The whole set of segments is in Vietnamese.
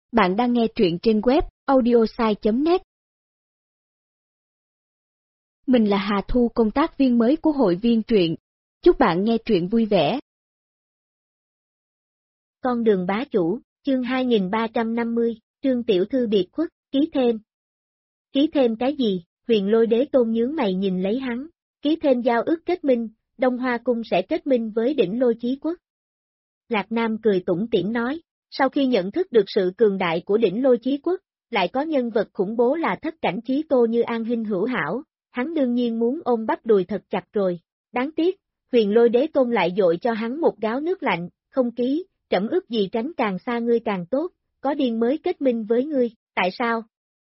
Bạn đang nghe truyện trên web audiosai.net. Mình là Hà Thu, công tác viên mới của hội viên truyện. Chúc bạn nghe truyện vui vẻ. Con đường bá chủ, chương 2350, Trương Tiểu Thư biệt khuất, ký thêm. Ký thêm cái gì? Huyền Lôi Đế Tôn nhướng mày nhìn lấy hắn. Ký thêm giao ước kết minh, Đông Hoa Cung sẽ kết minh với Đỉnh Lôi Chí Quốc. Lạc Nam cười tủm tỉm nói, sau khi nhận thức được sự cường đại của Đỉnh Lôi Chí Quốc, lại có nhân vật khủng bố là Thất Cảnh Chí Tô như An Hinh hữu hảo, hắn đương nhiên muốn ôm bắp đùi thật chặt rồi. Đáng tiếc, Huyền Lôi Đế Tôn lại dội cho hắn một gáo nước lạnh, không ký, trẫm ước gì tránh càng xa ngươi càng tốt, có điên mới kết minh với ngươi, tại sao?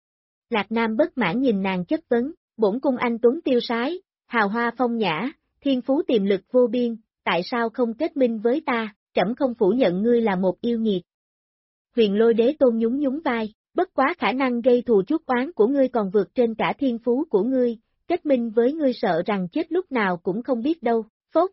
Lạc Nam bất mãn nhìn nàng chất vấn, bổn cung anh tuấn tiêu sái, hào hoa phong nhã, thiên phú tiềm lực vô biên, tại sao không kết minh với ta, trẫm không phủ nhận ngươi là một yêu nghiệt. Huyền Lôi Đế Tôn nhún nhún vai, bất quá khả năng gây thù chuốc oán của ngươi còn vượt trên cả thiên phú của ngươi, kết minh với ngươi sợ rằng chết lúc nào cũng không biết đâu, phốt.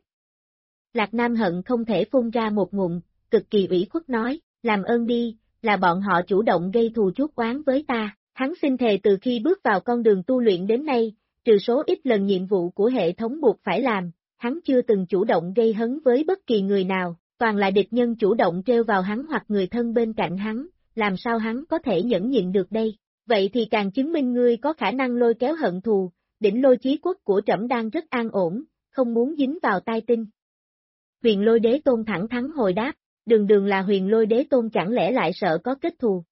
Lạc Nam hận không thể phun ra một ngụm, cực kỳ ủy khuất nói, làm ơn đi, là bọn họ chủ động gây thù chuốc oán với ta, hắn xin thề từ khi bước vào con đường tu luyện đến nay, trừ số ít lần nhiệm vụ của hệ thống buộc phải làm, hắn chưa từng chủ động gây hấn với bất kỳ người nào, toàn là địch nhân chủ động trêu vào hắn hoặc người thân bên cạnh hắn, làm sao hắn có thể nhẫn nhịn được đây, vậy thì càng chứng minh ngươi có khả năng lôi kéo hận thù, Đỉnh Lôi Chí Quốc của trẫm đang rất an ổn, không muốn dính vào tai tinh. Huyền Lôi Đế Tôn thẳng thắn hồi đáp, đường là Huyền Lôi Đế Tôn chẳng lẽ lại sợ có kết thù.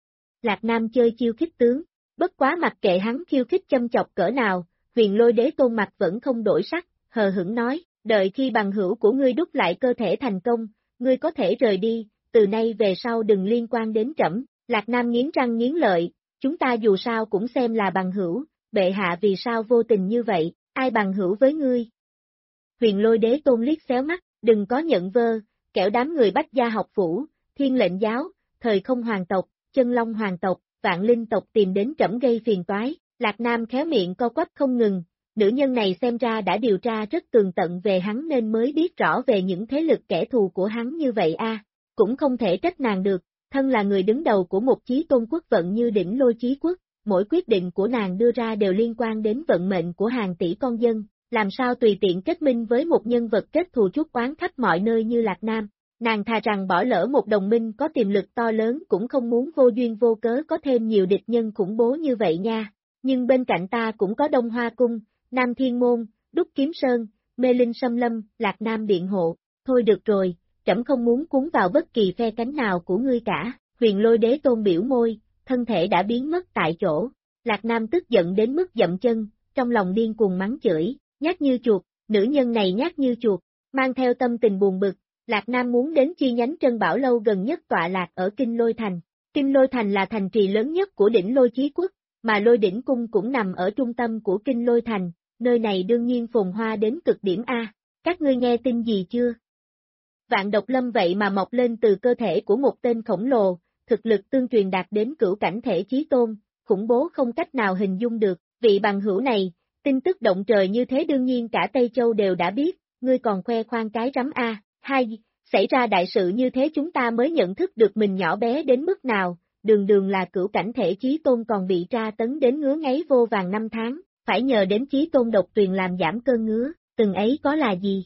Lạc Nam chơi chiêu khích tướng, bất quá mặc kệ hắn khiêu khích châm chọc cỡ nào, Huyền Lôi Đế Tôn mặt vẫn không đổi sắc, hờ hững nói, đợi khi bằng hữu của ngươi đúc lại cơ thể thành công, ngươi có thể rời đi, từ nay về sau đừng liên quan đến trẫm. Lạc Nam nghiến răng nghiến lợi, chúng ta dù sao cũng xem là bằng hữu, bệ hạ vì sao vô tình như vậy, ai bằng hữu với ngươi? Huyền Lôi Đế Tôn liếc xéo mắt, đừng có nhận vơ, kẻo đám người Bách Gia học phủ, Thiên Lệnh giáo, Thời Không hoàng tộc, Chân Long hoàng tộc, Vạn Linh tộc tìm đến trẫm gây phiền toái. Lạc Nam khéo miệng co quắp không ngừng, nữ nhân này xem ra đã điều tra rất tường tận về hắn nên mới biết rõ về những thế lực kẻ thù của hắn như vậy a. Cũng không thể trách nàng được, thân là người đứng đầu của một chí tôn quốc vận như Đỉnh Lôi Chí Quốc, mỗi quyết định của nàng đưa ra đều liên quan đến vận mệnh của hàng tỷ con dân, làm sao tùy tiện kết minh với một nhân vật kết thù chuốc oán khắp mọi nơi như Lạc Nam. Nàng thà rằng bỏ lỡ một đồng minh có tiềm lực to lớn cũng không muốn vô duyên vô cớ có thêm nhiều địch nhân khủng bố như vậy nha, nhưng bên cạnh ta cũng có Đông Hoa Cung, Nam Thiên Môn, Đúc Kiếm Sơn, Mê Linh Xâm Lâm, Lạc Nam biện hộ, thôi được rồi, trẫm không muốn cuốn vào bất kỳ phe cánh nào của ngươi cả. Huyền Lôi Đế Tôn biểu môi, thân thể đã biến mất tại chỗ, Lạc Nam tức giận đến mức dậm chân, trong lòng điên cuồng mắng chửi, nhát như chuột, nữ nhân này nhát như chuột, mang theo tâm tình buồn bực, Lạc Nam muốn đến chi nhánh Trân Bảo Lâu gần nhất tọa lạc ở Kinh Lôi Thành. Kinh Lôi Thành là thành trì lớn nhất của Đỉnh Lôi Chí Quốc, mà Lôi Đỉnh Cung cũng nằm ở trung tâm của Kinh Lôi Thành, nơi này đương nhiên phồn hoa đến cực điểm A, các ngươi nghe tin gì chưa? Vạn độc lâm vậy mà mọc lên từ cơ thể của một tên khổng lồ, thực lực tương truyền đạt đến cửu cảnh thể chí tôn, khủng bố không cách nào hình dung được, vị bằng hữu này, tin tức động trời như thế đương nhiên cả Tây Châu đều đã biết, ngươi còn khoe khoang cái rắm A, hai, xảy ra đại sự như thế chúng ta mới nhận thức được mình nhỏ bé đến mức nào, đường là cửu cảnh thể chí tôn còn bị tra tấn đến ngứa ngáy vô vàn năm tháng, phải nhờ đến chí tôn độc tuyền làm giảm cơn ngứa, từng ấy có là gì?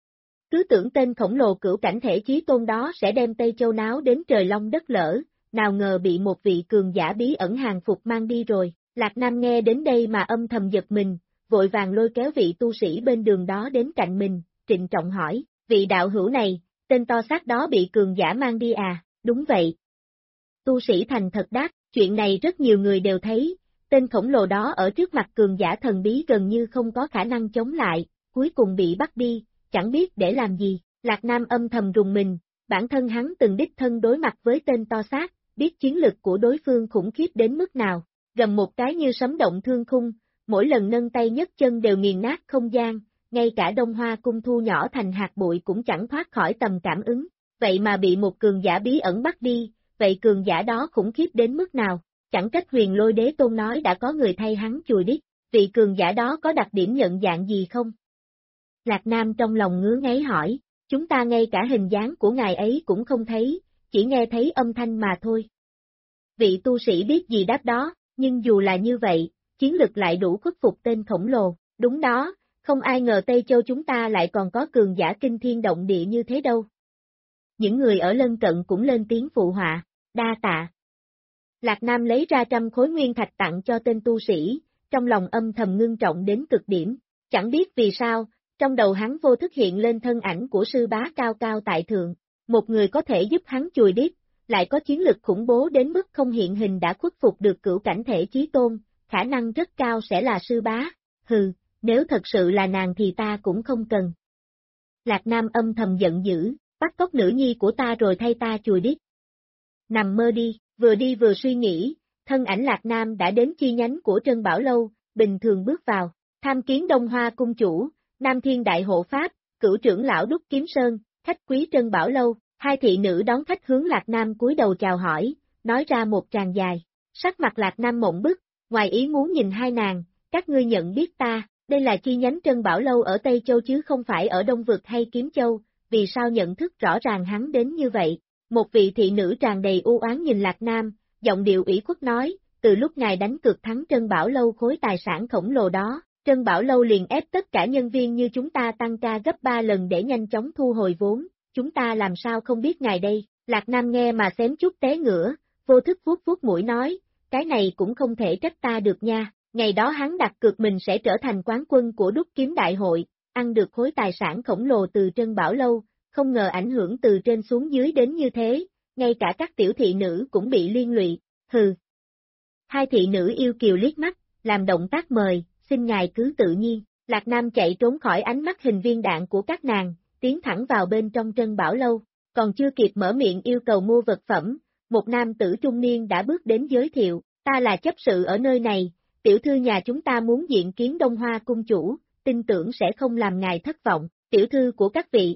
Cứ tưởng tên khổng lồ cửu cảnh thể chí tôn đó sẽ đem Tây Châu náo đến trời long đất lở, nào ngờ bị một vị cường giả bí ẩn hàng phục mang đi rồi. Lạc Nam nghe đến đây mà âm thầm giật mình, vội vàng lôi kéo vị tu sĩ bên đường đó đến cạnh mình, trịnh trọng hỏi, vị đạo hữu này, tên to xác đó bị cường giả mang đi à, đúng vậy. Tu sĩ thành thật đáp, chuyện này rất nhiều người đều thấy, tên khổng lồ đó ở trước mặt cường giả thần bí gần như không có khả năng chống lại, cuối cùng bị bắt đi, chẳng biết để làm gì. Lạc Nam âm thầm rùng mình, bản thân hắn từng đích thân đối mặt với tên to xác, biết chiến lực của đối phương khủng khiếp đến mức nào, gầm một cái như sấm động thương khung, mỗi lần nâng tay nhấc chân đều nghiền nát không gian, ngay cả Đông Hoa Cung thu nhỏ thành hạt bụi cũng chẳng thoát khỏi tầm cảm ứng, vậy mà bị một cường giả bí ẩn bắt đi, vậy cường giả đó khủng khiếp đến mức nào, chẳng trách Huyền Lôi Đế Tôn nói đã có người thay hắn chùi đít, vị cường giả đó có đặc điểm nhận dạng gì không? Lạc Nam trong lòng ngứa ngáy hỏi, chúng ta ngay cả hình dáng của ngài ấy cũng không thấy, chỉ nghe thấy âm thanh mà thôi. Vị tu sĩ biết gì đáp đó, nhưng dù là như vậy, chiến lực lại đủ khuất phục tên khổng lồ. Đúng đó, không ai ngờ Tây Châu chúng ta lại còn có cường giả kinh thiên động địa như thế đâu. Những người ở lân cận cũng lên tiếng phụ họa, đa tạ. Lạc Nam lấy ra 100 khối nguyên thạch tặng cho tên tu sĩ, trong lòng âm thầm ngưng trọng đến cực điểm. Chẳng biết vì sao, trong đầu hắn vô thức hiện lên thân ảnh của sư bá cao cao tại thượng, một người có thể giúp hắn chùi điếc, lại có chiến lực khủng bố đến mức không hiện hình đã khuất phục được cửu cảnh thể chí tôn, khả năng rất cao sẽ là sư bá. Hừ, nếu thật sự là nàng thì ta cũng không cần. Lạc Nam âm thầm giận dữ, bắt cóc nữ nhi của ta rồi thay ta chùi điếc. Nằm mơ đi vừa suy nghĩ, thân ảnh Lạc Nam đã đến chi nhánh của Trân Bảo Lâu, bình thường bước vào, tham kiến Đông Hoa cung chủ, Nam Thiên Đại Hộ Pháp, cửu trưởng lão Đúc Kiếm Sơn, khách quý Trân Bảo Lâu. Hai thị nữ đón khách hướng Lạc Nam cúi đầu chào hỏi, nói ra một tràng dài. Sắc mặt Lạc Nam mộng bức, ngoài ý muốn nhìn hai nàng, các ngươi nhận biết ta, đây là chi nhánh Trân Bảo Lâu ở Tây Châu chứ không phải ở Đông Vực hay Kiếm Châu, vì sao nhận thức rõ ràng hắn đến như vậy. Một vị thị nữ tràn đầy u oán nhìn Lạc Nam, giọng điệu ủy khuất nói, từ lúc ngài đánh cược thắng Trân Bảo Lâu khối tài sản khổng lồ đó, Trân Bảo Lâu liền ép tất cả nhân viên như chúng ta tăng ca gấp 3 lần để nhanh chóng thu hồi vốn. Chúng ta làm sao không biết ngài đây, Lạc Nam nghe mà xém chút té ngửa, vô thức vuốt vuốt mũi nói, cái này cũng không thể trách ta được nha, ngày đó hắn đặt cược mình sẽ trở thành quán quân của Đúc Kiếm Đại hội, ăn được khối tài sản khổng lồ từ Trân Bảo Lâu, không ngờ ảnh hưởng từ trên xuống dưới đến như thế, ngay cả các tiểu thị nữ cũng bị liên lụy, hừ. Hai thị nữ yêu kiều liếc mắt, làm động tác mời, xin ngài cứ tự nhiên, Lạc Nam chạy trốn khỏi ánh mắt hình viên đạn của các nàng, tiến thẳng vào bên trong Trân Bảo Lâu, còn chưa kịp mở miệng yêu cầu mua vật phẩm, một nam tử trung niên đã bước đến giới thiệu, ta là chấp sự ở nơi này, tiểu thư nhà chúng ta muốn diện kiến Đông Hoa cung chủ, tin tưởng sẽ không làm ngài thất vọng, tiểu thư của các vị.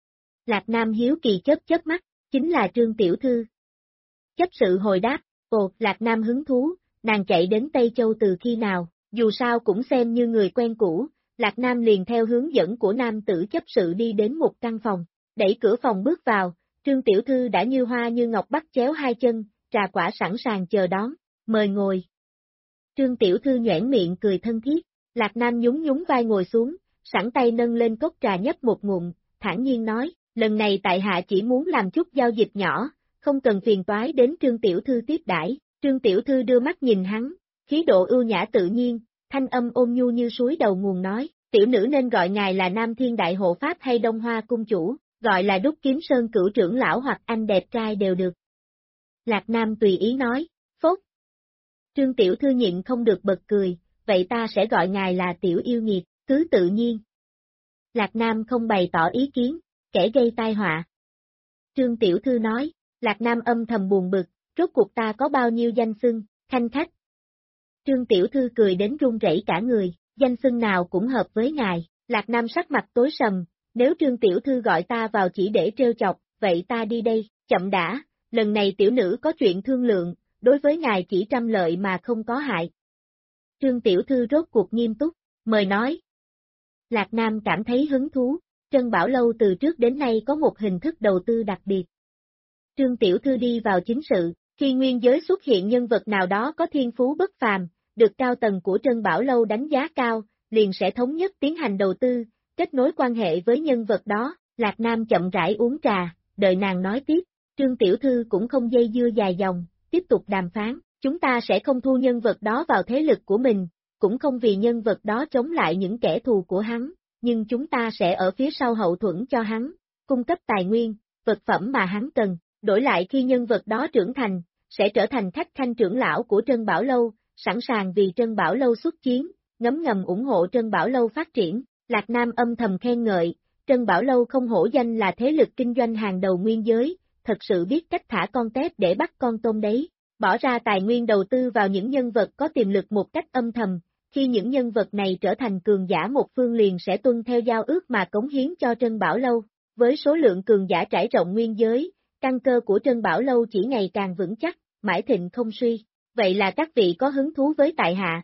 Lạc Nam hiếu kỳ chớp mắt, chính là Trương tiểu thư. Chấp sự hồi đáp, ồ, Lạc Nam hứng thú, nàng chạy đến Tây Châu từ khi nào, dù sao cũng xem như người quen cũ. Lạc Nam liền theo hướng dẫn của nam tử chấp sự đi đến một căn phòng, đẩy cửa phòng bước vào, Trương tiểu thư đã như hoa như ngọc bắt chéo hai chân, trà quả sẵn sàng chờ đón, mời ngồi. Trương tiểu thư nhoẻn miệng cười thân thiết, Lạc Nam nhún nhún vai ngồi xuống, sẵn tay nâng lên cốc trà nhấp một ngụm, thản nhiên nói, lần này tại hạ chỉ muốn làm chút giao dịch nhỏ, không cần phiền toái đến Trương tiểu thư tiếp đãi. Trương tiểu thư đưa mắt nhìn hắn, khí độ ưu nhã tự nhiên. Thanh âm ôn nhu như suối đầu nguồn nói, tiểu nữ nên gọi ngài là Nam Thiên Đại Hộ Pháp hay Đông Hoa cung chủ, gọi là Đúc Kiếm Sơn cửu trưởng lão hoặc anh đẹp trai đều được. Lạc Nam tùy ý nói, phốt. Trương tiểu thư nhịn không được bật cười, vậy ta sẽ gọi ngài là tiểu yêu nghiệt, cứ tự nhiên. Lạc Nam không bày tỏ ý kiến, kẻ gây tai họa. Trương tiểu thư nói, Lạc Nam âm thầm buồn bực, rốt cuộc ta có bao nhiêu danh xưng, khanh khách. Trương tiểu thư cười đến run rẩy cả người, danh xưng nào cũng hợp với ngài, Lạc Nam sắc mặt tối sầm, nếu Trương tiểu thư gọi ta vào chỉ để trêu chọc, vậy ta đi đây, chậm đã, lần này tiểu nữ có chuyện thương lượng, đối với ngài chỉ trăm lợi mà không có hại. Trương tiểu thư rốt cuộc nghiêm túc, mời nói. Lạc Nam cảm thấy hứng thú, Trân Bảo Lâu từ trước đến nay có một hình thức đầu tư đặc biệt. Trương tiểu thư đi vào chính sự. Khi nguyên giới xuất hiện nhân vật nào đó có thiên phú bất phàm, được cao tầng của Trân Bảo Lâu đánh giá cao, liền sẽ thống nhất tiến hành đầu tư, kết nối quan hệ với nhân vật đó. Lạc Nam chậm rãi uống trà, đợi nàng nói tiếp, Trương tiểu thư cũng không dây dưa dài dòng, tiếp tục đàm phán, chúng ta sẽ không thu nhân vật đó vào thế lực của mình, cũng không vì nhân vật đó chống lại những kẻ thù của hắn, nhưng chúng ta sẽ ở phía sau hậu thuẫn cho hắn, cung cấp tài nguyên, vật phẩm mà hắn cần, đổi lại khi nhân vật đó trưởng thành, sẽ trở thành khách khanh trưởng lão của Trân Bảo Lâu, sẵn sàng vì Trân Bảo Lâu xuất chiến, ngấm ngầm ủng hộ Trân Bảo Lâu phát triển. Lạc Nam âm thầm khen ngợi, Trân Bảo Lâu không hổ danh là thế lực kinh doanh hàng đầu nguyên giới, thật sự biết cách thả con tép để bắt con tôm đấy, bỏ ra tài nguyên đầu tư vào những nhân vật có tiềm lực một cách âm thầm, khi những nhân vật này trở thành cường giả một phương liền sẽ tuân theo giao ước mà cống hiến cho Trân Bảo Lâu, với số lượng cường giả trải rộng nguyên giới, căn cơ của Trân Bảo Lâu chỉ ngày càng vững chắc, mãi thịnh không suy, vậy là các vị có hứng thú với tại hạ?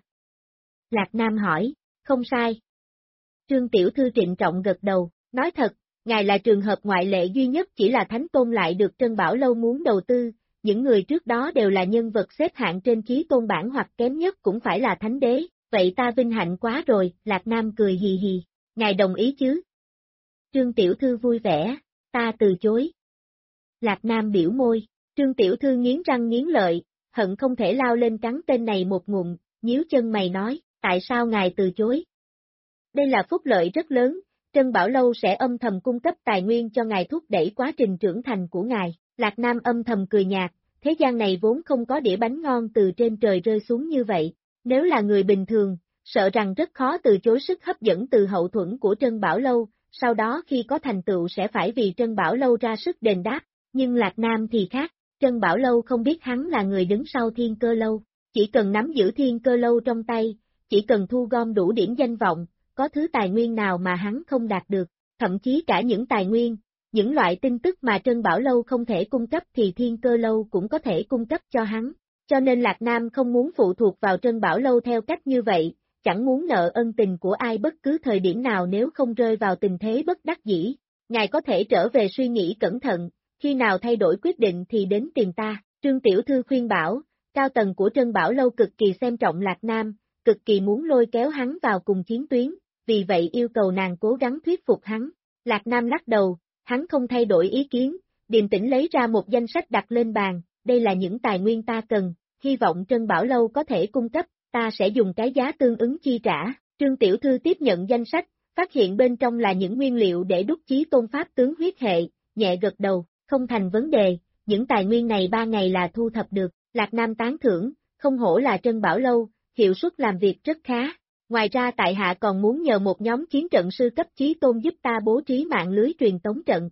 Lạc Nam hỏi, không sai. Trương tiểu thư trịnh trọng gật đầu, nói thật, ngài là trường hợp ngoại lệ duy nhất chỉ là thánh tôn lại được Trân Bảo Lâu muốn đầu tư, những người trước đó đều là nhân vật xếp hạng trên chí tôn bảng hoặc kém nhất cũng phải là thánh đế, vậy ta vinh hạnh quá rồi, Lạc Nam cười hì hì, ngài đồng ý chứ? Trương Tiểu Thư vui vẻ, ta từ chối. Lạc Nam biểu môi, Trương Tiểu Thư nghiến răng nghiến lợi, hận không thể lao lên cắn tên này một ngụm, nhíu chân mày nói, tại sao ngài từ chối? Đây là phúc lợi rất lớn, Trân Bảo Lâu sẽ âm thầm cung cấp tài nguyên cho ngài thúc đẩy quá trình trưởng thành của ngài. Lạc Nam âm thầm cười nhạt, thế gian này vốn không có đĩa bánh ngon từ trên trời rơi xuống như vậy, nếu là người bình thường, sợ rằng rất khó từ chối sức hấp dẫn từ hậu thuẫn của Trân Bảo Lâu, sau đó khi có thành tựu sẽ phải vì Trân Bảo Lâu ra sức đền đáp, nhưng Lạc Nam thì khác, Trân Bảo Lâu không biết hắn là người đứng sau Thiên Cơ Lâu, chỉ cần nắm giữ Thiên Cơ Lâu trong tay, chỉ cần thu gom đủ điểm danh vọng, có thứ tài nguyên nào mà hắn không đạt được, thậm chí cả những tài nguyên, những loại tin tức mà Trân Bảo Lâu không thể cung cấp thì Thiên Cơ Lâu cũng có thể cung cấp cho hắn, cho nên Lạc Nam không muốn phụ thuộc vào Trân Bảo Lâu theo cách như vậy, chẳng muốn nợ ân tình của ai bất cứ thời điểm nào nếu không rơi vào tình thế bất đắc dĩ. Ngài có thể trở về suy nghĩ cẩn thận, khi nào thay đổi quyết định thì đến tìm ta, Trương Tiểu Thư khuyên bảo, cao tầng của Trân Bảo Lâu cực kỳ xem trọng Lạc Nam, cực kỳ muốn lôi kéo hắn vào cùng chiến tuyến, vì vậy yêu cầu nàng cố gắng thuyết phục hắn. Lạc Nam lắc đầu, hắn không thay đổi ý kiến, điềm tĩnh lấy ra một danh sách đặt lên bàn, đây là những tài nguyên ta cần, hy vọng Trân Bảo Lâu có thể cung cấp, ta sẽ dùng cái giá tương ứng chi trả. Trương Tiểu Thư tiếp nhận danh sách, phát hiện bên trong là những nguyên liệu để đúc chí tôn pháp tướng huyết hệ, nhẹ gật đầu, không thành vấn đề, những tài nguyên này 3 ngày là thu thập được, Lạc Nam tán thưởng, không hổ là Trân Bảo Lâu, hiệu suất làm việc rất khá. Ngoài ra tại hạ còn muốn nhờ một nhóm chiến trận sư cấp chí tôn giúp ta bố trí mạng lưới truyền tống trận.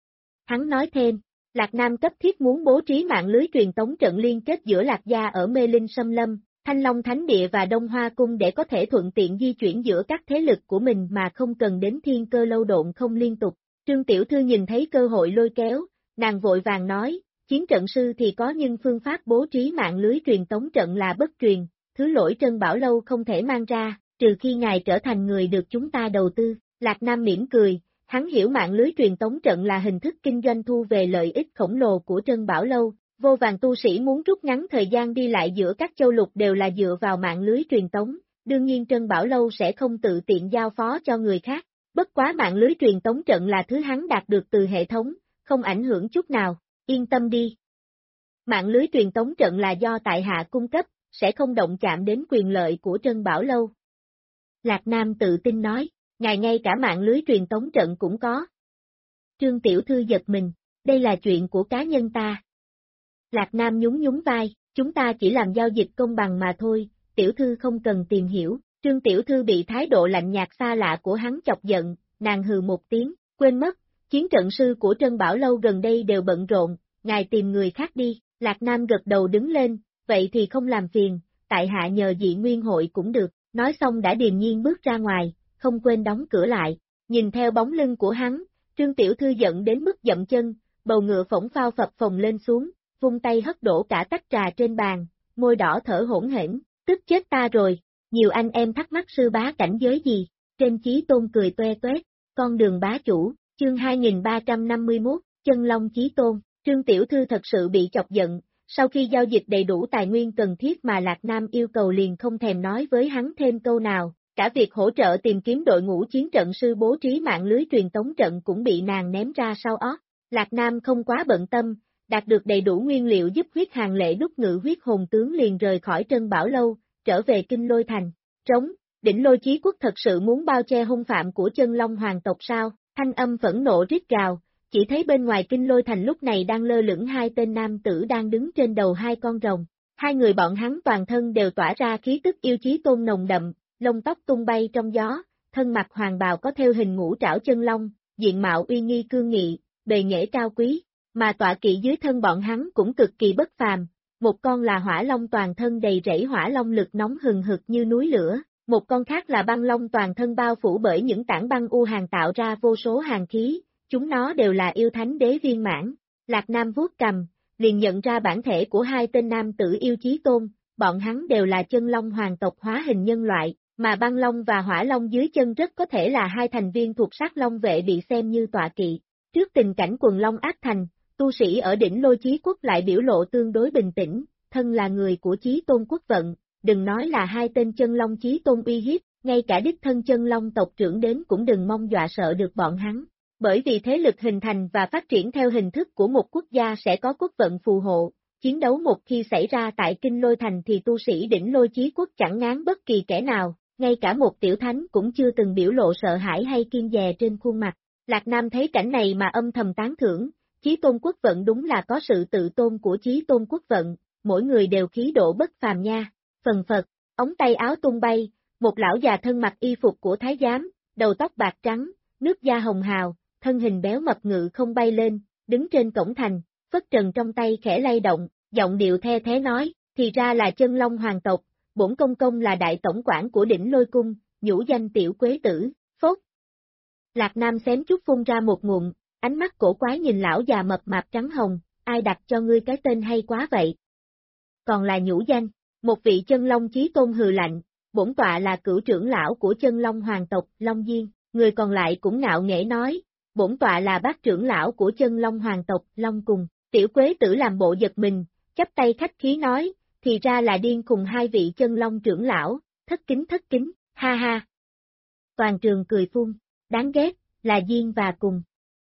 Hắn nói thêm, Lạc Nam cấp thiết muốn bố trí mạng lưới truyền tống trận liên kết giữa Lạc Gia ở Mê Linh Xâm Lâm, Thanh Long Thánh Địa và Đông Hoa Cung để có thể thuận tiện di chuyển giữa các thế lực của mình mà không cần đến Thiên Cơ Lâu độn không liên tục. Trương Tiểu Thư nhìn thấy cơ hội lôi kéo, nàng vội vàng nói, chiến trận sư thì có nhưng phương pháp bố trí mạng lưới truyền tống trận là bất truyền, thứ lỗi Trân Bảo Lâu không thể mang ra, trừ khi ngài trở thành người được chúng ta đầu tư. Lạc Nam mỉm cười, hắn hiểu mạng lưới truyền tống trận là hình thức kinh doanh thu về lợi ích khổng lồ của Trân Bảo Lâu, vô vàn tu sĩ muốn rút ngắn thời gian đi lại giữa các châu lục đều là dựa vào mạng lưới truyền tống, đương nhiên Trân Bảo Lâu sẽ không tự tiện giao phó cho người khác, bất quá mạng lưới truyền tống trận là thứ hắn đạt được từ hệ thống, không ảnh hưởng chút nào, yên tâm đi. Mạng lưới truyền tống trận là do tại hạ cung cấp, sẽ không động chạm đến quyền lợi của Trân Bảo Lâu. Lạc Nam tự tin nói, ngài ngay cả mạng lưới truyền tống trận cũng có. Trương Tiểu Thư giật mình, đây là chuyện của cá nhân ta. Lạc Nam nhún nhún vai, chúng ta chỉ làm giao dịch công bằng mà thôi, Tiểu Thư không cần tìm hiểu. Trương Tiểu Thư bị thái độ lạnh nhạt xa lạ của hắn chọc giận, nàng hừ một tiếng, quên mất, chiến trận sư của Trân Bảo Lâu gần đây đều bận rộn, ngài tìm người khác đi. Lạc Nam gật đầu đứng lên, vậy thì không làm phiền, tại hạ nhờ Dị Nguyên hội cũng được, nói xong đã điềm nhiên bước ra ngoài, không quên đóng cửa lại, nhìn theo bóng lưng của hắn, Trương Tiểu Thư giận đến mức dậm chân, bầu ngựa phỏng phao phập phồng lên xuống, vung tay hất đổ cả tách trà trên bàn, môi đỏ thở hổn hển, tức chết ta rồi, nhiều anh em thắc mắc sư bá cảnh giới gì, trên Chí Tôn cười toe toét, con đường bá chủ, chương 2351, chân long Chí Tôn, Trương Tiểu Thư thật sự bị chọc giận, sau khi giao dịch đầy đủ tài nguyên cần thiết mà Lạc Nam yêu cầu liền không thèm nói với hắn thêm câu nào, cả việc hỗ trợ tìm kiếm đội ngũ chiến trận sư bố trí mạng lưới truyền tống trận cũng bị nàng ném ra sau ót. Lạc Nam không quá bận tâm, đạt được đầy đủ nguyên liệu giúp huyết hàng lệ đúc ngự huyết hồn tướng liền rời khỏi Trân Bảo Lâu, trở về Kinh Lôi Thành. Trống, Đỉnh Lôi Chí Quốc thật sự muốn bao che hung phạm của Chân Long hoàng tộc sao? Thanh âm phẫn nộ rít gào, chỉ thấy bên ngoài Kinh Lôi Thành lúc này đang lơ lửng 2 tên nam tử đang đứng trên đầu 2 con rồng. 2 người bọn hắn toàn thân đều tỏa ra khí tức yêu chí tôn nồng đậm, lông tóc tung bay trong gió, thân mặc hoàng bào có theo hình ngũ trảo chân long, diện mạo uy nghi cương nghị, bề nghệ cao quý, mà tọa kỵ dưới thân bọn hắn cũng cực kỳ bất phàm, một con là hỏa long toàn thân đầy rẫy hỏa long lực nóng hừng hực như núi lửa, một con khác là băng long toàn thân bao phủ bởi những tảng băng u hàn tạo ra vô số hàn khí, chúng nó đều là yêu thánh đế viên mãn. Lạc Nam vuốt cầm, liền nhận ra bản thể của 2 tên nam tử yêu chí tôn, bọn hắn đều là chân long hoàng tộc hóa hình nhân loại, mà băng long và hỏa long dưới chân rất có thể là 2 thành viên thuộc sát long vệ bị xem như tọa kỵ. Trước tình cảnh quần long ác thành, tu sĩ ở đỉnh Lôi Chí Quốc lại biểu lộ tương đối bình tĩnh, thân là người của Chí Tôn quốc vận, đừng nói là hai tên chân long Chí Tôn uy hiếp, ngay cả đích thân chân long tộc trưởng đến cũng đừng mong dọa sợ được bọn hắn. Bởi vì thế lực hình thành và phát triển theo hình thức của một quốc gia sẽ có quốc vận phù hộ, chiến đấu một khi xảy ra tại Kinh Lôi Thành thì tu sĩ đỉnh Lôi Chí Quốc chẳng ngán bất kỳ kẻ nào, ngay cả một tiểu thánh cũng chưa từng biểu lộ sợ hãi hay kiêng dè trên khuôn mặt. Lạc Nam thấy cảnh này mà âm thầm tán thưởng, Chí Tôn quốc vận đúng là có sự tự tôn của Chí Tôn quốc vận, mỗi người đều khí độ bất phàm nha. Phần phật, ống tay áo tung bay, một lão già thân mặc y phục của thái giám, đầu tóc bạc trắng, nước da hồng hào, thân hình béo mập ngự không bay lên, đứng trên cổng thành, phất trần trong tay khẽ lay động, giọng điệu the thế nói, thì ra là chân long hoàng tộc, bổn công công là đại tổng quản của đỉnh Lôi Cung, nhũ danh Tiểu Quế Tử, phốt. Lạc Nam xém chút phun ra một ngụm, ánh mắt cổ quái nhìn lão già mập mạp trắng hồng, ai đặt cho ngươi cái tên hay quá vậy? Còn là nhũ danh, một vị chân long chí tôn hừ lạnh, bổn tọa là cửu trưởng lão của chân long hoàng tộc, Long Diên, người còn lại cũng ngạo nghễ nói, bổn tọa là bác trưởng lão của chân long hoàng tộc, Long Cùng. Tiểu Quế Tử làm bộ giật mình, chắp tay khách khí nói, thì ra là điên cùng hai vị chân long trưởng lão, thất kính, ha ha. Toàn trường cười phun, đáng ghét, là Diên và Cùng.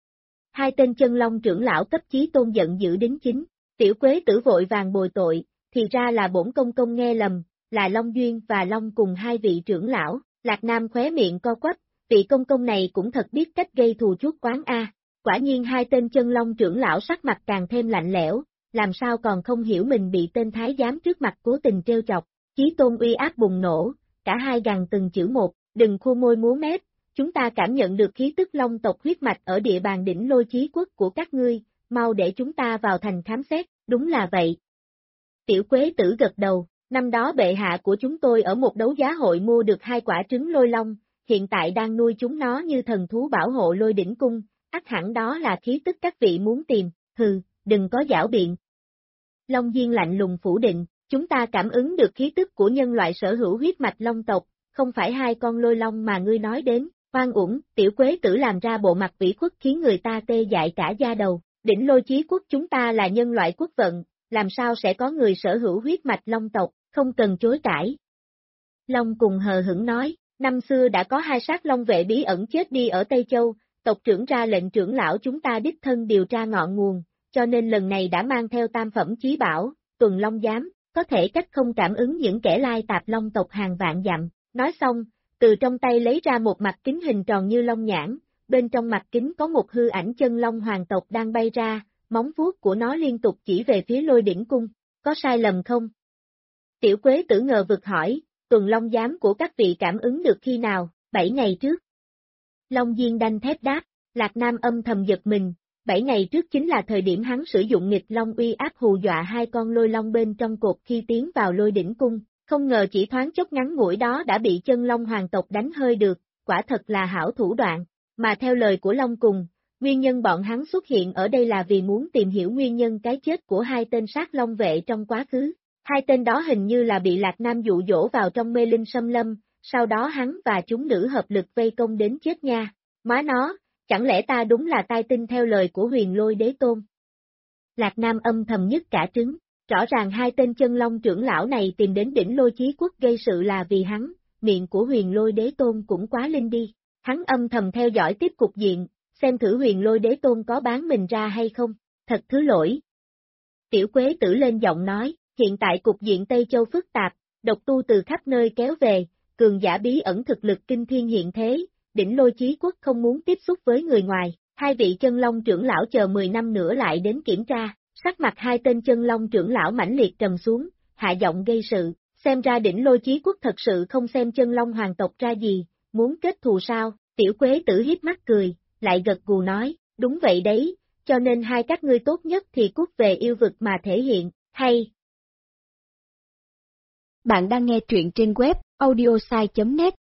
Hai tên chân long trưởng lão cấp chí tôn giận dữ đính chính, Tiểu Quế Tử vội vàng bồi tội, thì ra là bổn công công nghe lầm, là Long Duyên và Long Cùng hai vị trưởng lão. Lạc Nam khóe miệng co quắp, vị công công này cũng thật biết cách gây thù chuốc oán a. Quả nhiên hai tên chân long trưởng lão sắc mặt càng thêm lạnh lẽo, làm sao còn không hiểu mình bị tên thái giám trước mặt cố tình trêu chọc, chí tôn uy áp bùng nổ, cả hai gằn từng chữ một, đừng khua môi múa mép, chúng ta cảm nhận được khí tức long tộc huyết mạch ở địa bàn đỉnh Lôi Chí Quốc của các ngươi, mau để chúng ta vào thành khám xét, đúng là vậy. Tiểu Quế Tử gật đầu, năm đó bệ hạ của chúng tôi ở một đấu giá hội mua được 2 quả trứng lôi long, hiện tại đang nuôi chúng nó như thần thú bảo hộ Lôi Đỉnh Cung, ắt hẳn đó là khí tức các vị muốn tìm, hừ, đừng có giảo biện. Long Diên lạnh lùng phủ định, chúng ta cảm ứng được khí tức của nhân loại sở hữu huyết mạch long tộc, không phải 2 con lôi long mà ngươi nói đến, oan uổng, Tiểu Quế Tử làm ra bộ mặt ủy khuất khiến người ta tê dại cả da đầu, đỉnh Lôi Chí Quốc chúng ta là nhân loại quốc vận, làm sao sẽ có người sở hữu huyết mạch long tộc, không cần chối cãi. Long Cùng hờ hững nói, năm xưa đã có 2 sát long vệ bí ẩn chết đi ở Tây Châu, tộc trưởng ra lệnh trưởng lão chúng ta đích thân điều tra ngọn nguồn, cho nên lần này đã mang theo tam phẩm chí bảo, Tuần Long Giám, có thể cách không cảm ứng những kẻ lai tạp long tộc hàng vạn dặm. Nói xong, từ trong tay lấy ra một mặt kính hình tròn như long nhãn, bên trong mặt kính có một hư ảnh chân long hoàng tộc đang bay ra, móng vuốt của nó liên tục chỉ về phía Lôi Đỉnh Cung, có sai lầm không? Tiểu Quế Tử ngờ vực hỏi, Tuần Long Giám của các vị cảm ứng được khi nào, 7 ngày trước. Long Diên đanh thép đáp, Lạc Nam âm thầm giật mình, 7 ngày trước chính là thời điểm hắn sử dụng nghịch long uy áp hù dọa 2 con lôi long bên trong cột khi tiến vào Lôi Đỉnh Cung, không ngờ chỉ thoáng chốc ngắn ngủi đó đã bị chân long hoàng tộc đánh hơi được, quả thật là hảo thủ đoạn, mà theo lời của Long Cùng, nguyên nhân bọn hắn xuất hiện ở đây là vì muốn tìm hiểu nguyên nhân cái chết của 2 tên sát long vệ trong quá khứ. 2 tên đó hình như là bị Lạc Nam dụ dỗ vào trong mê linh xâm lâm, sau đó hắn và chúng nữ hợp lực vây công đến chết nha. Má nó, chẳng lẽ ta đúng là tai tinh theo lời của Huyền Lôi Đế Tôn? Lạc Nam âm thầm nhất cả trứng, rõ ràng 2 tên chân long trưởng lão này tìm đến đỉnh Lôi Chí Quốc gây sự là vì hắn, miệng của Huyền Lôi Đế Tôn cũng quá linh đi. Hắn âm thầm theo dõi tiếp cục diện, xem thử Huyền Lôi Đế Tôn có bán mình ra hay không, thật thứ lỗi. Tiểu Quế Tử lên giọng nói, hiện tại cục diện Tây Châu phức tạp, độc tu từ khắp nơi kéo về, cường giả bí ẩn thực lực kinh thiên hiện thế, đỉnh Lôi Chí Quốc không muốn tiếp xúc với người ngoài, 2 vị chân long trưởng lão chờ 10 năm nữa lại đến kiểm tra, sắc mặt 2 tên chân long trưởng lão mãnh liệt trầm xuống, hạ giọng gây sự, xem ra đỉnh Lôi Chí Quốc thật sự không xem chân long hoàng tộc ra gì, muốn kết thù sao, Tiểu Quế Tử hiếp mắt cười, lại gật gù nói, đúng vậy đấy, cho nên hai các ngươi tốt nhất thì cút về yêu vực mà thể hiện, hay. Bạn đang nghe truyện trên web audiosai.net.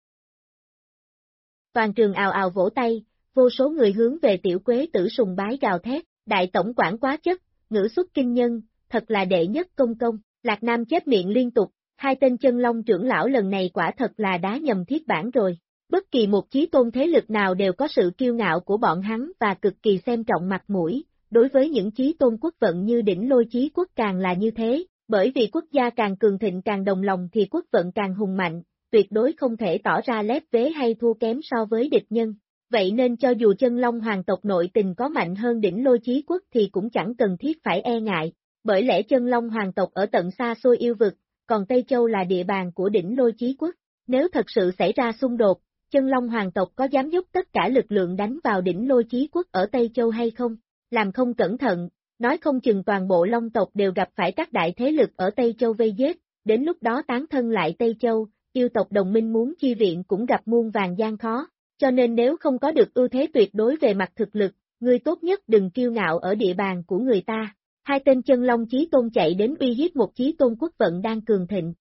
Toàn trường ào ào vỗ tay, vô số người hướng về Tiểu Quế Tử sùng bái gào thét, đại tổng quản quá chất, ngữ xuất kinh nhân, thật là đệ nhất công công, Lạc Nam chép miệng liên tục, 2 tên chân long trưởng lão lần này quả thật là đá nhầm thiết bản rồi. Bất kỳ một chí tôn thế lực nào đều có sự kiêu ngạo của bọn hắn và cực kỳ xem trọng mặt mũi, đối với những chí tôn quốc vận như đỉnh lôi chí quốc càng là như thế, bởi vì quốc gia càng cường thịnh càng đồng lòng thì quốc vận càng hùng mạnh, tuyệt đối không thể tỏ ra lép vế hay thua kém so với địch nhân. Vậy nên cho dù chân long hoàng tộc nội tình có mạnh hơn đỉnh lôi chí quốc thì cũng chẳng cần thiết phải e ngại, bởi lẽ chân long hoàng tộc ở tận xa xôi yêu vực, còn Tây Châu là địa bàn của đỉnh lôi chí quốc. Nếu thật sự xảy ra xung đột, chân long hoàng tộc có dám dốc tất cả lực lượng đánh vào đỉnh lôi chí quốc ở Tây Châu hay không? Làm không cẩn thận, nói không chừng toàn bộ long tộc đều gặp phải các đại thế lực ở Tây Châu vây giết, đến lúc đó tán thân lại Tây Châu, yêu tộc đồng minh muốn chi viện cũng gặp muôn vàn gian khó. Cho nên nếu không có được ưu thế tuyệt đối về mặt thực lực, ngươi tốt nhất đừng kiêu ngạo ở địa bàn của người ta. Hai tên chân long chí tôn chạy đến uy hiếp một chí tôn quốc vận đang cường thịnh.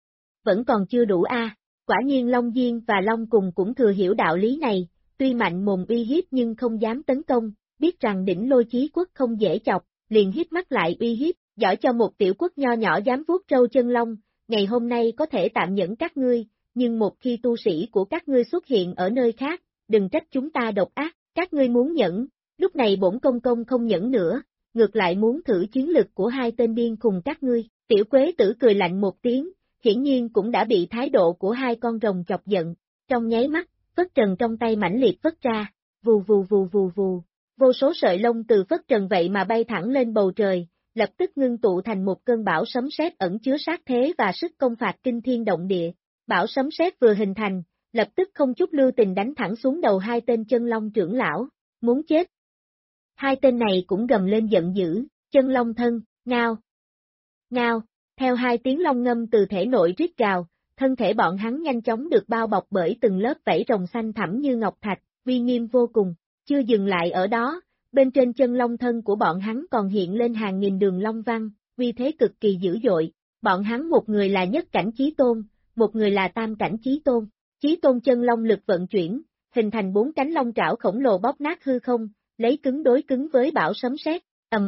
Vẫn còn chưa đủ a. Quả nhiên Long Diên và Long Cùng cũng thừa hiểu đạo lý này, tuy mạnh mồm uy hiếp nhưng không dám tấn công, biết rằng đỉnh lôi chí quốc không dễ chọc, liền hít mắt lại uy hiếp, giỏi cho một tiểu quốc nho nhỏ dám vuốt râu chân long, ngày hôm nay có thể tạm nhẫn các ngươi, nhưng một khi tu sĩ của các ngươi xuất hiện ở nơi khác, đừng trách chúng ta độc ác, các ngươi muốn nhẫn, lúc này bổn công công không nhẫn nữa, ngược lại muốn thử chiến lực của hai tên điên cùng các ngươi, tiểu quế tử cười lạnh một tiếng, hiển nhiên cũng đã bị thái độ của hai con rồng chọc giận, trong nháy mắt, phất trần trong tay mãnh liệt phất ra, vù vù vù vù vù, vô số sợi lông từ phất trần vậy mà bay thẳng lên bầu trời, lập tức ngưng tụ thành một cơn bão sấm sét ẩn chứa sát thế và sức công phạt kinh thiên động địa. Bão sấm sét vừa hình thành, lập tức không chút lưu tình đánh thẳng xuống đầu hai tên chân long trưởng lão, muốn chết. Hai tên này cũng gầm lên giận dữ, chân long thân, ngao. Ngao, theo hai tiếng long ngâm từ thể nội rít gào, thân thể bọn hắn nhanh chóng được bao bọc bởi từng lớp vảy rồng xanh thẳm như ngọc thạch, uy nghiêm vô cùng. Chưa dừng lại ở đó, bên trên chân long thân của bọn hắn còn hiện lên hàng nghìn đường long văn, uy thế cực kỳ dữ dội. Bọn hắn một người là nhất cảnh chí tôn, một người là tam cảnh chí tôn. Chí tôn chân long lực vận chuyển, hình thành 4 cánh long trảo khổng lồ bóp nát hư không, lấy cứng đối cứng với bão sấm sét,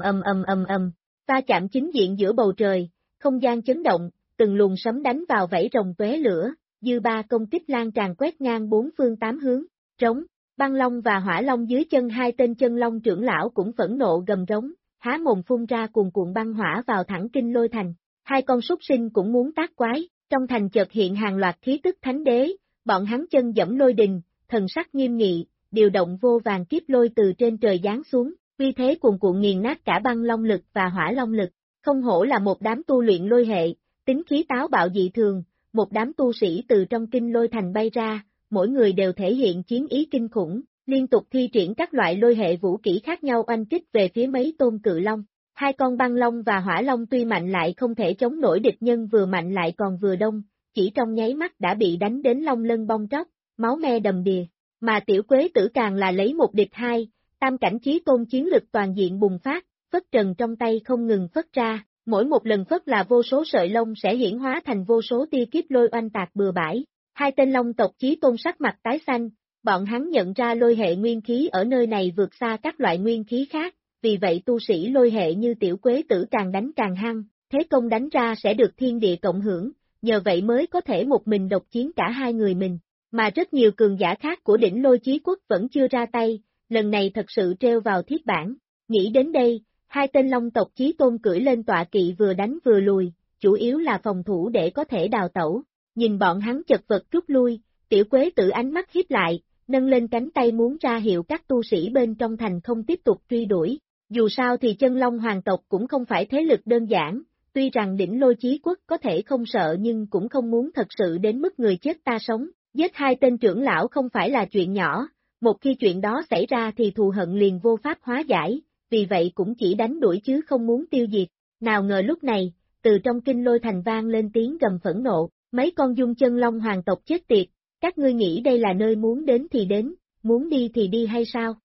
ầm, va chạm chính diện giữa bầu trời, không gian chấn động, từng luồng sấm đánh vào vảy rồng tóe lửa, dư ba công kích lan tràn quét ngang 4 phương 8 hướng, trống. Băng long và hỏa long dưới chân hai tên chân long trưởng lão cũng phẫn nộ gầm rống, há mồm phun ra cuồn cuộn băng hỏa vào thẳng kinh lôi thành. Hai con súc sinh cũng muốn tác quái, trong thành chợt hiện hàng loạt khí tức thánh đế, bọn hắn chân dẫm lôi đình, thần sắc nghiêm nghị, điều động vô vàng kiếp lôi từ trên trời giáng xuống, uy thế cuồn cuộn nghiền nát cả băng long lực và hỏa long lực. Không hổ là một đám tu luyện lôi hệ, tính khí táo bạo dị thường, một đám tu sĩ từ trong kinh lôi thành bay ra, mỗi người đều thể hiện chiến ý kinh khủng, liên tục thi triển các loại lôi hệ vũ kỹ khác nhau oanh kích về phía mấy tôn cự long. Hai con băng long và hỏa long tuy mạnh lại không thể chống nổi địch nhân vừa mạnh lại còn vừa đông, chỉ trong nháy mắt đã bị đánh đến long lân bong tróc, máu me đầm đìa, mà tiểu quế tử càng là lấy một địch hai, tam cảnh chí tôn chiến lực toàn diện bùng phát, phất trần trong tay không ngừng phất ra, mỗi một lần phất là vô số sợi lông sẽ hiển hóa thành vô số tia kiếp lôi oanh tạc bừa bãi. Hai tên long tộc chí tôn sắc mặt tái xanh, bọn hắn nhận ra lôi hệ nguyên khí ở nơi này vượt xa các loại nguyên khí khác, vì vậy tu sĩ lôi hệ như tiểu quế tử càng đánh càng hăng, thế công đánh ra sẽ được thiên địa cộng hưởng, nhờ vậy mới có thể một mình độc chiến cả hai người mình, mà rất nhiều cường giả khác của đỉnh lôi chí quốc vẫn chưa ra tay, lần này thật sự treo vào thiết bản. Nghĩ đến đây, hai tên long tộc chí tôn cưỡi lên tọa kỵ vừa đánh vừa lùi, chủ yếu là phòng thủ để có thể đào tẩu. Nhìn bọn hắn chật vật rút lui, tiểu quế tử ánh mắt híp lại, nâng lên cánh tay muốn ra hiệu các tu sĩ bên trong thành không tiếp tục truy đuổi. Dù sao thì chân long hoàng tộc cũng không phải thế lực đơn giản, tuy rằng đỉnh lôi chí quốc có thể không sợ nhưng cũng không muốn thật sự đến mức người chết ta sống, giết hai tên trưởng lão không phải là chuyện nhỏ, một khi chuyện đó xảy ra thì thù hận liền vô pháp hóa giải, vì vậy cũng chỉ đánh đuổi chứ không muốn tiêu diệt. Nào ngờ lúc này, từ trong kinh lôi thành vang lên tiếng gầm phẫn nộ, mấy con dung chân long hoàng tộc chết tiệt, các ngươi nghĩ đây là nơi muốn đến thì đến, muốn đi thì đi hay sao?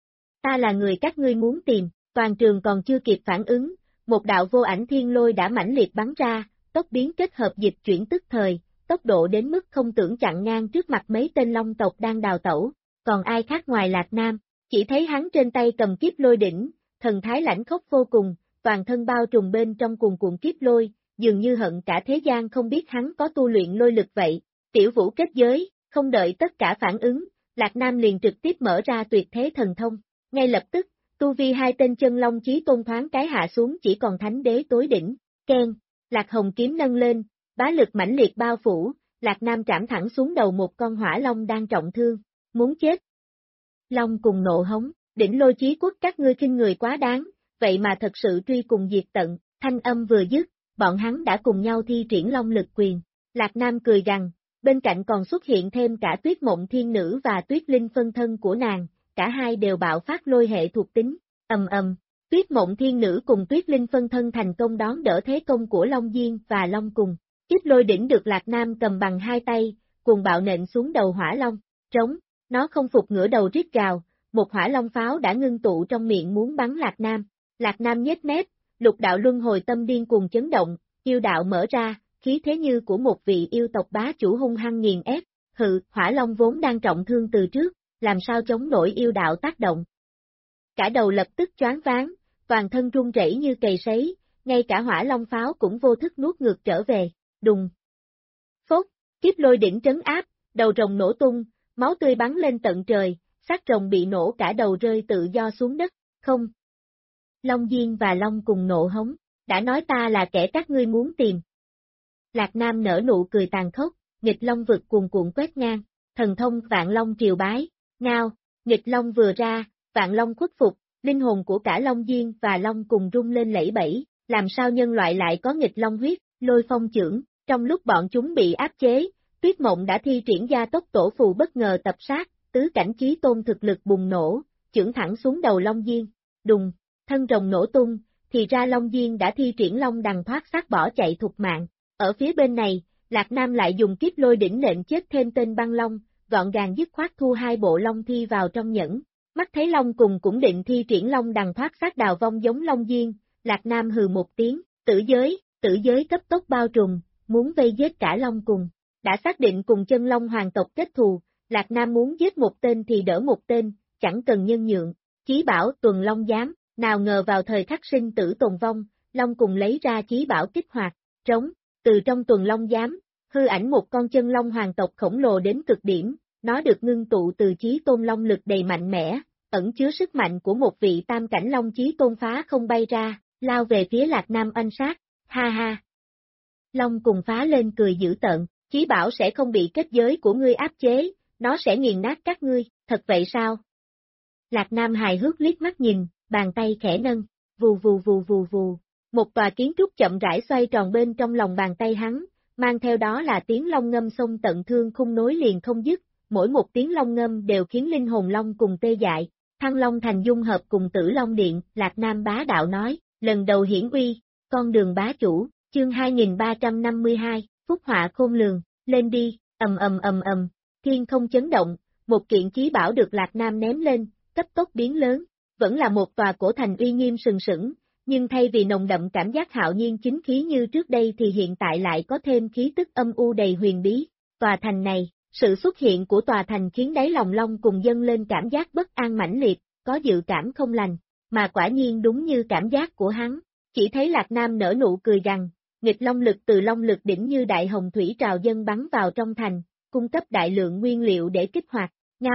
Ta là người các ngươi muốn tìm, toàn trường còn chưa kịp phản ứng, một đạo vô ảnh thiên lôi đã mãnh liệt bắn ra, tốc biến kết hợp dịch chuyển tức thời, tốc độ đến mức không tưởng chặn ngang trước mặt mấy tên long tộc đang đào tẩu, còn ai khác ngoài Lạc Nam, chỉ thấy hắn trên tay cầm kiếp lôi đỉnh, thần thái lãnh khốc vô cùng, toàn thân bao trùm bên trong cuồn cuộn kiếp lôi, dường như hận cả thế gian không biết hắn có tu luyện lôi lực vậy. Tiểu vũ kết giới, không đợi tất cả phản ứng, Lạc Nam liền trực tiếp mở ra tuyệt thế thần thông, ngay lập tức, Tu vi hai tên chân long chí tôn thoáng cái hạ xuống chỉ còn thánh đế tối đỉnh, keng, Lạc Hồng kiếm nâng lên, bá lực mãnh liệt bao phủ, Lạc Nam trảm thẳng xuống đầu một con hỏa long đang trọng thương, muốn chết. Long cùng nộ hống, đỉnh lôi chí quốc các ngươi khinh người quá đáng, vậy mà thật sự truy cùng diệt tận, thanh âm vừa dứt, bọn hắn đã cùng nhau thi triển long lực quyền. Lạc Nam cười gằn, bên cạnh còn xuất hiện thêm cả Tuyết Mộng Thiên Nữ và Tuyết Linh phân thân của nàng, cả hai đều bạo phát lôi hệ thuộc tính, Tuyết Mộng Thiên Nữ cùng Tuyết Linh phân thân thành công đón đỡ thế công của Long Diên và Long Cùng. Kiếp lôi đỉnh được Lạc Nam cầm bằng hai tay, cuồng bạo nện xuống đầu hỏa long, trống, nó không phục ngửa đầu rít gào, một hỏa long pháo đã ngưng tụ trong miệng muốn bắn Lạc Nam. Lạc Nam nhếch mép, lục đạo luân hồi tâm điên cuồng chấn động, yêu đạo mở ra, khí thế như của một vị yêu tộc bá chủ hung hăng nghiền ép, hỏa long vốn đang trọng thương từ trước, làm sao chống nổi yêu đạo tác động. Cả đầu lập tức choáng váng, toàn thân run rẩy như cầy sấy, ngay cả hỏa long pháo cũng vô thức nuốt ngược trở về, đùng. Phốt, kiếp lôi đỉnh trấn áp, đầu rồng nổ tung, máu tươi bắn lên tận trời, xác rồng bị nổ cả đầu rơi tự do xuống đất, không. Long Diên và Long cùng nộ hống, đã nói ta là kẻ các ngươi muốn tìm. Lạc Nam nở nụ cười tàn khốc, nghịch long vực cuồn cuộn quét ngang, thần thông vạn long triều bái, ngao, nghịch long vừa ra, vạn long khuất phục, linh hồn của cả Long Diên và Long cùng rung lên lẫy bẫy, làm sao nhân loại lại có nghịch long huyết, lôi phong chưởng, trong lúc bọn chúng bị áp chế, Tuyết Mộng đã thi triển gia tốc tổ phù bất ngờ tập sát, tứ cảnh chí tôn thực lực bùng nổ, chưởng thẳng xuống đầu Long Diên, đùng, thân rồng nổ tung, thì ra Long Diên đã thi triển long đằng thoát xác bỏ chạy thục mạng. Ở phía bên này, Lạc Nam lại dùng kiếp lôi đỉnh nện chết thêm tên băng long, gọn gàng dứt khoát thu hai bộ long thi vào trong nhẫn. Mắt thấy Long cùng cũng định thi triển long đằng thoát xác đào vong giống Long Diên, Lạc Nam hừ một tiếng, tử giới cấp tốc bao trùm, muốn vây giết cả Long cùng. Đã xác định cùng chân Long hoàng tộc kết thù, Lạc Nam muốn giết một tên thì đỡ một tên, chẳng cần nhân nhượng, chí bảo tuần Long giám, nào ngờ vào thời khắc sinh tử tồn vong, Long cùng lấy ra chí bảo kích hoạt, trống, từ trong tuần Long giám, hư ảnh một con chân Long hoàng tộc khổng lồ đến cực điểm, nó được ngưng tụ từ chí tôn long lực đầy mạnh mẽ, ẩn chứa sức mạnh của một vị tam cảnh long chí tôn phá không bay ra, lao về phía Lạc Nam oanh sát, ha ha. Long cùng phá lên cười dữ tợn, chí bảo sẽ không bị kết giới của ngươi áp chế, nó sẽ nghiền nát các ngươi, thật vậy sao? Lạc Nam hài hước liếc mắt nhìn, bàn tay khẽ nâng, vù vù vù vù vù, một tòa kiến trúc chậm rãi xoay tròn bên trong lòng bàn tay hắn, mang theo đó là tiếng long ngâm xông tận thương khung nối liền không dứt, mỗi một tiếng long ngâm đều khiến linh hồn long cùng tê dại. Thăng Long thành dung hợp cùng Tử Long Điện, Lạc Nam bá đạo nói, lần đầu hiển uy, con đường bá chủ, chương 2352, phúc họa khôn lường, lên đi, thiên không chấn động, một kiện chí bảo được Lạc Nam ném lên, cấp tốc biến lớn, vẫn là một tòa cổ thành uy nghiêm sừng sững, nhưng thay vì nồng đậm cảm giác hạo nhiên chính khí như trước đây thì hiện tại lại có thêm khí tức âm u đầy huyền bí. Tòa thành này, sự xuất hiện của tòa thành khiến đáy lòng Long cùng dâng lên cảm giác bất an mãnh liệt, có dự cảm không lành, mà quả nhiên đúng như cảm giác của hắn, chỉ thấy Lạc Nam nở nụ cười gằn, nghịch long lực từ long lực đỉnh như đại hồng thủy trào dâng bắn vào trong thành, cung cấp đại lượng nguyên liệu để kích hoạt,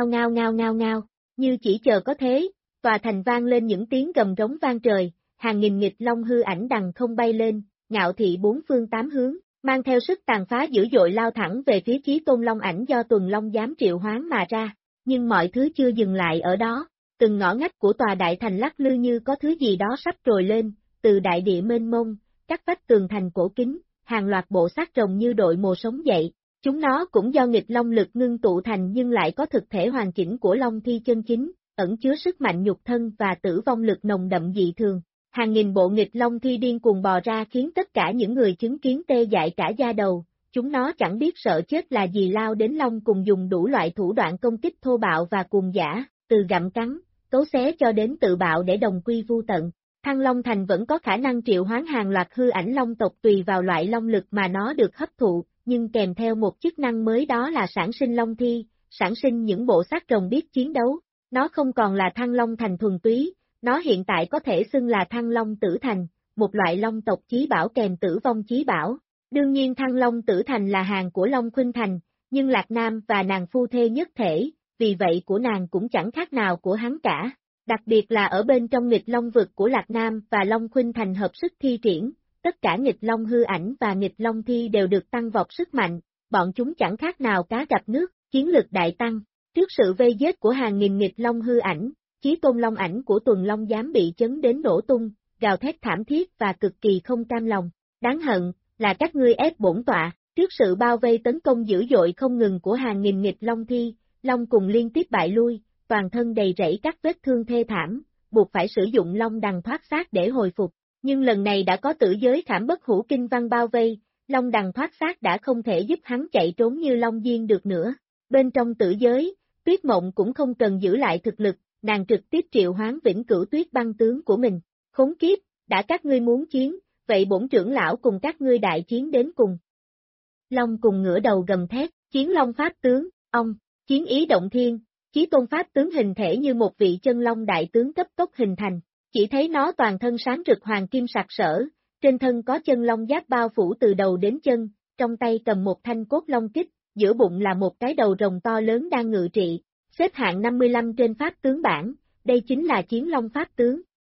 ngao, như chỉ chờ có thế, tòa thành vang lên những tiếng gầm rống vang trời, hàng nghìn nghịch long hư ảnh đằng không bay lên, ngạo thị bốn phương tám hướng, mang theo sức tàn phá dữ dội lao thẳng về phía chí tôn long ảnh do tuần long giám triệu hoán mà ra, nhưng mọi thứ chưa dừng lại ở đó, từng ngõ ngách của tòa đại thành lắc lư như có thứ gì đó sắp trồi lên, từ đại địa mênh mông, các vách tường thành cổ kính, hàng loạt bộ xác rồng như đội mồ sống dậy, chúng nó cũng do nghịch long lực ngưng tụ thành nhưng lại có thực thể hoàn chỉnh của long thi chân chính, ẩn chứa sức mạnh nhục thân và tử vong lực nồng đậm dị thường. Hàng nghìn bộ nghịch long thi điên cuồng bò ra khiến tất cả những người chứng kiến tê dại cả da đầu, chúng nó chẳng biết sợ chết là gì lao đến Long cùng dùng đủ loại thủ đoạn công kích thô bạo và cuồng dã, từ gặm cắn, cấu xé cho đến tự bạo để đồng quy vu tận. Thăng Long Thành vẫn có khả năng triệu hoán hàng loạt hư ảnh long tộc tùy vào loại long lực mà nó được hấp thụ, nhưng kèm theo một chức năng mới đó là sản sinh long thi, sản sinh những bộ xác rồng biết chiến đấu. Nó không còn là Thăng Long Thành thuần túy, nó hiện tại có thể xưng là Thăng Long Tử Thành, một loại long tộc chí bảo kèm tử vong chí bảo. Đương nhiên Thăng Long Tử Thành là hàng của Long Khuynh Thành, nhưng Lạc Nam và nàng phu thê nhất thể, vì vậy của nàng cũng chẳng khác nào của hắn cả. Đặc biệt là ở bên trong nghịch long vực của Lạc Nam và Long Khuynh Thành hợp sức thi triển, tất cả nghịch long hư ảnh và nghịch long thi đều được tăng vọt sức mạnh, bọn chúng chẳng khác nào cá gặp nước, chiến lực đại tăng. Trước sự vây giết của hàng nghìn nghịch long hư ảnh, chí tôn long ảnh của Tuần Long dám bị chấn đến nổ tung, gào thét thảm thiết và cực kỳ không cam lòng. Đáng hận, là các ngươi ép bổn tọa, trước sự bao vây tấn công dữ dội không ngừng của hàng nghìn nghịch long thi, Long cùng liên tiếp bại lui, toàn thân đầy rẫy các vết thương thê thảm, buộc phải sử dụng long đằng thoát xác để hồi phục. Nhưng lần này đã có tử giới Khảm Bất Hủ kinh văn bao vây, long đằng thoát xác đã không thể giúp hắn chạy trốn như long diên được nữa. Bên trong tử giới, Tuyết Mộng cũng không cần giữ lại thực lực, nàng trực tiếp triệu hoán vĩnh cửu tuyết băng tướng của mình. Khốn kiếp, đã các ngươi muốn chiến, vậy bổn trưởng lão cùng các ngươi đại chiến đến cùng. Long cùng ngửa đầu gầm thét, chiến long pháp tướng, ông, chiến ý động thiên, chí tôn pháp tướng hình thể như một vị chân long đại tướng cấp tốc hình thành, chỉ thấy nó toàn thân sáng rực hoàng kim sặc sỡ, trên thân có chân long giáp bao phủ từ đầu đến chân, trong tay cầm một thanh cốt long kích, giữa bụng là một cái đầu rồng to lớn đang ngự trị, xếp hạng 55 trên pháp tướng bảng, đây chính là chiến long pháp tướng.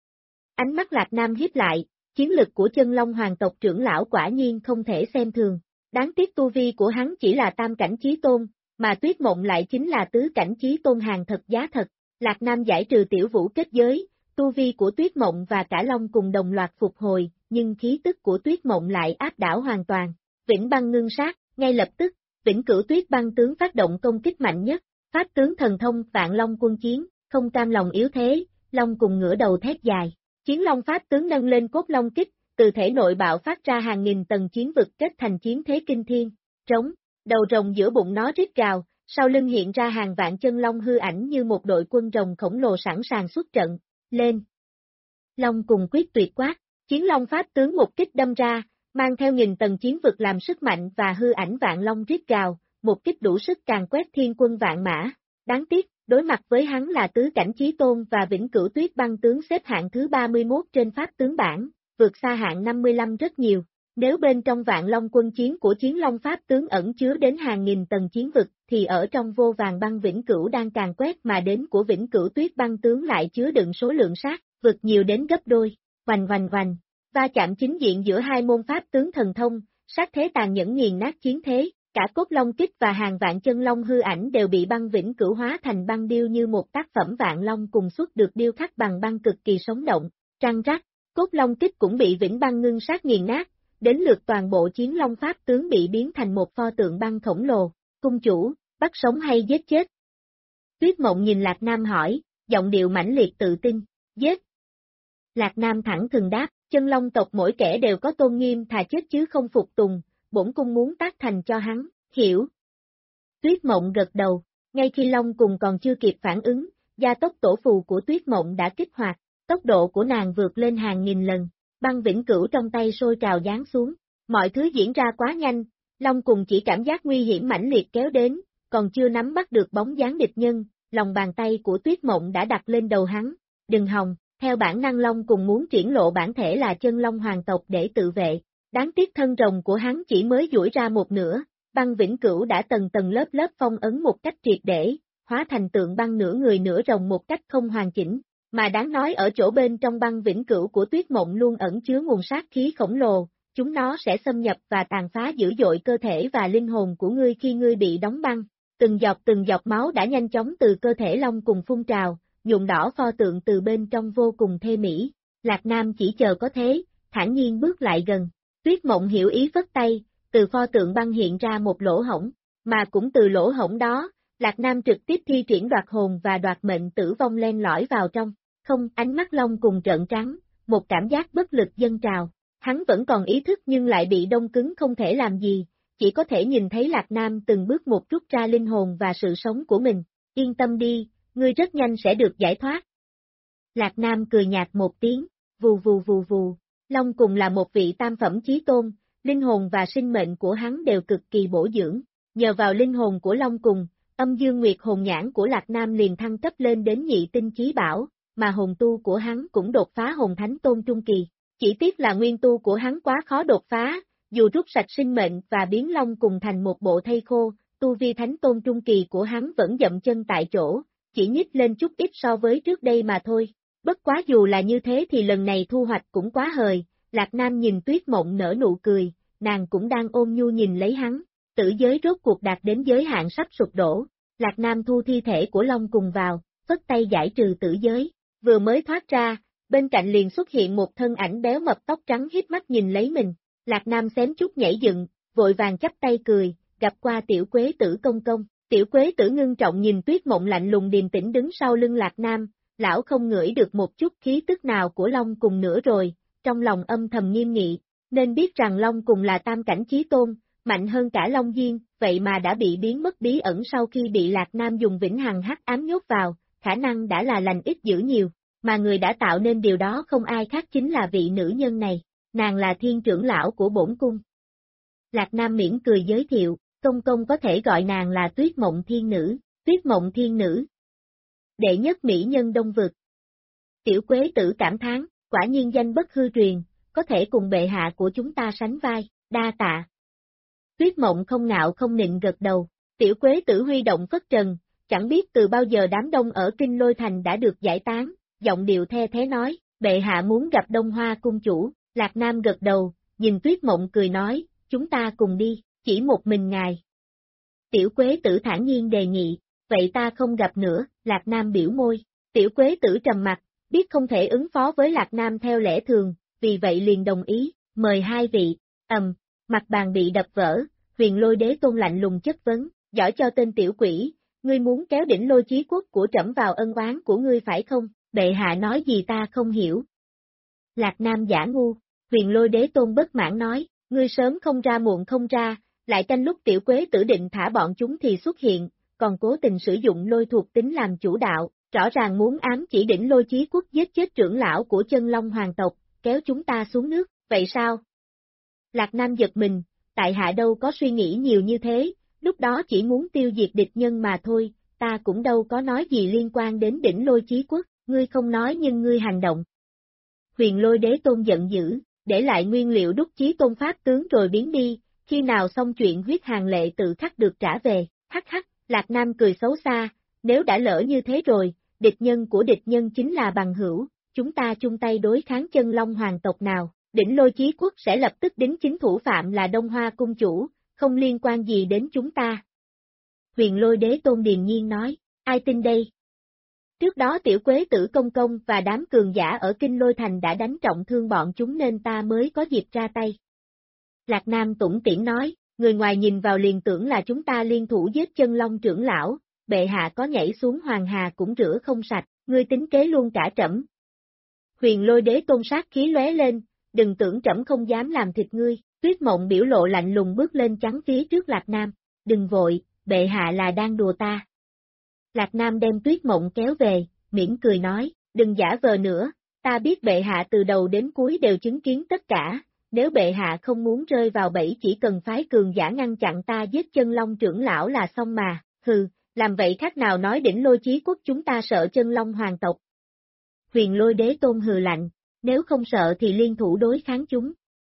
Ánh mắt Lạc Nam hiếp lại, chiến lực của chân long hoàng tộc trưởng lão quả nhiên không thể xem thường, đáng tiếc tu vi của hắn chỉ là tam cảnh chí tôn, mà Tuyết Mộng lại chính là tứ cảnh chí tôn hàng thật giá thật. Lạc Nam giải trừ tiểu vũ kết giới, tu vi của Tuyết Mộng và cả Long cùng đồng loạt phục hồi, nhưng khí tức của Tuyết Mộng lại áp đảo hoàn toàn. Vĩnh băng ngưng sát, ngay lập tức, vĩnh cửu tuyết băng tướng phát động công kích mạnh nhất, pháp tướng thần thông Vạn Long quân chiến, không cam lòng yếu thế, Long cùng ngửa đầu thét dài. Chiến Long pháp tướng nâng lên cốt long kích, từ thể nội bạo phát ra hàng nghìn tầng chiến vực kết thành chiến thế kinh thiên, trống. Đầu rồng giữa bụng nó rít gào, sau lưng hiện ra hàng vạn chân long hư ảnh như một đội quân rồng khổng lồ sẵn sàng xuất trận, lên. Long cùng quyết tuyệt quát, chiến long pháp tướng một kích đâm ra, mang theo nghìn tầng chiến vực làm sức mạnh và hư ảnh vạn long rít gào, một kích đủ sức càn quét thiên quân vạn mã. Đáng tiếc, đối mặt với hắn là tứ cảnh chí tôn và vĩnh cửu tuyết băng tướng xếp hạng thứ 31 trên pháp tướng bảng, vượt xa hạng 55 rất nhiều. Nếu bên trong Vạn Long quân chiến của chiến long pháp tướng ẩn chứa đến hàng nghìn tầng chiến vực, thì ở trong vô vàng băng vĩnh cửu đang càn quét mà đến của vĩnh cửu tuyết băng tướng lại chứa đựng số lượng sát, vực nhiều đến gấp đôi, vành vành vành, va chạm chính diện giữa hai môn pháp tướng thần thông, sát thế tàn nhẫn nghiền nát chiến thế, cả cốt long kích và hàng vạn chân long hư ảnh đều bị băng vĩnh cửu hóa thành băng điêu như một tác phẩm Vạn Long cùng xuất được điêu khắc bằng băng cực kỳ sống động, trăng rắc, cốt long kích cũng bị vĩnh băng ngưng sát nghiền nát. Đến lượt toàn bộ chiến long pháp tướng bị biến thành một pho tượng băng khổng lồ, cung chủ, bắt sống hay giết chết? Tuyết Mộng nhìn Lạc Nam hỏi, giọng điệu mãnh liệt tự tin, giết. Lạc Nam thẳng thừng đáp, chân long tộc mỗi kẻ đều có tôn nghiêm thà chết chứ không phục tùng, bổn cung muốn tác thành cho hắn, hiểu. Tuyết Mộng gật đầu, ngay khi Long cùng còn chưa kịp phản ứng, gia tốc tổ phù của Tuyết Mộng đã kích hoạt, tốc độ của nàng vượt lên hàng nghìn lần. Băng vĩnh cửu trong tay sôi trào giáng xuống, mọi thứ diễn ra quá nhanh, Long cùng chỉ cảm giác nguy hiểm mãnh liệt kéo đến, còn chưa nắm bắt được bóng dáng địch nhân, lòng bàn tay của Tuyết Mộng đã đặt lên đầu hắn, đừng hòng, theo bản năng Long cùng muốn triển lộ bản thể là chân long hoàng tộc để tự vệ, đáng tiếc thân rồng của hắn chỉ mới duỗi ra một nửa, băng vĩnh cửu đã tầng tầng lớp lớp phong ấn một cách triệt để, hóa thành tượng băng nửa người nửa rồng một cách không hoàn chỉnh. Mà đáng nói ở chỗ bên trong băng vĩnh cửu của Tuyết Mộng luôn ẩn chứa nguồn sát khí khổng lồ, chúng nó sẽ xâm nhập và tàn phá dữ dội cơ thể và linh hồn của ngươi khi ngươi bị đóng băng. Từng giọt máu đã nhanh chóng từ cơ thể Long cùng phun trào, nhuộm đỏ pho tượng từ bên trong vô cùng thê mỹ. Lạc Nam chỉ chờ có thế, thản nhiên bước lại gần. Tuyết Mộng hiểu ý phất tay, từ pho tượng băng hiện ra một lỗ hổng, mà cũng từ lỗ hổng đó, Lạc Nam trực tiếp thi triển đoạt hồn và đoạt mệnh tử vong len lỏi vào trong. Không, ánh mắt Long cùng trợn trắng, một cảm giác bất lực dâng trào, hắn vẫn còn ý thức nhưng lại bị đông cứng không thể làm gì, chỉ có thể nhìn thấy Lạc Nam từng bước một rút ra linh hồn và sự sống của mình, yên tâm đi, ngươi rất nhanh sẽ được giải thoát. Lạc Nam cười nhạt một tiếng, vù vù vù vù, Long cùng là một vị tam phẩm chí tôn, linh hồn và sinh mệnh của hắn đều cực kỳ bổ dưỡng, nhờ vào linh hồn của Long cùng, âm dương nguyệt hồn nhãn của Lạc Nam liền thăng cấp lên đến nhị tinh chí bảo. Mà hồn tu của hắn cũng đột phá hồn thánh tôn trung kỳ, chỉ tiếc là nguyên tu của hắn quá khó đột phá, dù rút sạch sinh mệnh và biến long cùng thành một bộ thây khô, tu vi thánh tôn trung kỳ của hắn vẫn dậm chân tại chỗ, chỉ nhích lên chút ít so với trước đây mà thôi. Bất quá dù là như thế thì lần này thu hoạch cũng quá hời, Lạc Nam nhìn Tuyết Mộng nở nụ cười, nàng cũng đang ôm nhu nhìn lấy hắn, tử giới rốt cuộc đạt đến giới hạn sắp sụp đổ, Lạc Nam thu thi thể của Long cùng vào, phất tay giải trừ tử giới, vừa mới thoát ra, bên cạnh liền xuất hiện một thân ảnh béo mập tóc trắng híp mắt nhìn lấy mình, Lạc Nam xém chút nhảy dựng, vội vàng chắp tay cười, gặp qua tiểu quế tử công công, tiểu quế tử ngưng trọng nhìn Tuyết Mộng lạnh lùng điềm tĩnh đứng sau lưng Lạc Nam, lão không ngửi được một chút khí tức nào của Long cùng nữa rồi, trong lòng âm thầm nghiêm nghị, nên biết rằng Long cùng là tam cảnh chí tôn, mạnh hơn cả Long Diên, vậy mà đã bị biến mất bí ẩn sau khi bị Lạc Nam dùng vĩnh hằng hắc ám nhốt vào, khả năng đã là lành ít dữ nhiều, mà người đã tạo nên điều đó không ai khác chính là vị nữ nhân này, nàng là thiên trưởng lão của bổn cung. Lạc Nam mỉm cười giới thiệu, công công có thể gọi nàng là Tuyết Mộng Thiên Nữ, Tuyết Mộng Thiên Nữ. Đệ nhất mỹ nhân Đông Vực. Tiểu Quế Tử cảm thán, quả nhiên danh bất hư truyền, có thể cùng bệ hạ của chúng ta sánh vai, đa tạ. Tuyết Mộng không ngạo không nịnh gật đầu, Tiểu Quế Tử huy động phất trần, chẳng biết từ bao giờ đám đông ở Kinh Lôi Thành đã được giải tán, giọng điệu the thế nói, bệ hạ muốn gặp Đông Hoa cung chủ, Lạc Nam gật đầu, nhìn Tuyết Mộng cười nói, chúng ta cùng đi, chỉ một mình ngài. Tiểu Quế Tử thản nhiên đề nghị, vậy ta không gặp nữa, Lạc Nam biểu môi, Tiểu Quế Tử trầm mặt, biết không thể ứng phó với Lạc Nam theo lẽ thường, vì vậy liền đồng ý, mời hai vị, mặt bàn bị đập vỡ, Huyền Lôi Đế Tôn lạnh lùng chất vấn, giỏi cho tên tiểu quỷ, ngươi muốn kéo đỉnh lôi chí quốc của trẫm vào ân oán của ngươi phải không, bệ hạ nói gì ta không hiểu. Lạc Nam giả ngu, Huyền Lôi Đế Tôn bất mãn nói, ngươi sớm không ra muộn không ra, lại canh lúc tiểu Quế Tử định thả bọn chúng thì xuất hiện, còn cố tình sử dụng lôi thuộc tính làm chủ đạo, rõ ràng muốn ám chỉ đỉnh lôi chí quốc giết chết trưởng lão của chân long hoàng tộc, kéo chúng ta xuống nước, vậy sao? Lạc Nam giật mình, tại hạ đâu có suy nghĩ nhiều như thế, lúc đó chỉ muốn tiêu diệt địch nhân mà thôi, ta cũng đâu có nói gì liên quan đến đỉnh lôi chí quốc, ngươi không nói nhưng ngươi hành động. Huyền Lôi Đế Tôn giận dữ, để lại nguyên liệu đúc chí tôn pháp tướng rồi biến đi, khi nào xong chuyện huyết hàng lệ tự khắc được trả về, hắc hắc, Lạc Nam cười xấu xa, nếu đã lỡ như thế rồi, địch nhân của địch nhân chính là bằng hữu, chúng ta chung tay đối kháng chân long hoàng tộc nào, đỉnh lôi chí quốc sẽ lập tức đính chính thủ phạm là Đông Hoa cung chủ, không liên quan gì đến chúng ta. Huyền Lôi Đế Tôn điềm nhiên nói, ai tin đây? Trước đó tiểu Quế Tử công công và đám cường giả ở Kinh Lôi Thành đã đánh trọng thương bọn chúng nên ta mới có dịp ra tay. Lạc Nam tủm tỉm nói, người ngoài nhìn vào liền tưởng là chúng ta liên thủ giết chân long trưởng lão, bệ hạ có nhảy xuống hoàng hà cũng rửa không sạch, ngươi tính kế luôn cả trẫm. Huyền Lôi Đế Tôn sát khí lóe lên, đừng tưởng trẫm không dám làm thịt ngươi, Tuyết Mộng biểu lộ lạnh lùng bước lên chắn phía trước Lạc Nam, đừng vội, bệ hạ là đang đùa ta. Lạc Nam đem Tuyết Mộng kéo về, mỉm cười nói, đừng giả vờ nữa, ta biết bệ hạ từ đầu đến cuối đều chứng kiến tất cả, nếu bệ hạ không muốn rơi vào bẫy chỉ cần phái cường giả ngăn chặn ta giết chân long trưởng lão là xong mà, hừ, làm vậy khác nào nói đỉnh lôi chí quốc chúng ta sợ chân long hoàng tộc. Huyền Lôi Đế Tôn hừ lạnh, nếu không sợ thì liên thủ đối kháng chúng.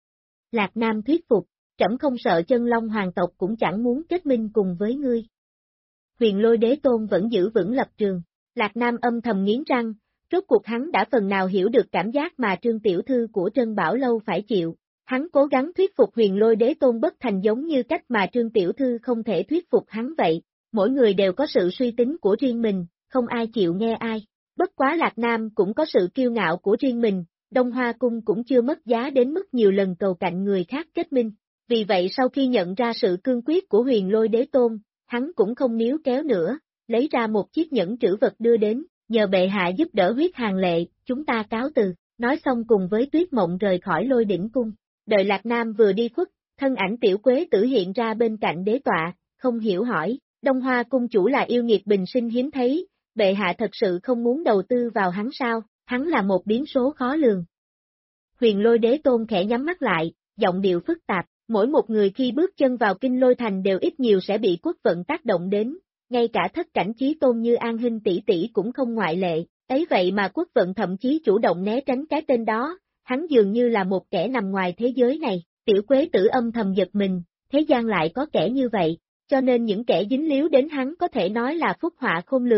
Lạc Nam thuyết phục, trẫm không sợ chân long hoàng tộc cũng chẳng muốn kết minh cùng với ngươi. Huyền Lôi Đế Tôn vẫn giữ vững lập trường, Lạc Nam âm thầm nghiến răng, rốt cuộc hắn đã phần nào hiểu được cảm giác mà Trương Tiểu Thư của Trân Bảo Lâu phải chịu. Hắn cố gắng thuyết phục Huyền Lôi Đế Tôn bất thành giống như cách mà Trương Tiểu Thư không thể thuyết phục hắn vậy, mỗi người đều có sự suy tính của riêng mình, không ai chịu nghe ai. Bất quá Lạc Nam cũng có sự kiêu ngạo của riêng mình, Đông Hoa Cung cũng chưa mất giá đến mức nhiều lần cầu cạnh người khác kết minh. Vì vậy sau khi nhận ra sự cương quyết của Huyền Lôi Đế Tôn, hắn cũng không níu kéo nữa, lấy ra một chiếc nhẫn trữ vật đưa đến, nhờ bệ hạ giúp đỡ huyết hàng lệ, chúng ta cáo từ, nói xong cùng với Tuyết Mộng rời khỏi Lôi Đỉnh Cung. Đợi Lạc Nam vừa đi khuất, thân ảnh tiểu Quế Tử hiện ra bên cạnh đế tọa, không hiểu hỏi, Đông Hoa cung chủ là yêu nghiệt bình sinh hiếm thấy, bệ hạ thật sự không muốn đầu tư vào hắn sao, hắn là một biến số khó lường. Huyền Lôi Đế Tôn khẽ nhắm mắt lại, giọng điệu phức tạp, mỗi một người khi bước chân vào Kinh Lôi Thành đều ít nhiều sẽ bị quốc vận tác động đến, ngay cả thất cảnh chí tôn như An Hinh tỷ tỷ cũng không ngoại lệ, ấy vậy mà quốc vận thậm chí chủ động né tránh cái tên đó. Hắn dường như là một kẻ nằm ngoài thế giới này, tiểu Quế Tử âm thầm giật mình, thế gian lại có kẻ như vậy, cho nên những kẻ dính líu đến hắn có thể nói là phúc họa khôn lường,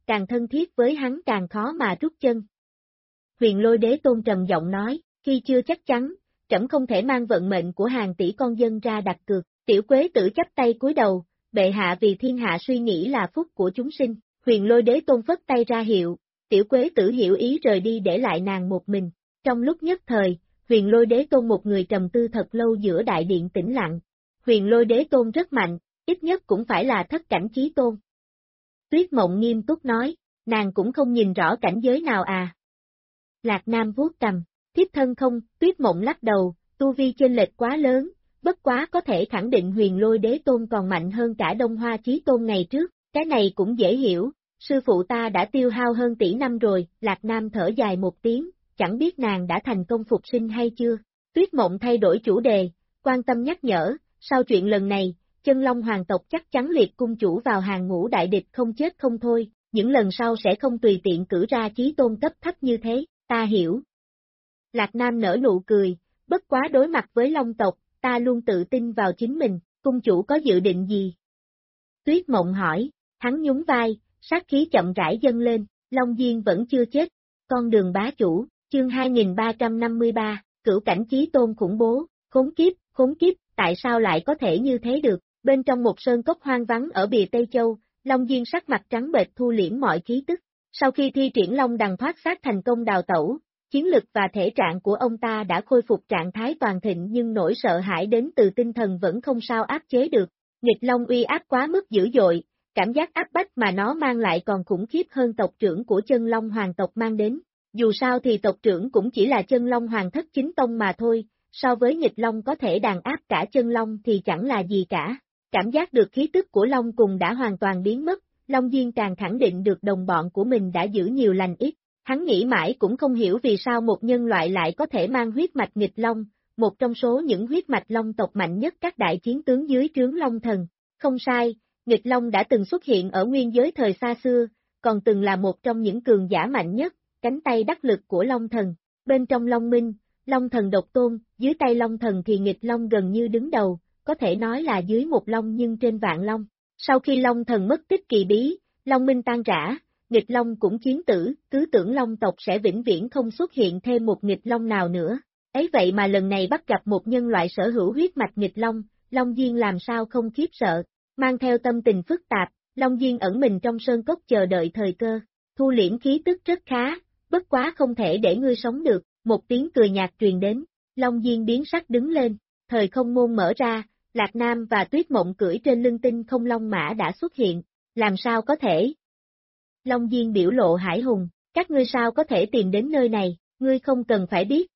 càng thân thiết với hắn càng khó mà rút chân. Huyền Lôi Đế Tôn trầm giọng nói, khi chưa chắc chắn, trẫm không thể mang vận mệnh của hàng tỷ con dân ra đặt cược. Tiểu Quế Tử chắp tay cúi đầu, bệ hạ vì thiên hạ suy nghĩ là phúc của chúng sinh. Huyền Lôi Đế Tôn phất tay ra hiệu, Tiểu Quế Tử hiểu ý rời đi để lại nàng một mình. Trong lúc nhất thời, Huyền Lôi Đế Tôn một người trầm tư thật lâu giữa đại điện tĩnh lặng. Huyền Lôi Đế Tôn rất mạnh, ít nhất cũng phải là thất cảnh chí tôn. Tuyết Mộng nghiêm túc nói, nàng cũng không nhìn rõ cảnh giới nào à. Lạc Nam vuốt cầm, thiếp thân không, Tuyết Mộng lắc đầu, tu vi chênh lệch quá lớn, bất quá có thể khẳng định Huyền Lôi Đế Tôn còn mạnh hơn cả Đông Hoa Chí Tôn ngày trước, cái này cũng dễ hiểu, sư phụ ta đã tiêu hao hơn tỷ năm rồi, Lạc Nam thở dài một tiếng, chẳng biết nàng đã thành công phục sinh hay chưa. Tuyết Mộng thay đổi chủ đề, quan tâm nhắc nhở, sau chuyện lần này, Chân Long hoàng tộc chắc chắn liệt cung chủ vào hàng ngũ đại địch không chết không thôi, những lần sau sẽ không tùy tiện cử ra chí tôn cấp thấp như thế, ta hiểu. Lạc Nam nở nụ cười, bất quá đối mặt với Long tộc, ta luôn tự tin vào chính mình, cung chủ có dự định gì? Tuyết Mộng hỏi, hắn nhún vai, sát khí chậm rãi dâng lên, Long Diên vẫn chưa chết, con đường bá chủ, chương 2353, cửu cảnh chí tôn khủng bố, khốn kiếp, tại sao lại có thể như thế được? Bên trong một sơn cốc hoang vắng ở bìa Tây Châu, Long Diên sắc mặt trắng bệch thu liễm mọi khí tức. Sau khi thi triển Long đằng thoát xác thành công đào tẩu, chiến lực và thể trạng của ông ta đã khôi phục trạng thái toàn thịnh nhưng nỗi sợ hãi đến từ tinh thần vẫn không sao áp chế được. Nghịch Long uy áp quá mức dữ dội, cảm giác áp bách mà nó mang lại còn khủng khiếp hơn tộc trưởng của Chân Long hoàng tộc mang đến. Dù sao thì tộc trưởng cũng chỉ là Chân Long hoàng thất chính tông mà thôi, so với nghịch Long có thể đàn áp cả Chân Long thì chẳng là gì cả. Cảm giác được khí tức của Long cùng đã hoàn toàn biến mất, Long Diên càng khẳng định được đồng bọn của mình đã giữ nhiều lành ít. Hắn nghĩ mãi cũng không hiểu vì sao một nhân loại lại có thể mang huyết mạch nghịch Long, một trong số những huyết mạch Long tộc mạnh nhất các đại chiến tướng dưới trướng Long thần. Không sai, nghịch Long đã từng xuất hiện ở nguyên giới thời xa xưa, còn từng là một trong những cường giả mạnh nhất, cánh tay đắc lực của Long thần. Bên trong Long Minh, Long thần độc tôn, dưới tay Long thần thì nghịch Long gần như đứng đầu, có thể nói là dưới một Long nhưng trên vạn Long. Sau khi Long thần mất tích kỳ bí, Long Minh tan rã, nghịch Long cũng chiến tử, cứ tưởng Long tộc sẽ vĩnh viễn không xuất hiện thêm một nghịch Long nào nữa. Ấy vậy mà lần này bắt gặp một nhân loại sở hữu huyết mạch nghịch Long, Long Diên làm sao không khiếp sợ. Mang theo tâm tình phức tạp, Long Diên ẩn mình trong sơn cốc chờ đợi thời cơ, thu liễm khí tức rất khá, bất quá không thể để ngươi sống được, một tiếng cười nhạt truyền đến, Long Diên biến sắc đứng lên, thời không môn mở ra, Lạc Nam và Tuyết Mộng cưỡi trên lưng tinh không long mã đã xuất hiện, làm sao có thể? Long Diên biểu lộ hải hùng, các ngươi sao có thể tìm đến nơi này, ngươi không cần phải biết.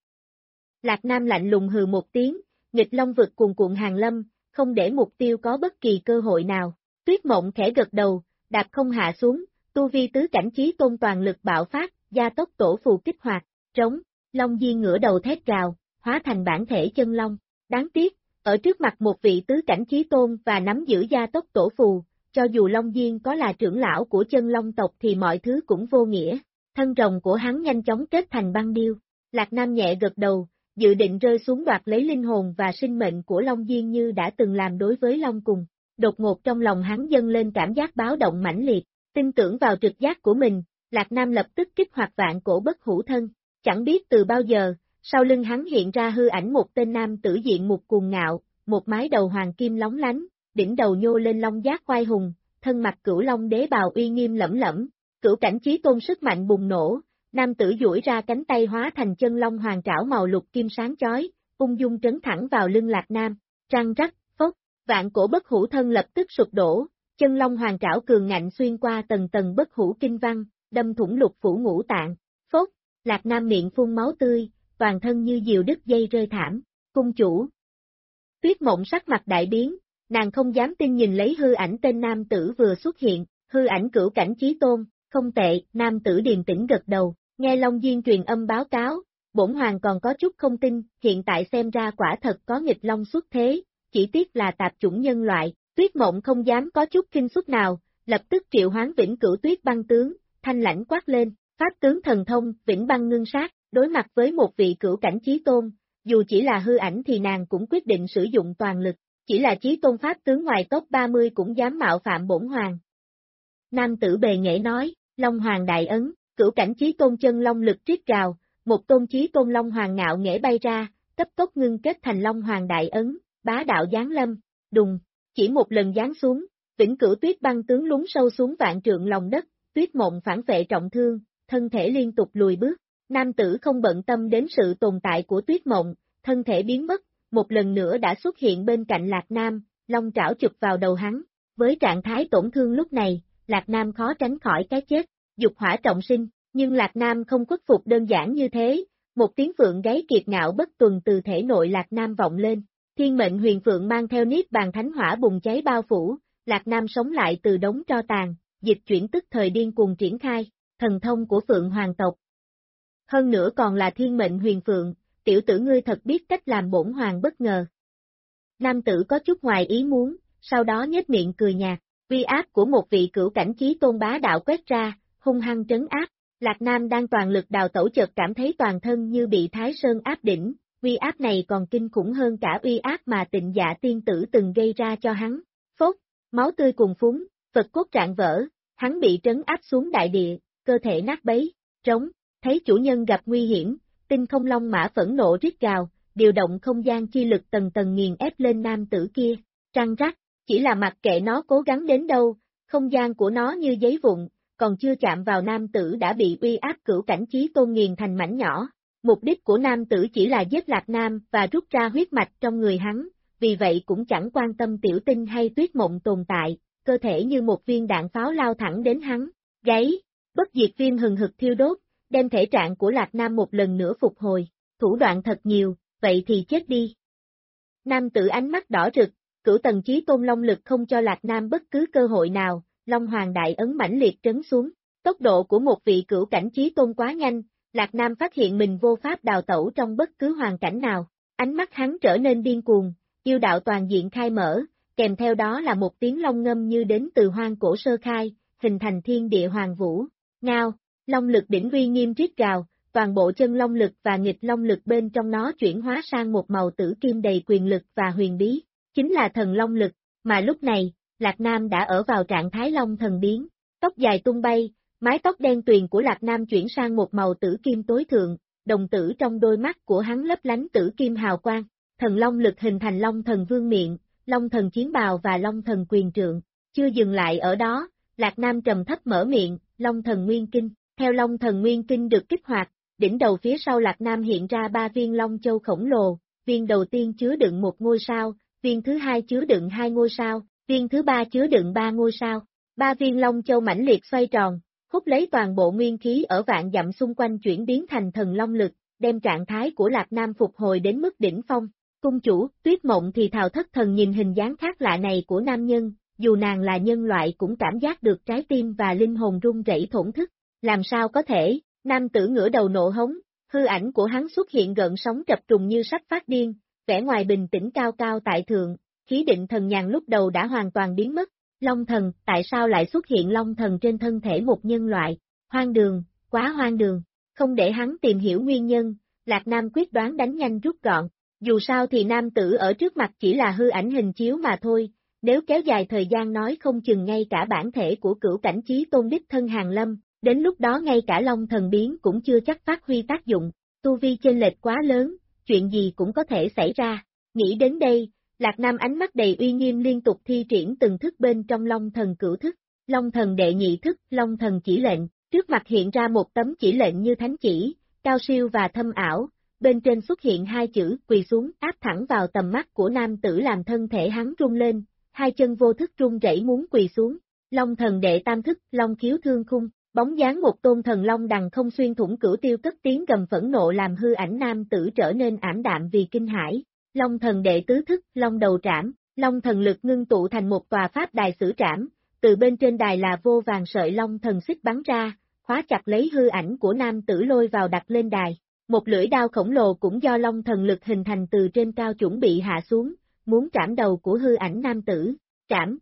Lạc Nam lạnh lùng hừ một tiếng, nghịch Long vực cuồn cuộn hàng lâm, không để mục tiêu có bất kỳ cơ hội nào. Tuyết Mộng khẽ gật đầu, đạp không hạ xuống, tu vi tứ cảnh chí tôn toàn lực bạo phát, gia tốc tổ phù kích hoạt, trống, Long Diên ngửa đầu thét gào, hóa thành bản thể chân long. Đáng tiếc, ở trước mặt một vị tứ cảnh chí tôn và nắm giữ gia tốc tổ phù, cho dù Long Diên có là trưởng lão của Chân Long tộc thì mọi thứ cũng vô nghĩa. Thân rồng của hắn nhanh chóng kết thành băng điêu. Lạc Nam nhẹ gật đầu, dự định rơi xuống đoạt lấy linh hồn và sinh mệnh của Long Diên như đã từng làm đối với Long cùng. Đột ngột trong lòng hắn dâng lên cảm giác báo động mãnh liệt, tin tưởng vào trực giác của mình, Lạc Nam lập tức kích hoạt vạn cổ bất hủ thân. Chẳng biết từ bao giờ, sau lưng hắn hiện ra hư ảnh một tên nam tử diện mục cuồng ngạo, một mái đầu hoàng kim lóng lánh, đỉnh đầu nhô lên long giác oai hùng, thân mặc cửu long đế bào uy nghiêm lẫm lẫm, cửu cảnh chí tôn sức mạnh bùng nổ, nam tử duỗi ra cánh tay hóa thành chân long hoàng trảo màu lục kim sáng chói, ung dung trấn thẳng vào lưng Lạc Nam, răng rắc, phốc, vạn cổ bất hủ thân lập tức sụp đổ, chân long hoàng trảo cường ngạnh xuyên qua tầng tầng bất hủ kinh văn, đâm thủng lục phủ ngũ tạng, phốc, Lạc Nam miệng phun máu tươi, toàn thân như diều đứt dây rơi thảm, cung chủ. Tuyết Mộng sắc mặt đại biến, nàng không dám tin nhìn lấy hư ảnh tên nam tử vừa xuất hiện, hư ảnh cửu cảnh chí tôn, không tệ, nam tử điềm tĩnh gật đầu, nghe Long Diên truyền âm báo cáo, bổn hoàng còn có chút không tin, hiện tại xem ra quả thật có nghịch long xuất thế, chỉ tiếc là tạp chủng nhân loại, Tuyết Mộng không dám có chút kinh suất nào, lập tức triệu hoán vĩnh cửu tuyết băng tướng, thanh lãnh quát lên, pháp tướng thần thông, vĩnh băng ngưng sát, đối mặt với một vị cửu cảnh chí tôn, dù chỉ là hư ảnh thì nàng cũng quyết định sử dụng toàn lực, chỉ là chí tôn pháp tướng ngoài top 30 cũng dám mạo phạm bổn hoàng. Nam tử bề nghệ nói, Long Hoàng đại ấn, cửu cảnh chí tôn chân long lực triết gào, một tôn chí tôn Long Hoàng ngạo nghễ bay ra, cấp tốc ngưng kết thành Long Hoàng đại ấn, bá đạo giáng lâm, đùng, chỉ một lần giáng xuống, vĩnh cửu tuyết băng tướng lún sâu xuống vạn trượng lòng đất, Tuyết Mộng phản vệ trọng thương, thân thể liên tục lùi bước, nam tử không bận tâm đến sự tồn tại của Tuyết Mộng, thân thể biến mất, một lần nữa đã xuất hiện bên cạnh Lạc Nam, long trảo chụp vào đầu hắn, với trạng thái tổn thương lúc này, Lạc Nam khó tránh khỏi cái chết, dục hỏa trọng sinh, nhưng Lạc Nam không khuất phục đơn giản như thế, một tiếng phượng gáy kiệt ngạo bất tuần từ thể nội Lạc Nam vọng lên, thiên mệnh huyền phượng mang theo niết bàn thánh hỏa bùng cháy bao phủ, Lạc Nam sống lại từ đống tro tàn, dịch chuyển tức thời điên cuồng triển khai, thần thông của Phượng Hoàng tộc. Hơn nữa còn là thiên mệnh huyền phượng, tiểu tử ngươi thật biết cách làm bổn hoàng bất ngờ. Nam tử có chút ngoài ý muốn, sau đó nhếch miệng cười nhạt, uy áp của một vị cửu cảnh chí tôn bá đạo quét ra, hung hăng trấn áp. Lạc Nam đang toàn lực đào tẩu chợt cảm thấy toàn thân như bị Thái Sơn áp đỉnh, uy áp này còn kinh khủng hơn cả uy áp mà Tịnh Dạ tiên tử từng gây ra cho hắn. Phốt, máu tươi cùng phúng, Phật cốt rạn vỡ, hắn bị trấn áp xuống đại địa, cơ thể nát bấy, trống, thấy chủ nhân gặp nguy hiểm, Tinh Không Long Mã phẫn nộ rít gào, điều động không gian chi lực tầng tầng nghiền ép lên nam tử kia, răng rắc, chỉ là mặc kệ nó cố gắng đến đâu, không gian của nó như giấy vụn, còn chưa chạm vào nam tử đã bị uy áp cửu cảnh chí tôn nghiền thành mảnh nhỏ. Mục đích của nam tử chỉ là giết Lạc Nam và rút ra huyết mạch trong người hắn, vì vậy cũng chẳng quan tâm Tiểu Tinh hay Tuyết Mộng tồn tại, cơ thể như một viên đạn pháo lao thẳng đến hắn, gáy, bất diệt viêm hừng hực thiêu đốt, đem thể trạng của Lạc Nam một lần nữa phục hồi, thủ đoạn thật nhiều, vậy thì chết đi. Nam tử ánh mắt đỏ rực, cửu tầng chí tôn long lực không cho Lạc Nam bất cứ cơ hội nào, Long Hoàng đại ấn mãnh liệt trấn xuống, tốc độ của một vị cửu cảnh chí tôn quá nhanh, Lạc Nam phát hiện mình vô pháp đào tẩu trong bất cứ hoàn cảnh nào, ánh mắt hắn trở nên điên cuồng, yêu đạo toàn diện khai mở, kèm theo đó là một tiếng long ngâm như đến từ hoang cổ sơ khai, hình thành thiên địa hoàng vũ, ngao, long lực đỉnh uy nghiêm rít gào, toàn bộ chân long lực và nghịch long lực bên trong nó chuyển hóa sang một màu tử kim đầy quyền lực và huyền bí, chính là thần long lực, mà lúc này, Lạc Nam đã ở vào trạng thái long thần biến, tóc dài tung bay, mái tóc đen tuyền của Lạc Nam chuyển sang một màu tử kim tối thượng, đồng tử trong đôi mắt của hắn lấp lánh tử kim hào quang, thần long lực hình thành long thần vương miện, long thần chiến bào và long thần quyền trượng, chưa dừng lại ở đó, Lạc Nam trầm thấp mở miệng, long thần nguyên kinh, theo long thần nguyên kinh được kích hoạt, đỉnh đầu phía sau Lạc Nam hiện ra 3 viên long châu khổng lồ, viên đầu tiên chứa đựng 1 ngôi sao, viên thứ hai chứa đựng 2 ngôi sao, viên thứ ba chứa đựng 3 ngôi sao, 3 viên long châu mãnh liệt xoay tròn, hút lấy toàn bộ nguyên khí ở vạn dặm xung quanh chuyển biến thành thần long lực, đem trạng thái của Lạc Nam phục hồi đến mức đỉnh phong. Cung chủ, Tuyết Mộng thì thào thất thần nhìn hình dáng khác lạ này của nam nhân, dù nàng là nhân loại cũng cảm giác được trái tim và linh hồn run rẩy thổn thức. Làm sao có thể, nam tử ngửa đầu nộ hống, hư ảnh của hắn xuất hiện gợn sóng trập trùng như sắp phát điên, vẻ ngoài bình tĩnh cao cao tại thượng, khí định thần nhàn lúc đầu đã hoàn toàn biến mất. Long thần, tại sao lại xuất hiện long thần trên thân thể một nhân loại? Hoang đường, quá hoang đường, không để hắn tìm hiểu nguyên nhân, Lạc Nam quyết đoán đánh nhanh rút gọn. Dù sao thì nam tử ở trước mặt chỉ là hư ảnh hình chiếu mà thôi, nếu kéo dài thời gian nói không chừng ngay cả bản thể của cửu cảnh chí tôn đích thân hàng lâm, đến lúc đó ngay cả long thần biến cũng chưa chắc phát huy tác dụng, tu vi chênh lệch quá lớn, chuyện gì cũng có thể xảy ra. Nghĩ đến đây, Lạc Nam ánh mắt đầy uy nghiêm liên tục thi triển từng thức bên trong long thần cửu thức, long thần đệ nhị thức, long thần chỉ lệnh, trước mặt hiện ra một tấm chỉ lệnh như thánh chỉ, cao siêu và thâm ảo. Bên trên xuất hiện 2 chữ quỳ xuống áp thẳng vào tầm mắt của nam tử làm thân thể hắn rung lên, 2 chân vô thức run rẩy muốn quỳ xuống. Long thần đệ tam thức, long khiếu thương khung, bóng dáng một tôn thần long đằng không xuyên thủng cửu tiêu cất tiếng gầm phẫn nộ làm hư ảnh nam tử trở nên ảm đạm vì kinh hãi. Long thần đệ tứ thức, long đầu trảm, long thần lực ngưng tụ thành một tòa pháp đài xử trảm, từ bên trên đài là vô vàng sợi long thần xích bắn ra, khóa chặt lấy hư ảnh của nam tử lôi vào đặt lên đài. Một lưỡi đao khổng lồ cũng do long thần lực hình thành từ trên cao chuẩn bị hạ xuống, muốn trảm đầu của hư ảnh nam tử, trảm.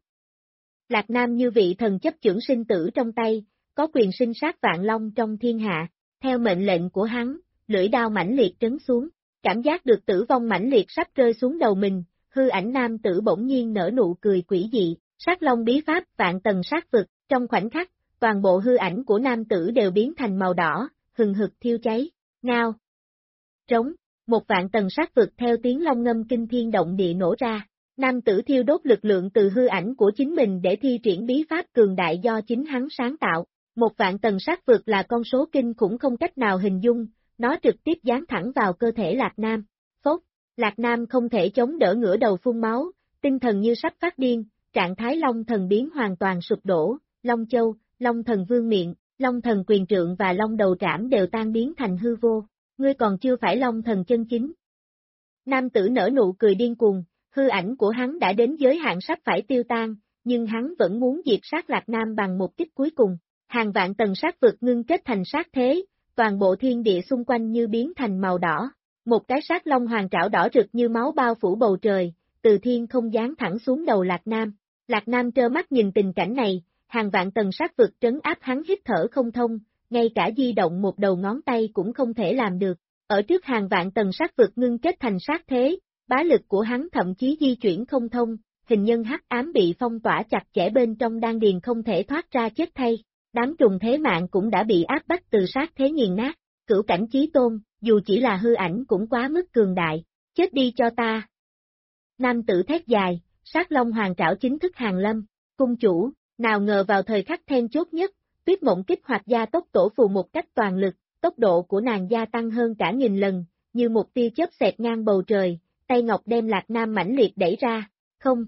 Lạc Nam như vị thần chấp chưởng sinh tử trong tay, có quyền sinh sát vạn long trong thiên hạ, theo mệnh lệnh của hắn, lưỡi đao mãnh liệt trấn xuống, cảm giác được tử vong mãnh liệt sắp rơi xuống đầu mình, hư ảnh nam tử bỗng nhiên nở nụ cười quỷ dị, sát long bí pháp vạn tầng sát vực, trong khoảnh khắc, toàn bộ hư ảnh của nam tử đều biến thành màu đỏ, hừng hực thiêu cháy, ngao. Trống, một vạn tầng sát vực theo tiếng long ngâm kinh thiên động địa nổ ra, nam tử thiêu đốt lực lượng từ hư ảnh của chính mình để thi triển bí pháp cường đại do chính hắn sáng tạo. Một vạn tầng sát vực là con số kinh khủng không cách nào hình dung, nó trực tiếp giáng thẳng vào cơ thể Lạc Nam. Phốc, Lạc Nam không thể chống đỡ ngửa đầu phun máu, tinh thần như sắp phát điên, trạng thái Long Thần biến hoàn toàn sụp đổ, Long Châu, Long Thần vương miệng, Long Thần quyền trượng và Long đầu trảm đều tan biến thành hư vô. Ngươi còn chưa phải Long Thần chân chính. Nam tử nở nụ cười điên cuồng, hư ảnh của hắn đã đến giới hạn sắp phải tiêu tan, nhưng hắn vẫn muốn diệt sát Lạc Nam bằng một kích cuối cùng. Hàng vạn tầng sát vực ngưng kết thành sát thế, toàn bộ thiên địa xung quanh như biến thành màu đỏ. Một cái sát long hoàng trảo đỏ rực như máu bao phủ bầu trời, từ thiên không giáng thẳng xuống đầu Lạc Nam. Lạc Nam trơ mắt nhìn tình cảnh này, hàng vạn tầng sát vực trấn áp hắn hít thở không thông, ngay cả di động một đầu ngón tay cũng không thể làm được. Ở trước hàng vạn tầng sát vực ngưng kết thành sát thế, bá lực của hắn thậm chí di chuyển không thông, hình nhân hắc ám bị phong tỏa chặt chẽ bên trong đan điền không thể thoát ra chết thay. Đám trùng thế mạng cũng đã bị áp bách từ sát thế nghiền nát, cửu cảnh chí tôn, dù chỉ là hư ảnh cũng quá mức cường đại, chết đi cho ta. Nam tử thét dài, sát long hoàng trảo chính thức hàng lâm, cung chủ, nào ngờ vào thời khắc then chốt nhất, Tuyết Mộng kích hoạt gia tốc tổ phù một cách toàn lực, tốc độ của nàng gia tăng hơn cả 1000 lần, như một tia chớp xẹt ngang bầu trời, tay ngọc đem Lạc Nam mãnh liệt đẩy ra, không.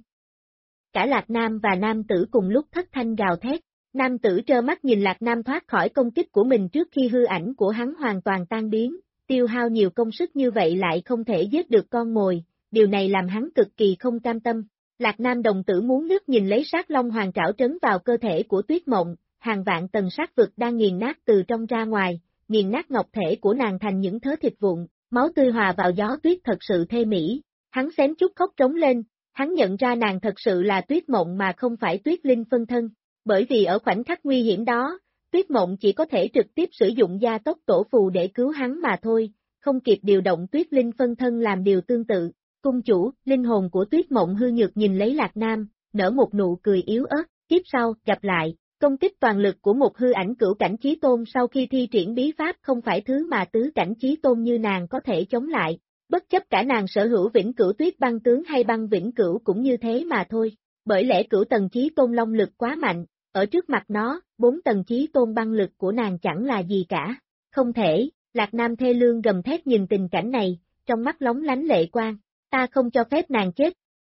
Cả Lạc Nam và nam tử cùng lúc thất thanh gào thét. Nam tử trơ mắt nhìn Lạc Nam thoát khỏi công kích của mình trước khi hư ảnh của hắn hoàn toàn tan biến, tiêu hao nhiều công sức như vậy lại không thể giết được con mồi, điều này làm hắn cực kỳ không cam tâm. Lạc Nam đồng tử muốn nước nhìn lấy sát long hoàng trảo trấn vào cơ thể của Tuyết Mộng, hàng vạn tầng sát vực đang nghiền nát từ trong ra ngoài, nghiền nát ngọc thể của nàng thành những thớ thịt vụn, máu tươi hòa vào gió tuyết thật sự thê mỹ, hắn xém chút khóc trống lên, hắn nhận ra nàng thật sự là Tuyết Mộng mà không phải Tuyết Linh phân thân. Bởi vì ở khoảnh khắc nguy hiểm đó, Tuyết Mộng chỉ có thể trực tiếp sử dụng gia tốc tổ phù để cứu hắn mà thôi, không kịp điều động Tuyết Linh phân thân làm điều tương tự. Cung chủ, linh hồn của Tuyết Mộng hư nhược nhìn lấy Lạc Nam, nở một nụ cười yếu ớt, kiếp sau, gặp lại, công kích toàn lực của một hư ảnh cửu cảnh chí tôn sau khi thi triển bí pháp không phải thứ mà tứ cảnh chí tôn như nàng có thể chống lại, bất chấp cả nàng sở hữu vĩnh cửu tuyết băng tướng hay băng vĩnh cửu cũng như thế mà thôi, bởi lẽ cửu tầng chí tôn long lực quá mạnh. Ở trước mặt nó, 4 tầng chí tôn băng lực của nàng chẳng là gì cả. Không thể, Lạc Nam thê lương gầm thét nhìn tình cảnh này, trong mắt lóng lánh lệ quang, ta không cho phép nàng chết.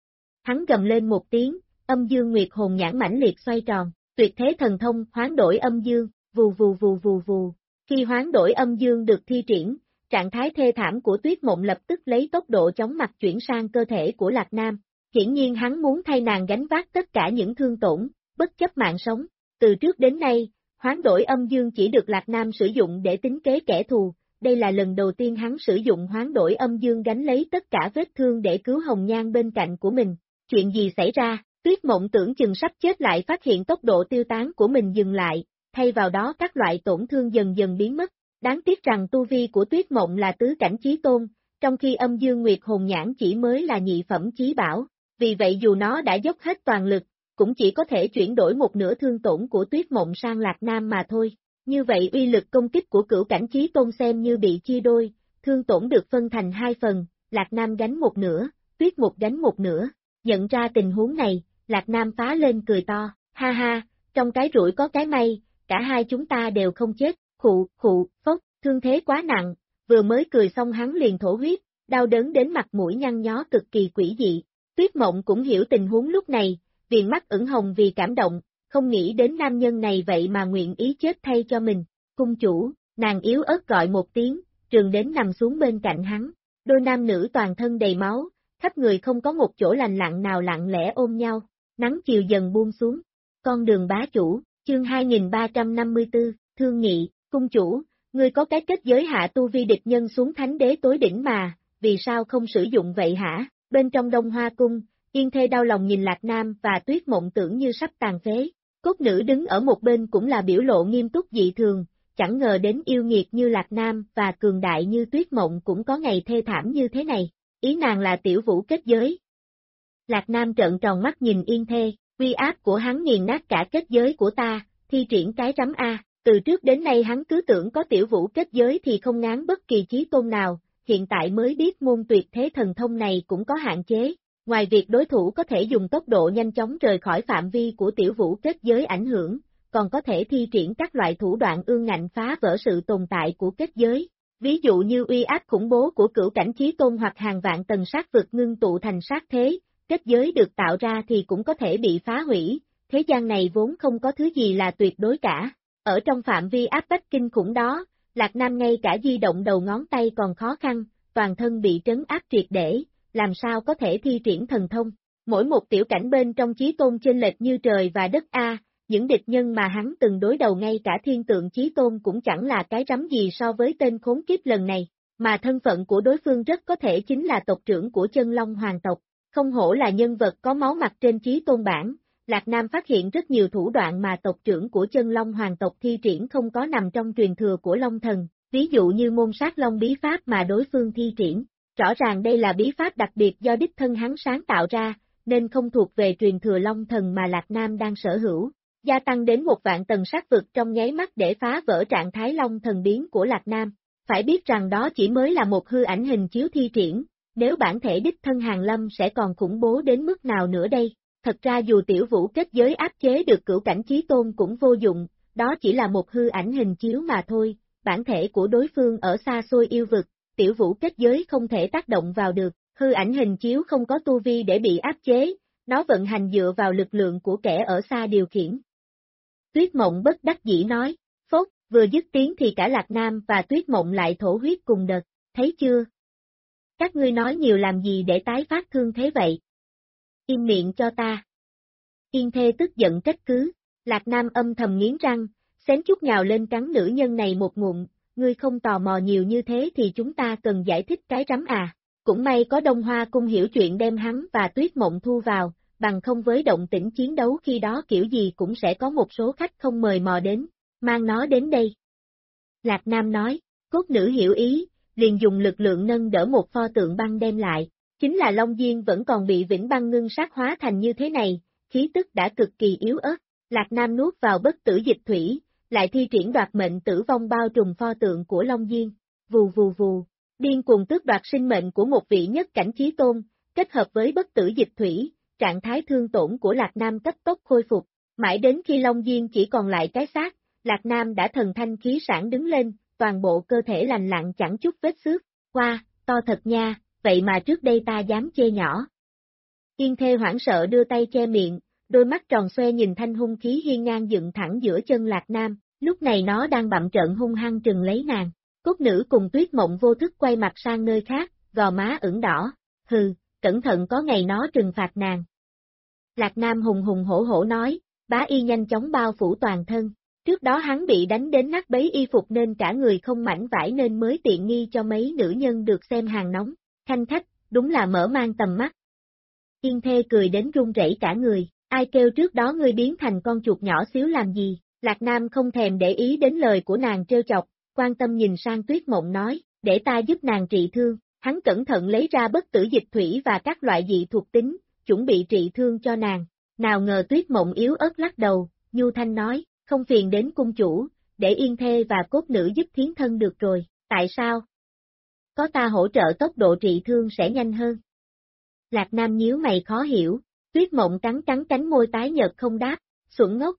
Hắn gầm lên một tiếng, âm dương nguyệt hồn nhãn mãnh liệt xoay tròn, tuyệt thế thần thông hoán đổi âm dương, vù vù vù vù vù. Khi hoán đổi âm dương được thi triển, trạng thái thê thảm của Tuyết Mộng lập tức lấy tốc độ chóng mặt chuyển sang cơ thể của Lạc Nam. Hiển nhiên hắn muốn thay nàng gánh vác tất cả những thương tổn. Bất chấp mạng sống, từ trước đến nay, hoán đổi âm dương chỉ được Lạc Nam sử dụng để tính kế kẻ thù, đây là lần đầu tiên hắn sử dụng hoán đổi âm dương gánh lấy tất cả vết thương để cứu Hồng Nhan bên cạnh của mình. Chuyện gì xảy ra, Tuyết Mộng tưởng chừng sắp chết lại phát hiện tốc độ tiêu tán của mình dừng lại, thay vào đó các loại tổn thương dần dần biến mất. Đáng tiếc rằng tu vi của Tuyết Mộng là tứ cảnh chí tôn, trong khi âm dương nguyệt hồn nhãn chỉ mới là nhị phẩm chí bảo, vì vậy dù nó đã dốc hết toàn lực, cũng chỉ có thể chuyển đổi một nửa thương tổn của Tuyết Mộng sang Lạc Nam mà thôi. Như vậy uy lực công kích của cửu cảnh chí tôn xem như bị chia đôi, thương tổn được phân thành 2 phần, Lạc Nam gánh một nửa, Tuyết Mộng gánh một nửa. Nhận ra tình huống này, Lạc Nam phá lên cười to, ha ha, trong cái rủi có cái may, cả hai chúng ta đều không chết, khụ, phốc, thương thế quá nặng, vừa mới cười xong hắn liền thổ huyết, đau đớn đến mặt mũi nhăn nhó cực kỳ quỷ dị. Tuyết Mộng cũng hiểu tình huống lúc này, viền mắt ửng hồng vì cảm động, không nghĩ đến nam nhân này vậy mà nguyện ý chết thay cho mình. Cung chủ, nàng yếu ớt gọi một tiếng, trường đến nằm xuống bên cạnh hắn. Đôi nam nữ toàn thân đầy máu, khắp người không có một chỗ lành lặn nào lặng lẽ ôm nhau. Nắng chiều dần buông xuống. Con đường bá chủ, chương 2354, thương nghị, cung chủ, ngươi có cái kết giới hạ tu vi địch nhân xuống thánh đế tối đỉnh mà, vì sao không sử dụng vậy hả? Bên trong Đông Hoa cung, Yên Thê đau lòng nhìn Lạc Nam và Tuyết Mộng tưởng như sắp tàn phế. Cốt nữ đứng ở một bên cũng là biểu lộ nghiêm túc dị thường, chẳng ngờ đến yêu nghiệt như Lạc Nam và cường đại như Tuyết Mộng cũng có ngày thê thảm như thế này. Ý nàng là tiểu vũ kết giới. Lạc Nam trợn tròn mắt nhìn Yên Thê, uy áp của hắn nghiền nát cả kết giới của ta thi triển cái rắm A, từ trước đến nay hắn cứ tưởng có tiểu vũ kết giới thì không ngán bất kỳ chí tôn nào, hiện tại mới biết môn tuyệt thế thần thông này cũng có hạn chế. Ngoài việc đối thủ có thể dùng tốc độ nhanh chóng rời khỏi phạm vi của tiểu vũ kết giới ảnh hưởng, còn có thể thi triển các loại thủ đoạn ương ngạnh phá vỡ sự tồn tại của kết giới. Ví dụ như uy áp khủng bố của cửu cảnh chí tôn hoặc hàng vạn tầng sát vực ngưng tụ thành sát thế, kết giới được tạo ra thì cũng có thể bị phá hủy, thế gian này vốn không có thứ gì là tuyệt đối cả. Ở trong phạm vi áp bách kinh khủng đó, Lạc Nam ngay cả di động đầu ngón tay còn khó khăn, toàn thân bị trấn áp triệt để, làm sao có thể thi triển thần thông. Mỗi một tiểu cảnh bên trong chí tôn chênh lệch như trời và đất A, những địch nhân mà hắn từng đối đầu ngay cả thiên tượng chí tôn cũng chẳng là cái rắm gì so với tên khốn kiếp lần này, mà thân phận của đối phương rất có thể chính là tộc trưởng của chân long hoàng tộc. Không hổ là nhân vật có máu mặt trên chí tôn bảng, Lạc Nam phát hiện rất nhiều thủ đoạn mà tộc trưởng của chân long hoàng tộc thi triển không có nằm trong truyền thừa của Long Thần, ví dụ như môn sát long bí pháp mà đối phương thi triển. Rõ ràng đây là bí pháp đặc biệt do đích thân hắn sáng tạo ra, nên không thuộc về truyền thừa Long Thần mà Lạc Nam đang sở hữu. Gia tăng đến 1.000 tầng sát vực trong nháy mắt để phá vỡ trạng thái Long Thần biến của Lạc Nam. Phải biết rằng đó chỉ mới là một hư ảnh hình chiếu thi triển, nếu bản thể đích thân Hàng Lâm sẽ còn khủng bố đến mức nào nữa đây. Thật ra dù tiểu vũ kết giới áp chế được cửu cảnh chí tôn cũng vô dụng, đó chỉ là một hư ảnh hình chiếu mà thôi, bản thể của đối phương ở xa xôi yêu vực, tiểu vũ kết giới không thể tác động vào được, hư ảnh hình chiếu không có tu vi để bị áp chế, nó vận hành dựa vào lực lượng của kẻ ở xa điều khiển. Tuyết Mộng bất đắc dĩ nói, phốt, vừa dứt tiếng thì cả Lạc Nam và Tuyết Mộng lại thổ huyết cùng đợt, thấy chưa? Các ngươi nói nhiều làm gì để tái phát thương thế vậy? Im miệng cho ta. Yên Thê tức giận trách cứ, Lạc Nam âm thầm nghiến răng, xém chút nhào lên cắn nữ nhân này một ngụm, ngươi không tò mò nhiều như thế thì chúng ta cần giải thích cái rắm à. Cũng may có Đông Hoa Cung hiểu chuyện đem hắn và Tuyết Mộng thu vào, bằng không với động tĩnh chiến đấu khi đó kiểu gì cũng sẽ có một số khách không mời mò đến, mang nó đến đây. Lạc Nam nói, cốt nữ hiểu ý, liền dùng lực lượng nâng đỡ một pho tượng băng đem lại, chính là Long Diên vẫn còn bị Vĩnh Băng ngưng sát hóa thành như thế này, khí tức đã cực kỳ yếu ớt, Lạc Nam nuốt vào bất tử dịch thủy, lại thi triển đoạt mệnh tử vong bao trùm pho tượng của Long Diên, vù vù vù, điên cuồng tước đoạt sinh mệnh của một vị nhất cảnh chí tôn, kết hợp với bất tử dịch thủy, trạng thái thương tổn của Lạc Nam cấp tốc khôi phục, mãi đến khi Long Diên chỉ còn lại cái xác, Lạc Nam đã thần thanh khí sản đứng lên, toàn bộ cơ thể lành lặn chẳng chút vết xước, qua, to thật nha, vậy mà trước đây ta dám chê nhỏ. Yên Thê hoảng sợ đưa tay che miệng, đôi mắt tròn xoe nhìn thanh hung khí hiên ngang dựng thẳng giữa chân Lạc Nam, lúc này nó đang bặm trợn hung hăng trừng lấy nàng. Cốt nữ cùng Tuyết Mộng vô thức quay mặt sang nơi khác, gò má ửng đỏ, hừ, cẩn thận có ngày nó trừng phạt nàng. Lạc Nam hùng hùng hổ hổ nói, bá y nhanh chóng bao phủ toàn thân, trước đó hắn bị đánh đến nát bấy y phục nên cả người không mảnh vải nên mới tiện nghi cho mấy nữ nhân được xem hàng nóng, khanh khách, đúng là mở mang tầm mắt. Yên Thê cười đến run rẩy cả người, ai kêu trước đó ngươi biến thành con chuột nhỏ xíu làm gì, Lạc Nam không thèm để ý đến lời của nàng trêu chọc, quan tâm nhìn sang Tuyết Mộng nói, để ta giúp nàng trị thương, hắn cẩn thận lấy ra bất tử dịch thủy và các loại dị thuộc tính, chuẩn bị trị thương cho nàng, nào ngờ Tuyết Mộng yếu ớt lắc đầu, nhu thanh nói, không phiền đến cung chủ, để Yên Thê và cốt nữ giúp thiến thân được rồi, tại sao? Có ta hỗ trợ tốc độ trị thương sẽ nhanh hơn. Lạc Nam nhíu mày khó hiểu, Tuyết Mộng cắn cánh môi tái nhợt không đáp, xuẩn ngốc.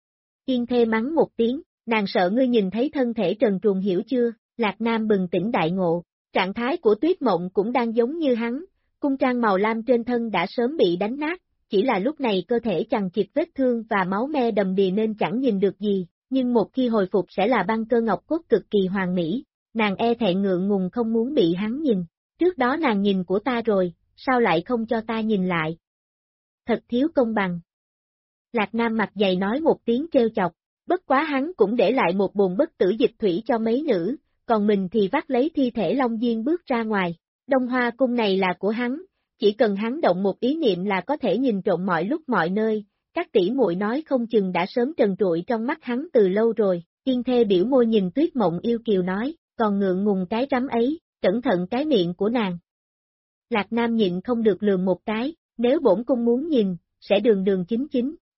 Yên Thê mắng một tiếng, nàng sợ ngươi nhìn thấy thân thể trần truồng hiểu chưa, Lạc Nam bừng tỉnh đại ngộ, trạng thái của Tuyết Mộng cũng đang giống như hắn, cung trang màu lam trên thân đã sớm bị đánh nát, chỉ là lúc này cơ thể chằng chịt vết thương và máu me đầm đìa nên chẳng nhìn được gì, nhưng một khi hồi phục sẽ là băng cơ ngọc cốt cực kỳ hoàn mỹ, nàng e thẹn ngượng ngùng không muốn bị hắn nhìn, trước đó nàng nhìn của ta rồi, sao lại không cho ta nhìn lại? Thật thiếu công bằng. Lạc Nam mặt dày nói một tiếng trêu chọc, bất quá hắn cũng để lại một bồn bất tử dịch thủy cho mấy nữ, còn mình thì vác lấy thi thể Long Diên bước ra ngoài, Đông Hoa Cung này là của hắn, chỉ cần hắn động một ý niệm là có thể nhìn trộm mọi lúc mọi nơi, các tỷ muội nói không chừng đã sớm trần trụi trong mắt hắn từ lâu rồi, Yên Thê biểu môi nhìn Tuyết Mộng yêu kiều nói, còn ngượng ngùng cái rắm ấy, cẩn thận cái miệng của nàng. Lạc Nam nhịn không được lườm một cái, nếu bổn cung muốn nhìn, sẽ đường đường chính chính,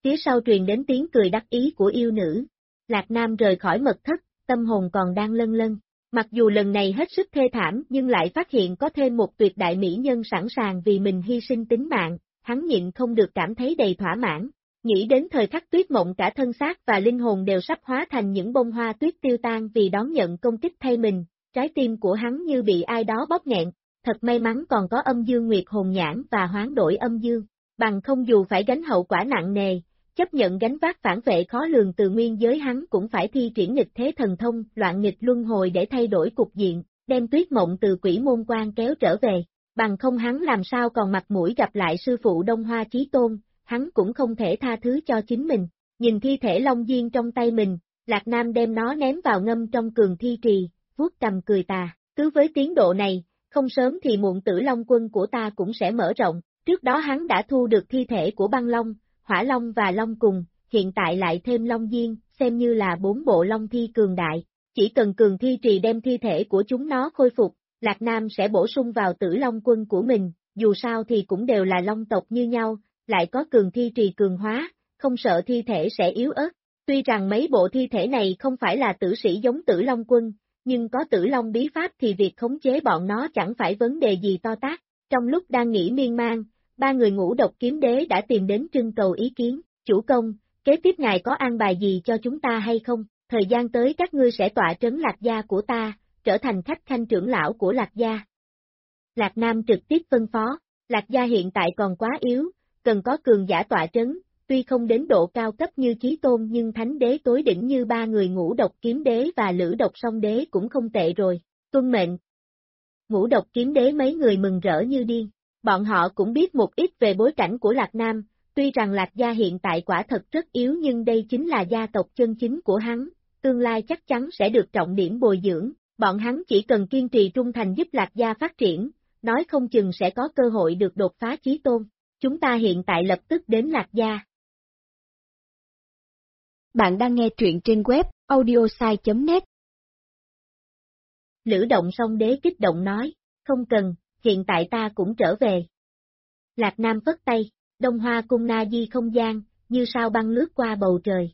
Phía sau truyền đến tiếng cười đắc ý của yêu nữ. Lạc Nam rời khỏi mật thất, tâm hồn còn đang lân lân. Mặc dù lần này hết sức thê thảm nhưng lại phát hiện có thêm một tuyệt đại mỹ nhân sẵn sàng vì mình hy sinh tính mạng, hắn nhịn không được cảm thấy đầy thỏa mãn. Nghĩ đến thời khắc tuyết mộng cả thân xác và linh hồn đều sắp hóa thành những bông hoa tuyết tiêu tan vì đón nhận công kích thay mình, trái tim của hắn như bị ai đó bóp nghẹn. Thật may mắn còn có âm dương nguyệt hồn nhãn và hoán đổi âm dương, bằng không dù phải gánh hậu quả nặng nề, chấp nhận gánh vác phản vệ khó lường từ nguyên giới hắn cũng phải thi triển nghịch thế thần thông, loạn nghịch luân hồi để thay đổi cục diện, đem tuyết mộng từ quỷ môn quan kéo trở về, bằng không hắn làm sao còn mặt mũi gặp lại sư phụ Đông Hoa Chí Tôn, hắn cũng không thể tha thứ cho chính mình. Nhìn thi thể Long Diên trong tay mình, Lạc Nam đem nó ném vào ngâm trong cường thi trì, vuốt cầm cười tà, cứ với tiến độ này, không sớm thì muộn Tử Long quân của ta cũng sẽ mở rộng, trước đó hắn đã thu được thi thể của băng long, hỏa long và long cùng, hiện tại lại thêm Long Diên, xem như là 4 bộ long thi cường đại, chỉ cần cường thi trì đem thi thể của chúng nó khôi phục, Lạc Nam sẽ bổ sung vào Tử Long quân của mình, dù sao thì cũng đều là long tộc như nhau, lại có cường thi trì cường hóa, không sợ thi thể sẽ yếu ớt. Tuy rằng mấy bộ thi thể này không phải là tử sĩ giống Tử Long quân, nhưng có Tử Long bí pháp thì việc khống chế bọn nó chẳng phải vấn đề gì to tát. Trong lúc đang nghĩ miên man, ba người Ngũ Độc Kiếm Đế đã tìm đến trưng cầu ý kiến, chủ công, kế tiếp ngài có an bài gì cho chúng ta hay không? Thời gian tới các ngươi sẽ tọa trấn Lạc gia của ta, trở thành khách khanh trưởng lão của Lạc gia. Lạc Nam trực tiếp phân phó, Lạc gia hiện tại còn quá yếu, cần có cường giả tọa trấn, tuy không đến độ cao cấp như Chí Tôn nhưng thánh đế tối đỉnh như ba người Ngũ Độc Kiếm Đế và Lữ Độc Song Đế cũng không tệ rồi, tuân mệnh. Ngũ Độc Kiếm Đế mấy người mừng rỡ như điên, bọn họ cũng biết một ít về bối cảnh của Lạc Nam, tuy rằng Lạc gia hiện tại quả thật rất yếu nhưng đây chính là gia tộc chân chính của hắn, tương lai chắc chắn sẽ được trọng điểm bồi dưỡng, bọn hắn chỉ cần kiên trì trung thành giúp Lạc gia phát triển, nói không chừng sẽ có cơ hội được đột phá Chí Tôn. Chúng ta hiện tại lập tức đến Lạc gia. Bạn đang nghe truyện trên web audiosai.net. Lữ Động Song Đế kích động nói, không cần, hiện tại ta cũng trở về. Lạc Nam phất tay, Đông Hoa cung na di không gian, như sao băng lướt qua bầu trời.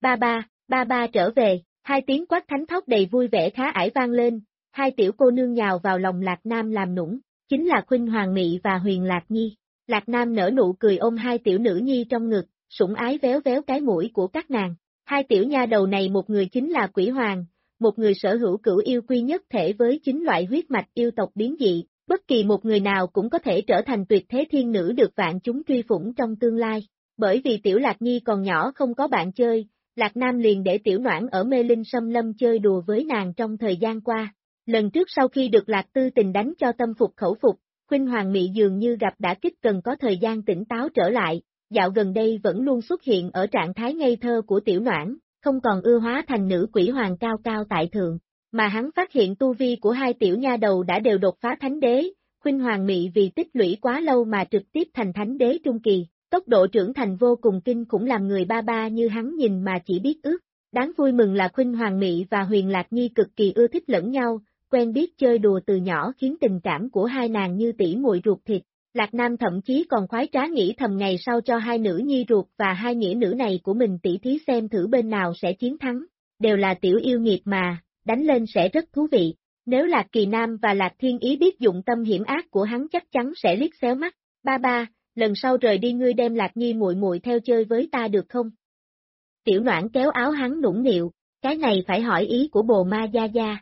Ba ba trở về, hai tiếng quát thánh thót đầy vui vẻ khá ải vang lên, hai tiểu cô nương nhào vào lòng Lạc Nam làm nũng, chính là Khuynh Hoàng Mị và Huyền Lạc Nhi. Lạc Nam nở nụ cười ôm hai tiểu nữ nhi trong ngực, sủng ái véo véo cái mũi của các nàng. Hai tiểu nha đầu này một người chính là Quỷ Hoàng, một người sở hữu cửu yêu quy nhất thể với 9 loại huyết mạch yêu tộc biến dị, bất kỳ một người nào cũng có thể trở thành tuyệt thế thiên nữ được vạn chúng truy phủng trong tương lai. Bởi vì tiểu Lạc Nhi còn nhỏ không có bạn chơi, Lạc Nam liền để tiểu Noãn ở Mê Linh Xâm Lâm chơi đùa với nàng trong thời gian qua. Lần trước sau khi được Lạc Tư Tình đánh cho tâm phục khẩu phục, Khuynh Hoàng Mị dường như gặp đả kích cần có thời gian tỉnh táo trở lại, dạo gần đây vẫn luôn xuất hiện ở trạng thái ngây thơ của tiểu Noãn, không còn ưa hóa thành nữ quỷ hoàng cao cao tại thượng, mà hắn phát hiện tu vi của hai tiểu nha đầu đã đều đột phá thánh đế, Khuynh Hoàng Mị vì tích lũy quá lâu mà trực tiếp thành thánh đế trung kỳ, tốc độ trưởng thành vô cùng kinh khủng làm người ba ba như hắn nhìn mà chỉ biết ước. Đáng vui mừng là Khuynh Hoàng Mị và Huyền Lạc Nhi cực kỳ ưa thích lẫn nhau, quen biết chơi đùa từ nhỏ khiến tình cảm của hai nàng như tỷ muội ruột thịt. Lạc Nam thậm chí còn khoái trá nghĩ thầm ngày sau cho hai nữ nhi ruột và hai nghĩa nữ này của mình tỉ thí xem thử bên nào sẽ chiến thắng, đều là tiểu yêu nghiệt mà, đánh lên sẽ rất thú vị. Nếu Lạc Kỳ Nam và Lạc Thiên Ý biết dụng tâm hiểm ác của hắn chắc chắn sẽ liếc xéo mắt. Ba ba, lần sau rời đi ngươi đem Lạc Nhi muội muội theo chơi với ta được không? Tiểu Noãn kéo áo hắn nũng nịu, cái này phải hỏi ý của bồ ma gia gia.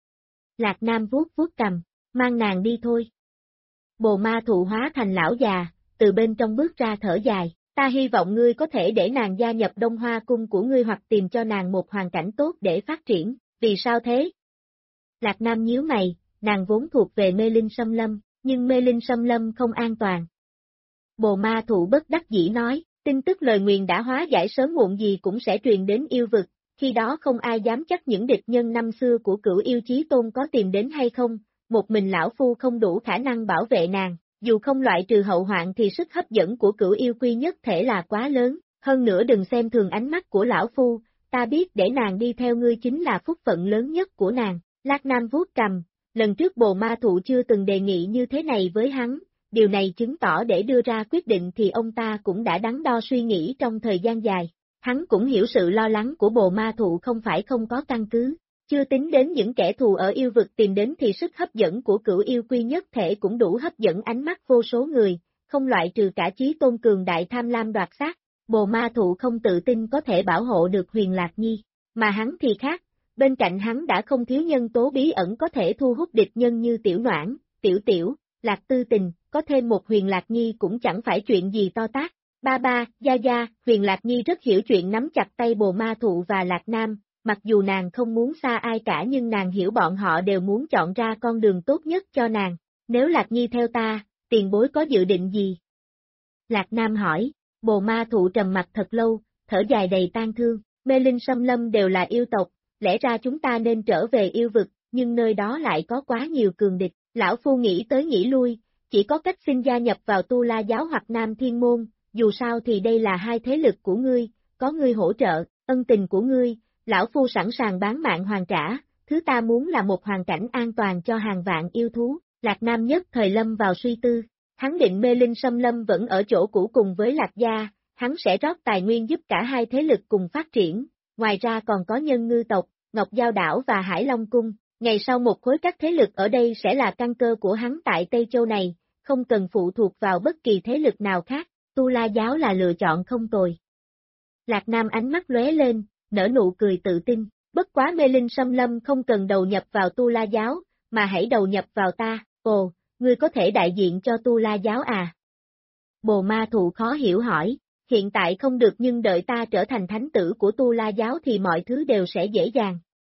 Lạc Nam vuốt vuốt cầm, mang nàng đi thôi. Bồ ma thụ hóa thành lão già, từ bên trong bước ra thở dài, ta hy vọng ngươi có thể để nàng gia nhập Đông Hoa cung của ngươi hoặc tìm cho nàng một hoàn cảnh tốt để phát triển, vì sao thế? Lạc Nam nhíu mày, nàng vốn thuộc về Mê Linh Xâm Lâm, nhưng Mê Linh Xâm Lâm không an toàn. Bồ ma thụ bất đắc dĩ nói, tin tức lời nguyền đã hóa giải sớm muộn gì cũng sẽ truyền đến yêu vực, khi đó không ai dám chắc những địch nhân năm xưa của Cửu Yêu Chí Tôn có tìm đến hay không, một mình lão phu không đủ khả năng bảo vệ nàng, dù không loại trừ hậu hoạn thì sức hấp dẫn của Cửu Yêu Quy nhất thể là quá lớn, hơn nữa đừng xem thường ánh mắt của lão phu, ta biết để nàng đi theo ngươi chính là phúc phận lớn nhất của nàng. Lạc Nam vuốt cầm, lần trước bồ ma thụ chưa từng đề nghị như thế này với hắn, điều này chứng tỏ để đưa ra quyết định thì ông ta cũng đã đắn đo suy nghĩ trong thời gian dài. Hắn cũng hiểu sự lo lắng của bồ ma thụ không phải không có căn cứ, chưa tính đến những kẻ thù ở yêu vực tìm đến thì sức hấp dẫn của cửu yêu quy nhất thể cũng đủ hấp dẫn ánh mắt vô số người, không loại trừ cả chí tôn cường đại tham lam đoạt xác. Bồ ma thụ không tự tin có thể bảo hộ được Huyền Lạc Nhi, mà hắn thì khác, bên cạnh hắn đã không thiếu nhân tố bí ẩn có thể thu hút địch nhân như Tiểu Noãn, Tiểu Tiểu, Lạc Tư Tình, có thêm một Huyền Lạc Nhi cũng chẳng phải chuyện gì to tát. Ba, Gia, Huyền Lạc Nhi rất hiểu chuyện nắm chặt tay bồ ma thụ và Lạc Nam, mặc dù nàng không muốn xa ai cả nhưng nàng hiểu bọn họ đều muốn chọn ra con đường tốt nhất cho nàng. Nếu Lạc Nhi theo ta, tiền bối có dự định gì? Lạc Nam hỏi, bồ ma thụ trầm mặt thật lâu, thở dài đầy tang thương, Mê Linh Xâm Lâm đều là yêu tộc, lẽ ra chúng ta nên trở về yêu vực, nhưng nơi đó lại có quá nhiều cường địch, lão phu nghĩ tới nghĩ lui, chỉ có cách xin gia nhập vào Tu La giáo hoặc Nam Thiên Môn, dù sao thì đây là hai thế lực của ngươi, có ngươi hỗ trợ, ân tình của ngươi, lão phu sẵn sàng bán mạng hoàn trả, thứ ta muốn là một hoàn cảnh an toàn cho hàng vạn yêu thú. Lạc Nam nhất thời lâm vào suy tư, hắn định Mê Linh Xâm Lâm vẫn ở chỗ cũ cùng với Lạc gia, hắn sẽ rót tài nguyên giúp cả hai thế lực cùng phát triển, ngoài ra còn có Nhân Ngư tộc, Ngọc Giao đảo và Hải Long cung, ngày sau một khối các thế lực ở đây sẽ là căn cơ của hắn tại Tây Châu này, không cần phụ thuộc vào bất kỳ thế lực nào khác, Tu La giáo là lựa chọn không tồi. Lạc Nam ánh mắt lóe lên, nở nụ cười tự tin, bất quá Mê Linh Xâm Lâm không cần đầu nhập vào Tu La giáo, mà hãy đầu nhập vào ta, ồ, ngươi có thể đại diện cho Tu La giáo à? Bồ ma thụ khó hiểu hỏi, hiện tại không được nhưng đợi ta trở thành thánh tử của Tu La giáo thì mọi thứ đều sẽ dễ dàng.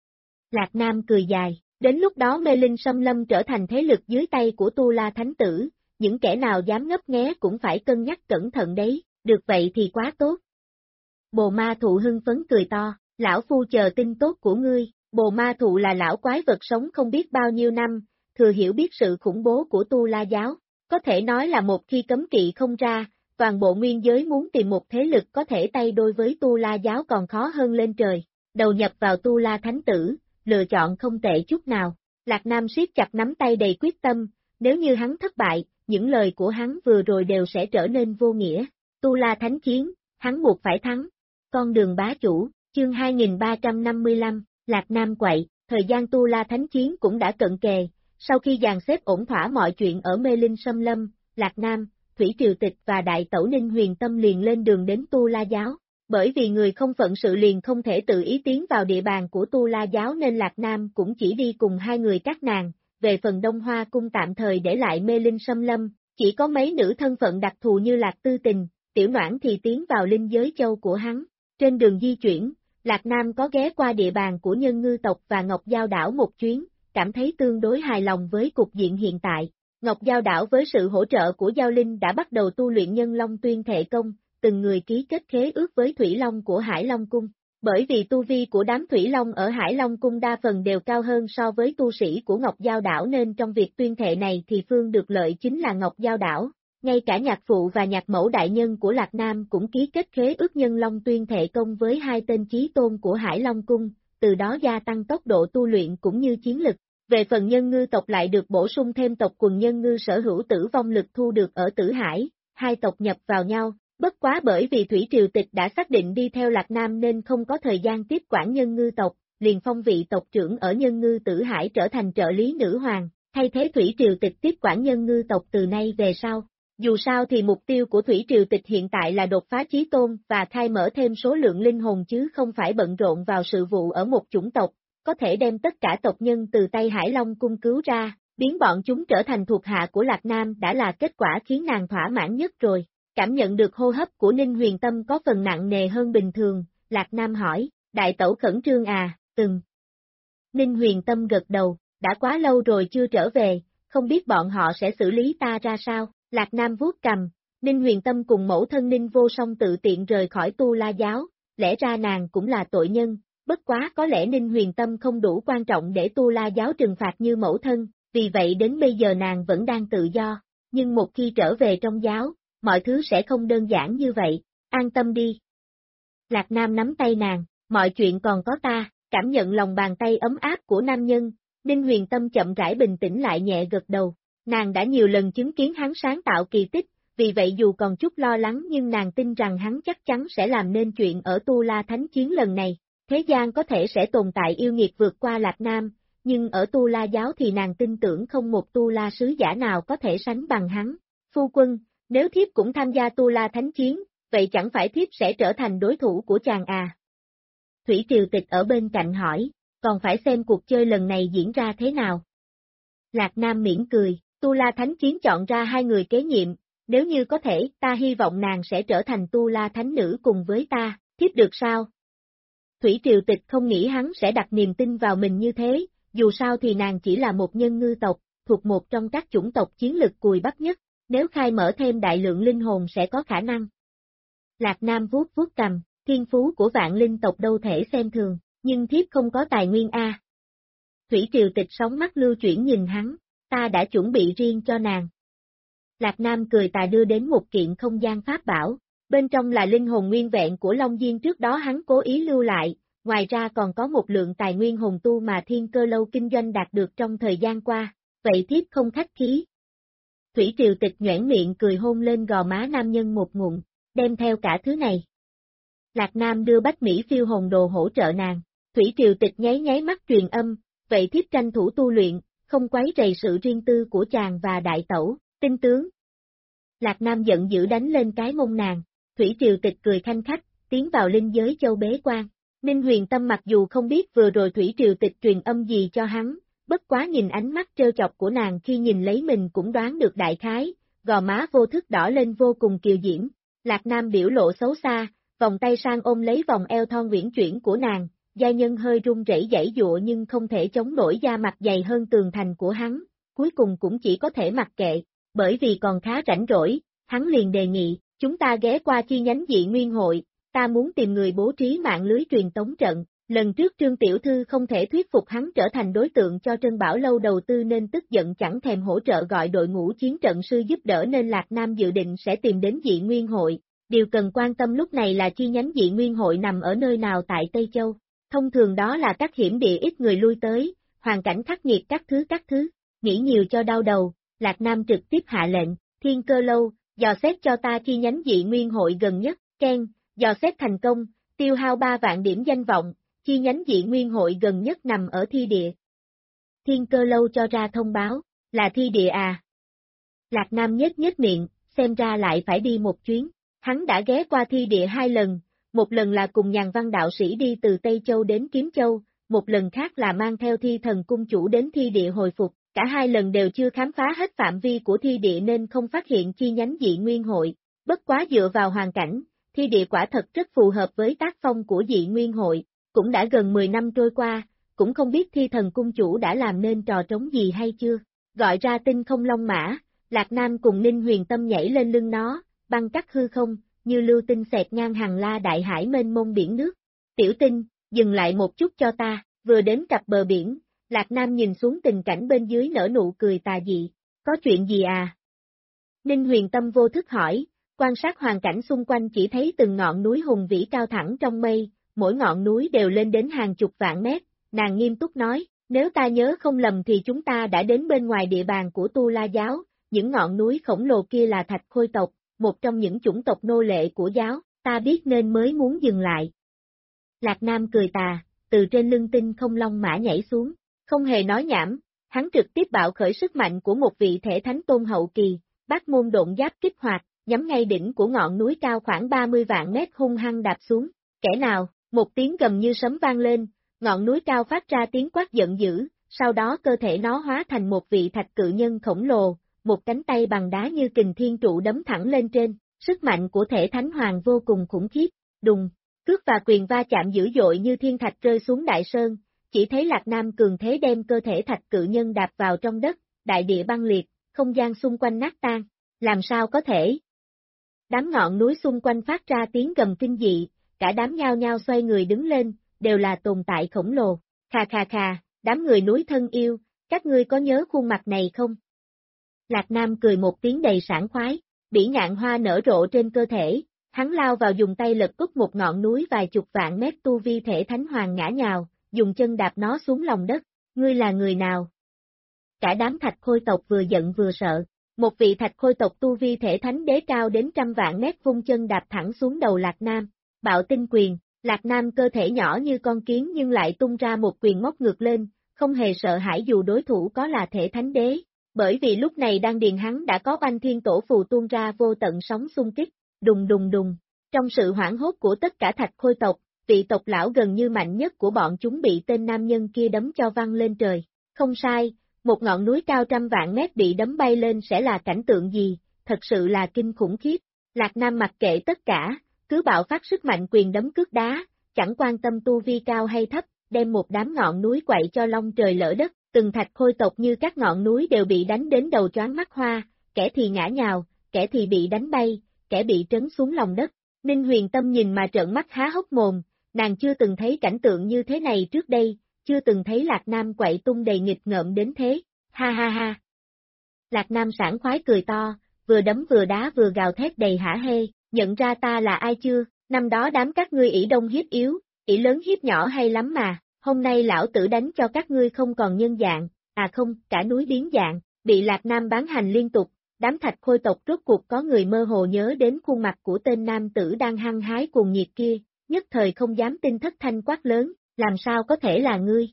Lạc Nam cười dài, đến lúc đó Mê Linh Xâm Lâm trở thành thế lực dưới tay của Tu La thánh tử, những kẻ nào dám ngấp nghé cũng phải cân nhắc cẩn thận đấy, được vậy thì quá tốt. Bồ ma thụ hưng phấn cười to, lão phu chờ tin tốt của ngươi, bồ ma thụ là lão quái vật sống không biết bao nhiêu năm, thừa hiểu biết sự khủng bố của Tu La giáo, có thể nói là một khi cấm kỵ không ra, toàn bộ nguyên giới muốn tìm một thế lực có thể tay đôi với Tu La giáo còn khó hơn lên trời, đầu nhập vào Tu La thánh tử, lựa chọn không tệ chút nào. Lạc Nam siết chặt nắm tay đầy quyết tâm, nếu như hắn thất bại, những lời của hắn vừa rồi đều sẽ trở nên vô nghĩa. Tu La thánh chiến, hắn buộc phải thắng. Con đường bá chủ, chương 2355, Lạc Nam quậy, thời gian Tu La thánh chiến cũng đã cận kề, sau khi dàn xếp ổn thỏa mọi chuyện ở Mê Linh Xâm Lâm, Lạc Nam, Thủy Triều Tịch và Đại Tẩu Ninh Huyền Tâm liền lên đường đến Tu La giáo. Bởi vì người không phận sự liền không thể tự ý tiến vào địa bàn của Tu La giáo nên Lạc Nam cũng chỉ đi cùng hai người các nàng, về phần Đông Hoa cung tạm thời để lại Mê Linh Xâm Lâm, chỉ có mấy nữ thân phận đặc thù như Lạc Tư Tình, Tiểu Noãn thì tiến vào linh giới châu của hắn. Trên đường di chuyển, Lạc Nam có ghé qua địa bàn của Nhân Ngư tộc và Ngọc Giao đảo một chuyến, cảm thấy tương đối hài lòng với cục diện hiện tại. Ngọc Giao đảo với sự hỗ trợ của Giao Linh đã bắt đầu tu luyện Nhân Long Tuyên Thệ Công, từng người ký kết khế ước với Thủy Long của Hải Long Cung. Bởi vì tu vi của đám Thủy Long ở Hải Long Cung đa phần đều cao hơn so với tu sĩ của Ngọc Giao đảo nên trong việc tuyên thệ này thì phương được lợi chính là Ngọc Giao đảo. Ngay cả nhạc phụ và nhạc mẫu đại nhân của Lạc Nam cũng ký kết khế ước Nhân Long Tuyên Thệ Công với hai tên chí tôn của Hải Long Cung, từ đó gia tăng tốc độ tu luyện cũng như chiến lực. Về phần Nhân Ngư tộc lại được bổ sung thêm tộc quần Nhân Ngư sở hữu tử vong lực thu được ở Tử Hải, hai tộc nhập vào nhau. Bất quá bởi vì Thủy Triều Tịch đã xác định đi theo Lạc Nam nên không có thời gian tiếp quản Nhân Ngư tộc, liền phong vị tộc trưởng ở Nhân Ngư Tử Hải trở thành trợ lý nữ hoàng, thay thế Thủy Triều Tịch tiếp quản Nhân Ngư tộc từ nay về sau. Dù sao thì mục tiêu của Thủy Triều Tịch hiện tại là đột phá chí tôn và khai mở thêm số lượng linh hồn chứ không phải bận rộn vào sự vụ ở một chủng tộc, có thể đem tất cả tộc nhân từ tay Hải Long cung cứu ra, biến bọn chúng trở thành thuộc hạ của Lạc Nam đã là kết quả khiến nàng thỏa mãn nhất rồi. Cảm nhận được hô hấp của Ninh Huyền Tâm có phần nặng nề hơn bình thường, Lạc Nam hỏi, đại tẩu khẩn trương à, Ninh Huyền Tâm gật đầu, đã quá lâu rồi chưa trở về, không biết bọn họ sẽ xử lý ta ra sao, Lạc Nam vuốt cằm, Ninh Huyền Tâm cùng mẫu thân Ninh Vô Song tự tiện rời khỏi Tu La giáo, lẽ ra nàng cũng là tội nhân, bất quá có lẽ Ninh Huyền Tâm không đủ quan trọng để Tu La giáo trừng phạt như mẫu thân, vì vậy đến bây giờ nàng vẫn đang tự do, nhưng một khi trở về trong giáo, mọi thứ sẽ không đơn giản như vậy, an tâm đi. Lạc Nam nắm tay nàng, mọi chuyện còn có ta, cảm nhận lòng bàn tay ấm áp của nam nhân, Ninh Huyền Tâm chậm rãi bình tĩnh lại nhẹ gật đầu, Nàng đã nhiều lần chứng kiến hắn sáng tạo kỳ tích, vì vậy dù còn chút lo lắng nhưng nàng tin rằng hắn chắc chắn sẽ làm nên chuyện ở Tu La Thánh Chiến lần này. Thế gian có thể sẽ tồn tại yêu nghiệt vượt qua Lạc Nam, nhưng ở Tu La giáo thì nàng tin tưởng không một Tu La sứ giả nào có thể sánh bằng hắn. Phu quân, nếu thiếp cũng tham gia Tu La Thánh Chiến, vậy chẳng phải thiếp sẽ trở thành đối thủ của chàng à? Thủy Triều Tịch ở bên cạnh hỏi, còn phải xem cuộc chơi lần này diễn ra thế nào. Lạc Nam mỉm cười, Tu La Thánh Chiến chọn ra 2 người kế nhiệm, nếu như có thể, ta hy vọng nàng sẽ trở thành Tu La Thánh Nữ cùng với ta, thiếp được sao? Thủy Triều Tịch không nghĩ hắn sẽ đặt niềm tin vào mình như thế, dù sao thì nàng chỉ là một nhân ngư tộc, thuộc một trong các chủng tộc chiến lực cùi bắp nhất, nếu khai mở thêm đại lượng linh hồn sẽ có khả năng. Lạc Nam vuốt vuốt cầm, thiên phú của vạn linh tộc đâu thể xem thường, nhưng thiếp không có tài nguyên a. Thủy Triều Tịch sóng mắt lưu chuyển nhìn hắn, ta đã chuẩn bị riêng cho nàng. Lạc Nam cười tà đưa đến một kiện không gian pháp bảo, bên trong là linh hồn nguyên vẹn của Long Diên trước đó hắn cố ý lưu lại, ngoài ra còn có một lượng tài nguyên hồn tu mà Thiên Cơ Lâu kinh doanh đạt được trong thời gian qua, vậy thiếp không khách khí. Thủy Triều Tịch nhoẻn miệng cười hôn lên gò má nam nhân một ngụm, đem theo cả thứ này. Lạc Nam đưa Bách Mỹ phiêu hồn đồ hỗ trợ nàng, Thủy Triều Tịch nháy nháy mắt truyền âm, vậy thiếp tranh thủ tu luyện, không quấy rầy sự riêng tư của chàng và đại tẩu, tinh tướng. Lạc Nam giận dữ đánh lên cái mông nàng, Thủy Triều Tịch cười khanh khách, tiến vào linh giới châu bế quan. Ninh Huyền Tâm mặc dù không biết vừa rồi Thủy Triều Tịch truyền âm gì cho hắn, bất quá nhìn ánh mắt trêu chọc của nàng khi nhìn lấy mình cũng đoán được đại khái, gò má vô thức đỏ lên vô cùng kiều diễm. Lạc Nam biểu lộ xấu xa, vòng tay sang ôm lấy vòng eo thon uyển chuyển của nàng, giai nhân hơi run rẩy giãy giụa nhưng không thể chống nổi da mặt dày hơn tường thành của hắn, cuối cùng cũng chỉ có thể mặc kệ, bởi vì còn khá rảnh rỗi, hắn liền đề nghị, chúng ta ghé qua chi nhánh Dị Nguyên hội, ta muốn tìm người bố trí mạng lưới truyền tống trận. Lần trước Trương Tiểu Thư không thể thuyết phục hắn trở thành đối tượng cho Trân Bảo Lâu đầu tư nên tức giận chẳng thèm hỗ trợ gọi đội ngũ chiến trận sư giúp đỡ nên Lạc Nam dự định sẽ tìm đến Dị Nguyên hội. Điều cần quan tâm lúc này là chi nhánh Dị Nguyên hội nằm ở nơi nào tại Tây Châu. Thông thường đó là các hiểm địa ít người lui tới, hoàn cảnh khắc nghiệt các thứ. Nghĩ nhiều cho đau đầu, Lạc Nam trực tiếp hạ lệnh, Thiên Cơ Lâu, dò xét cho ta chi nhánh Dị Nguyên hội gần nhất, keng, dò xét thành công, tiêu hao 3 vạn điểm danh vọng. Chi nhánh Dị Nguyên hội gần nhất nằm ở Thi Địa. Thiên Cơ Lâu cho ra thông báo, là Thi Địa à? Lạc Nam nhếch miệng, xem ra lại phải đi một chuyến. Hắn đã ghé qua Thi Địa 2 lần, một lần là cùng Nhàn Văn đạo sĩ đi từ Tây Châu đến Kiếm Châu, một lần khác là mang theo Thi Thần cung chủ đến Thi Địa hồi phục, cả 2 lần đều chưa khám phá hết phạm vi của Thi Địa nên không phát hiện chi nhánh Dị Nguyên hội, bất quá dựa vào hoàn cảnh, Thi Địa quả thật rất phù hợp với tác phong của Dị Nguyên hội. Cũng đã gần 10 năm trôi qua, cũng không biết Thi Thần cung chủ đã làm nên trò trống gì hay chưa. Gọi ra tinh không long mã, Lạc Nam cùng Ninh Huyền Tâm nhảy lên lưng nó, băng cắt hư không, như lưu tinh xẹt ngang hàng la đại hải mênh mông biển nước. Tiểu Tinh, dừng lại một chút cho ta, vừa đến cặp bờ biển, Lạc Nam nhìn xuống tình cảnh bên dưới nở nụ cười tà dị, có chuyện gì à? Ninh Huyền Tâm vô thức hỏi, quan sát hoàn cảnh xung quanh chỉ thấy từng ngọn núi hùng vĩ cao thẳng trong mây. Mỗi ngọn núi đều lên đến hàng chục vạn mét, nàng nghiêm túc nói, nếu ta nhớ không lầm thì chúng ta đã đến bên ngoài địa bàn của Tu La giáo, những ngọn núi khổng lồ kia là Thạch Khôi tộc, một trong những chủng tộc nô lệ của giáo, ta biết nên mới muốn dừng lại. Lạc Nam cười tà, từ trên lưng tinh không long mã nhảy xuống, không hề nói nhảm, hắn trực tiếp bạo khởi sức mạnh của một vị thể thánh tôn hậu kỳ, Bát Môn Độn Giáp kích hoạt, nhắm ngay đỉnh của ngọn núi cao khoảng 30 vạn mét hung hăng đạp xuống, kẻ nào? Một tiếng gầm như sấm vang lên, ngọn núi cao phát ra tiếng quát giận dữ, sau đó cơ thể nó hóa thành một vị thạch cự nhân khổng lồ, một cánh tay bằng đá như kình thiên trụ đấm thẳng lên trên, sức mạnh của thể thánh hoàng vô cùng khủng khiếp, đùng, cước và quyền va chạm dữ dội như thiên thạch rơi xuống đại sơn, chỉ thấy Lạc Nam cường thế đem cơ thể thạch cự nhân đạp vào trong đất, đại địa băng liệt, không gian xung quanh nát tan, làm sao có thể? Đám ngọn núi xung quanh phát ra tiếng gầm kinh dị. Cả đám nhao nhao xoay người đứng lên, đều là tồn tại khổng lồ. Khà, đám người núi thân yêu, các ngươi có nhớ khuôn mặt này không? Lạc Nam cười một tiếng đầy sảng khoái, bỉ ngạn hoa nở rộ trên cơ thể, hắn lao vào dùng tay lật úp một ngọn núi vài chục vạn mét tu vi thể thánh hoàng ngã nhào, dùng chân đạp nó xuống lòng đất, ngươi là người nào? cả đám thạch khôi tộc vừa giận vừa sợ. Một vị thạch khôi tộc tu vi thể thánh đế cao đến trăm vạn mét vung chân đạp thẳng xuống đầu Lạc Nam, bạo tinh quyền, Lạc Nam cơ thể nhỏ như con kiến nhưng lại tung ra một quyền móc ngược lên, không hề sợ hãi dù đối thủ có là thể thánh đế, bởi vì lúc này đan điền hắn đã có Banh Thiên Tổ Phù tuôn ra vô tận sóng xung kích, đùng đùng đùng, trong sự hoảng hốt của tất cả thạch khôi tộc, vị tộc lão gần như mạnh nhất của bọn chúng bị tên nam nhân kia đấm cho văng lên trời, không sai. Một ngọn núi cao trăm vạn mét bị đấm bay lên sẽ là cảnh tượng gì, thật sự là kinh khủng khiếp. Lạc Nam mặc kệ tất cả, cứ bạo phát sức mạnh quyền đấm cước đá, chẳng quan tâm tu vi cao hay thấp, đem một đám ngọn núi quậy cho long trời lỡ đất, từng thạch khôi tộc như các ngọn núi đều bị đánh đến đầu choáng mắt hoa, kẻ thì ngã nhào, kẻ thì bị đánh bay, kẻ bị trấn xuống lòng đất. Ninh Huyền Tâm nhìn mà trợn mắt há hốc mồm, nàng chưa từng thấy cảnh tượng như thế này trước đây. Chưa từng thấy Lạc Nam quậy tung đầy nghịch ngợm đến thế, ha ha ha. Lạc Nam sảng khoái cười to, vừa đấm vừa đá vừa gào thét đầy hả hê, nhận ra ta là ai chưa, năm đó đám các ngươi ỷ đông hiếp yếu, ỷ lớn hiếp nhỏ hay lắm mà, hôm nay lão tử đánh cho các ngươi không còn nhân dạng, à không, cả núi biến dạng, bị Lạc Nam bán hành liên tục, đám thạch khôi tộc rốt cuộc có người mơ hồ nhớ đến khuôn mặt của tên nam tử đang hăng hái cuồng nhiệt kia, nhất thời không dám tin thất thanh quát lớn. Làm sao có thể là ngươi?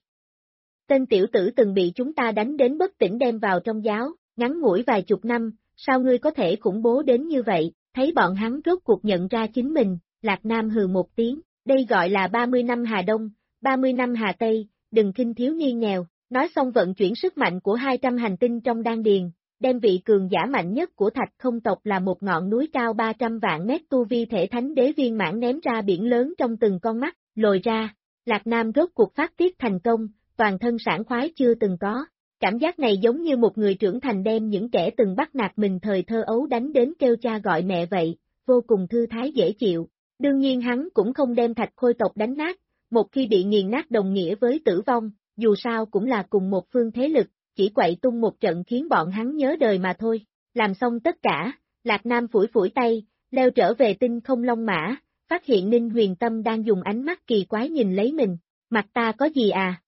Tên tiểu tử từng bị chúng ta đánh đến bất tỉnh đem vào trong giáo, ngắn ngủi vài chục năm, sao ngươi có thể khủng bố đến như vậy? Thấy bọn hắn rốt cuộc nhận ra chính mình, Lạc Nam hừ một tiếng, đây gọi là 30 năm Hà Đông, 30 năm Hà Tây, đừng khinh thiếu niên nghèo, nói xong vận chuyển sức mạnh của 200 hành tinh trong đan điền, đem vị cường giả mạnh nhất của thạch không tộc là một ngọn núi cao 300 vạn mét tu vi thể thánh đế viên mãn ném ra biển lớn trong từng con mắt, lồi ra. Lạc Nam rốt cuộc phát tiết thành công, toàn thân sảng khoái chưa từng có. Cảm giác này giống như một người trưởng thành đem những kẻ từng bắt nạt mình thời thơ ấu đánh đến kêu cha gọi mẹ vậy, vô cùng thư thái dễ chịu. Đương nhiên hắn cũng không đem thạch khôi tộc đánh nát, một khi bị nghiền nát đồng nghĩa với tử vong, dù sao cũng là cùng một phương thế lực, chỉ quậy tung một trận khiến bọn hắn nhớ đời mà thôi. Làm xong tất cả, Lạc Nam phủi phủi tay, leo trở về tinh không long mã. Phát hiện Ninh Huyền Tâm đang dùng ánh mắt kỳ quái nhìn lấy mình, mặt ta có gì à?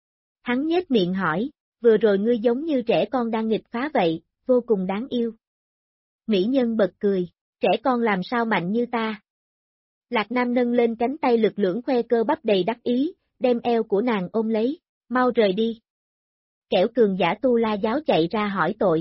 Hắn nhếch miệng hỏi, vừa rồi ngươi giống như trẻ con đang nghịch phá vậy, vô cùng đáng yêu. Mỹ nhân bật cười, trẻ con làm sao mạnh như ta? Lạc Nam nâng lên cánh tay lực lưỡng khoe cơ bắp đầy đắc ý, đem eo của nàng ôm lấy, mau rời đi. Kẻo cường giả Tu La giáo chạy ra hỏi tội.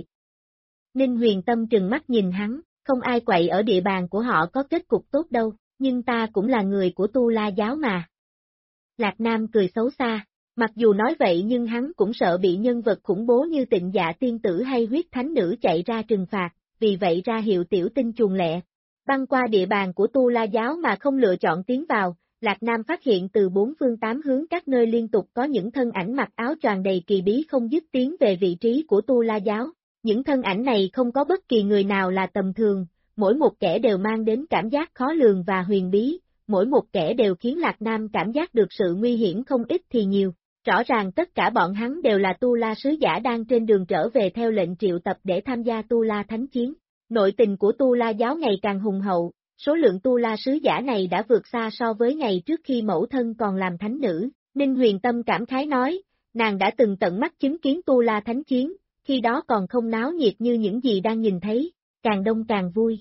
Ninh Huyền Tâm trừng mắt nhìn hắn, không ai quậy ở địa bàn của họ có kết cục tốt đâu. Nhưng ta cũng là người của Tu La giáo mà. Lạc Nam cười xấu xa, mặc dù nói vậy nhưng hắn cũng sợ bị nhân vật khủng bố như Tịnh Dạ tiên tử hay huyết thánh nữ chạy ra trừng phạt, vì vậy ra hiệu tiểu tinh chuồn lẹ. Băng qua địa bàn của Tu La giáo mà không lựa chọn tiến vào, Lạc Nam phát hiện từ bốn phương tám hướng các nơi liên tục có những thân ảnh mặc áo choàng đầy kỳ bí không dứt tiến về vị trí của Tu La giáo. Những thân ảnh này không có bất kỳ người nào là tầm thường. Mỗi một kẻ đều mang đến cảm giác khó lường và huyền bí, mỗi một kẻ đều khiến Lạc Nam cảm giác được sự nguy hiểm không ít thì nhiều. Rõ ràng tất cả bọn hắn đều là Tu La sứ giả đang trên đường trở về theo lệnh triệu tập để tham gia Tu La thánh chiến. Nội tình của Tu La giáo ngày càng hùng hậu, số lượng Tu La sứ giả này đã vượt xa so với ngày trước khi mẫu thân còn làm thánh nữ. Ninh Huyền Tâm cảm khái nói, nàng đã từng tận mắt chứng kiến Tu La thánh chiến, khi đó còn không náo nhiệt như những gì đang nhìn thấy. Càng đông càng vui.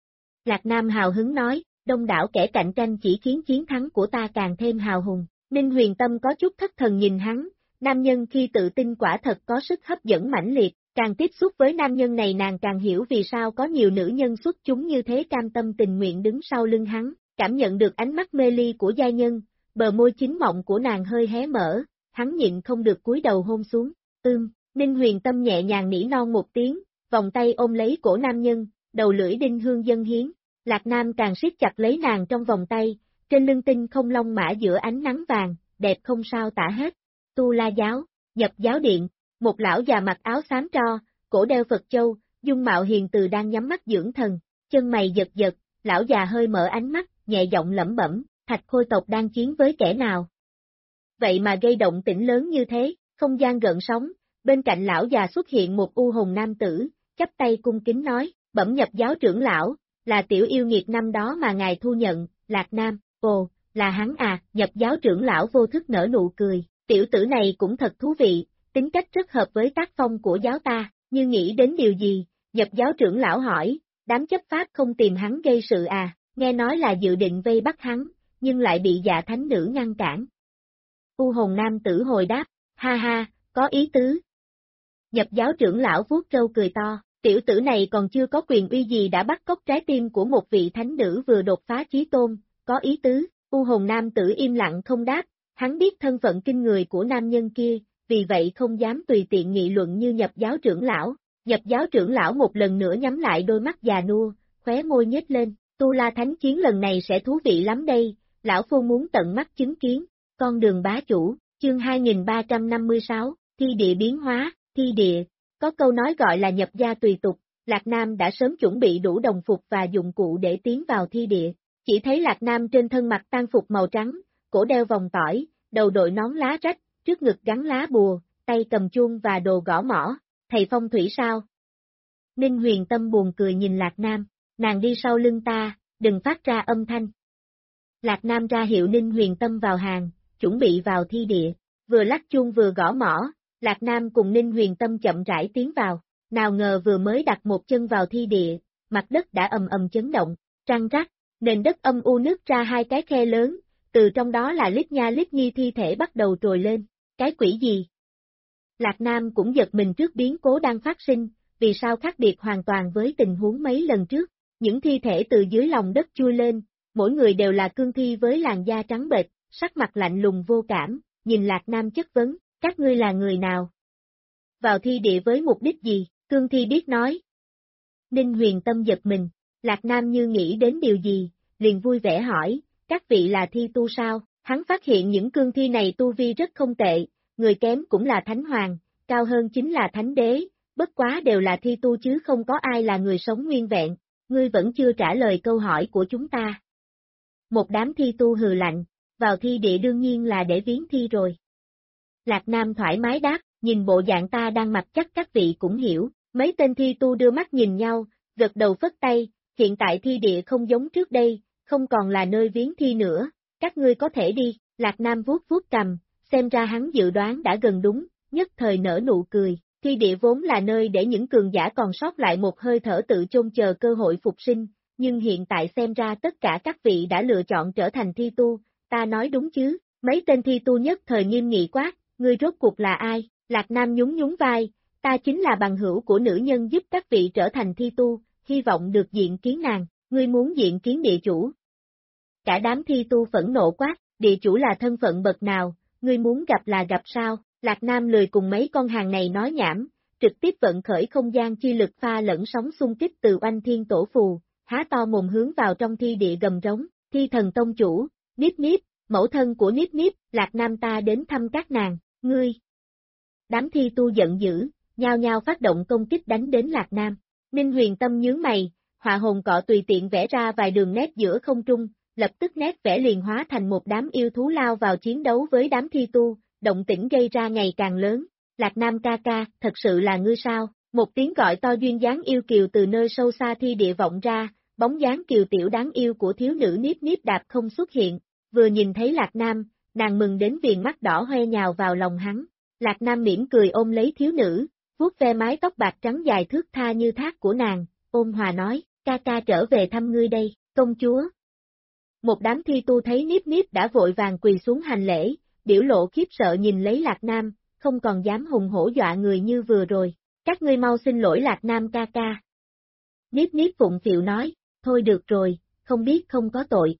Lạc Nam hào hứng nói, đông đảo kẻ cạnh tranh chỉ khiến chiến thắng của ta càng thêm hào hùng. Ninh Huyền Tâm có chút thất thần nhìn hắn, nam nhân khi tự tin quả thật có sức hấp dẫn mãnh liệt, càng tiếp xúc với nam nhân này nàng càng hiểu vì sao có nhiều nữ nhân xuất chúng như thế cam tâm tình nguyện đứng sau lưng hắn, cảm nhận được ánh mắt mê ly của giai nhân, bờ môi chín mọng của nàng hơi hé mở, hắn nhịn không được cúi đầu hôn xuống, Ninh Huyền Tâm nhẹ nhàng nỉ non một tiếng, vòng tay ôm lấy cổ nam nhân, đầu lưỡi đinh hương dâng hiến, Lạc Nam càng siết chặt lấy nàng trong vòng tay, trên lưng tinh không long mã giữa ánh nắng vàng, đẹp không sao tả hết. Tu La giáo, nhập giáo điện, một lão già mặc áo xám tro, cổ đeo Phật châu, dung mạo hiền từ đang nhắm mắt dưỡng thần, chân mày giật giật, lão già hơi mở ánh mắt, nhẹ giọng lẩm bẩm, thạch khôi tộc đang chiến với kẻ nào? Vậy mà gây động tĩnh lớn như thế, không gian gợn sóng, bên cạnh lão già xuất hiện một u hồn nam tử, chắp tay cung kính nói, bẩm nhập giáo trưởng lão, là tiểu yêu nghiệt năm đó mà ngài thu nhận, Lạc Nam, ồ, là hắn à, nhập giáo trưởng lão vô thức nở nụ cười, tiểu tử này cũng thật thú vị, tính cách rất hợp với tác phong của giáo ta, như nghĩ đến điều gì, Nhập giáo trưởng lão hỏi, đám chấp pháp không tìm hắn gây sự à, nghe nói là dự định vây bắt hắn, nhưng lại bị Dạ thánh nữ ngăn cản. U hồn nam tử hồi đáp, ha ha, có ý tứ. Nhập giáo trưởng lão vuốt râu cười to, tiểu tử này còn chưa có quyền uy gì đã bắt cóc trái tim của một vị thánh nữ vừa đột phá chí tôn, có ý tứ. U hồn nam tử im lặng không đáp, hắn biết thân phận kinh người của nam nhân kia, vì vậy không dám tùy tiện nghị luận như nhập giáo trưởng lão. Nhập giáo trưởng lão một lần nữa nhắm lại đôi mắt già nua, khóe môi nhếch lên, Tu La Thánh chiến lần này sẽ thú vị lắm đây, lão phu muốn tận mắt chứng kiến. Con đường bá chủ, chương 2356, thi địa biến hóa, thi địa, có câu nói gọi là nhập gia tùy tục, Lạc Nam đã sớm chuẩn bị đủ đồng phục và dụng cụ để tiến vào thi địa, chỉ thấy Lạc Nam trên thân mặc tang phục màu trắng, cổ đeo vòng tỏi, đầu đội nón lá rách, trước ngực gắn lá bùa, tay cầm chuông và đồ gõ mõ, thầy phong thủy sao? Ninh Huyền Tâm buồn cười nhìn Lạc Nam, nàng đi sau lưng ta, đừng phát ra âm thanh. Lạc Nam ra hiệu Ninh Huyền Tâm vào hàng, chuẩn bị vào thi địa, vừa lắc chuông vừa gõ mõ, Lạc Nam cùng Ninh Huyền Tâm chậm rãi tiến vào, nào ngờ vừa mới đặt một chân vào thi địa, mặt đất đã ầm ầm chấn động, răng rắc, nền đất âm u nứt ra hai cái khe lớn, từ trong đó là lít nha lít nhí thi thể bắt đầu trồi lên, cái quỷ gì? Lạc Nam cũng giật mình trước biến cố đang phát sinh, vì sao khác biệt hoàn toàn với tình huống mấy lần trước, những thi thể từ dưới lòng đất chui lên, mỗi người đều là cương thi với làn da trắng bệch, sắc mặt lạnh lùng vô cảm, nhìn Lạc Nam chất vấn, các ngươi là người nào? Vào thi địa với mục đích gì? Cương thi biết nói. Ninh Huyền Tâm giật mình, Lạc Nam như nghĩ đến điều gì, liền vui vẻ hỏi, các vị là thi tu sao? Hắn phát hiện những cương thi này tu vi rất không tệ, người kém cũng là thánh hoàng, cao hơn chính là thánh đế, bất quá đều là thi tu chứ không có ai là người sống nguyên vẹn, ngươi vẫn chưa trả lời câu hỏi của chúng ta. Một đám thi tu hừ lạnh, vào thi địa đương nhiên là để viếng thi rồi. Lạc Nam thoải mái đáp, nhìn bộ dạng ta đang mặc chắc các vị cũng hiểu, mấy tên thi tu đưa mắt nhìn nhau, gật đầu phất tay, hiện tại thi địa không giống trước đây, không còn là nơi viếng thi nữa, các ngươi có thể đi, Lạc Nam vuốt vuốt cầm, xem ra hắn dự đoán đã gần đúng, nhất thời nở nụ cười, thi địa vốn là nơi để những cường giả còn sót lại một hơi thở tự chôn chờ cơ hội phục sinh, nhưng hiện tại xem ra tất cả các vị đã lựa chọn trở thành thi tu, ta nói đúng chứ, mấy tên thi tu nhất thời nghiêm nghị quát, ngươi rốt cuộc là ai, Lạc Nam nhún nhún vai, ta chính là bằng hữu của nữ nhân giúp các vị trở thành thi tu, hy vọng được diện kiến nàng, ngươi muốn diện kiến địa chủ. Cả đám thi tu phẫn nộ quát, địa chủ là thân phận bậc nào, ngươi muốn gặp là gặp sao, Lạc Nam lười cùng mấy con hàng này nói nhảm, trực tiếp vận khởi không gian chi lực pha lẫn sóng xung kích từ oanh thiên tổ phù, há to mồm hướng vào trong thi địa gầm rống, thi thần tông chủ, Niếp Niếp, mẫu thân của Niếp Niếp, Lạc Nam ta đến thăm các nàng, ngươi. Đám thi tu giận dữ, nhao nhao phát động công kích đánh đến Lạc Nam, Ninh Huyền Tâm nhướng mày, họa hồn cọ tùy tiện vẽ ra vài đường nét giữa không trung, lập tức nét vẽ liền hóa thành một đám yêu thú lao vào chiến đấu với đám thi tu, động tĩnh gây ra ngày càng lớn, Lạc Nam ca ca, thật sự là ngươi sao, một tiếng gọi to duyên dáng yêu kiều từ nơi sâu xa thi địa vọng ra, bóng dáng kiều tiểu đáng yêu của thiếu nữ Niếp Niếp đạp không xuất hiện, vừa nhìn thấy Lạc Nam, nàng mừng đến viền mắt đỏ hoe nhào vào lòng hắn, Lạc Nam mỉm cười ôm lấy thiếu nữ, vuốt ve mái tóc bạc trắng dài thướt tha như thác của nàng, ôn hòa nói, ca ca trở về thăm ngươi đây, công chúa. Một đám thi tu thấy Niếp Niếp đã vội vàng quỳ xuống hành lễ, biểu lộ khiếp sợ nhìn lấy Lạc Nam, không còn dám hùng hổ dọa người như vừa rồi, các ngươi mau xin lỗi Lạc Nam ca ca. Niếp Niếp phụng phịu nói, thôi được rồi, không biết không có tội.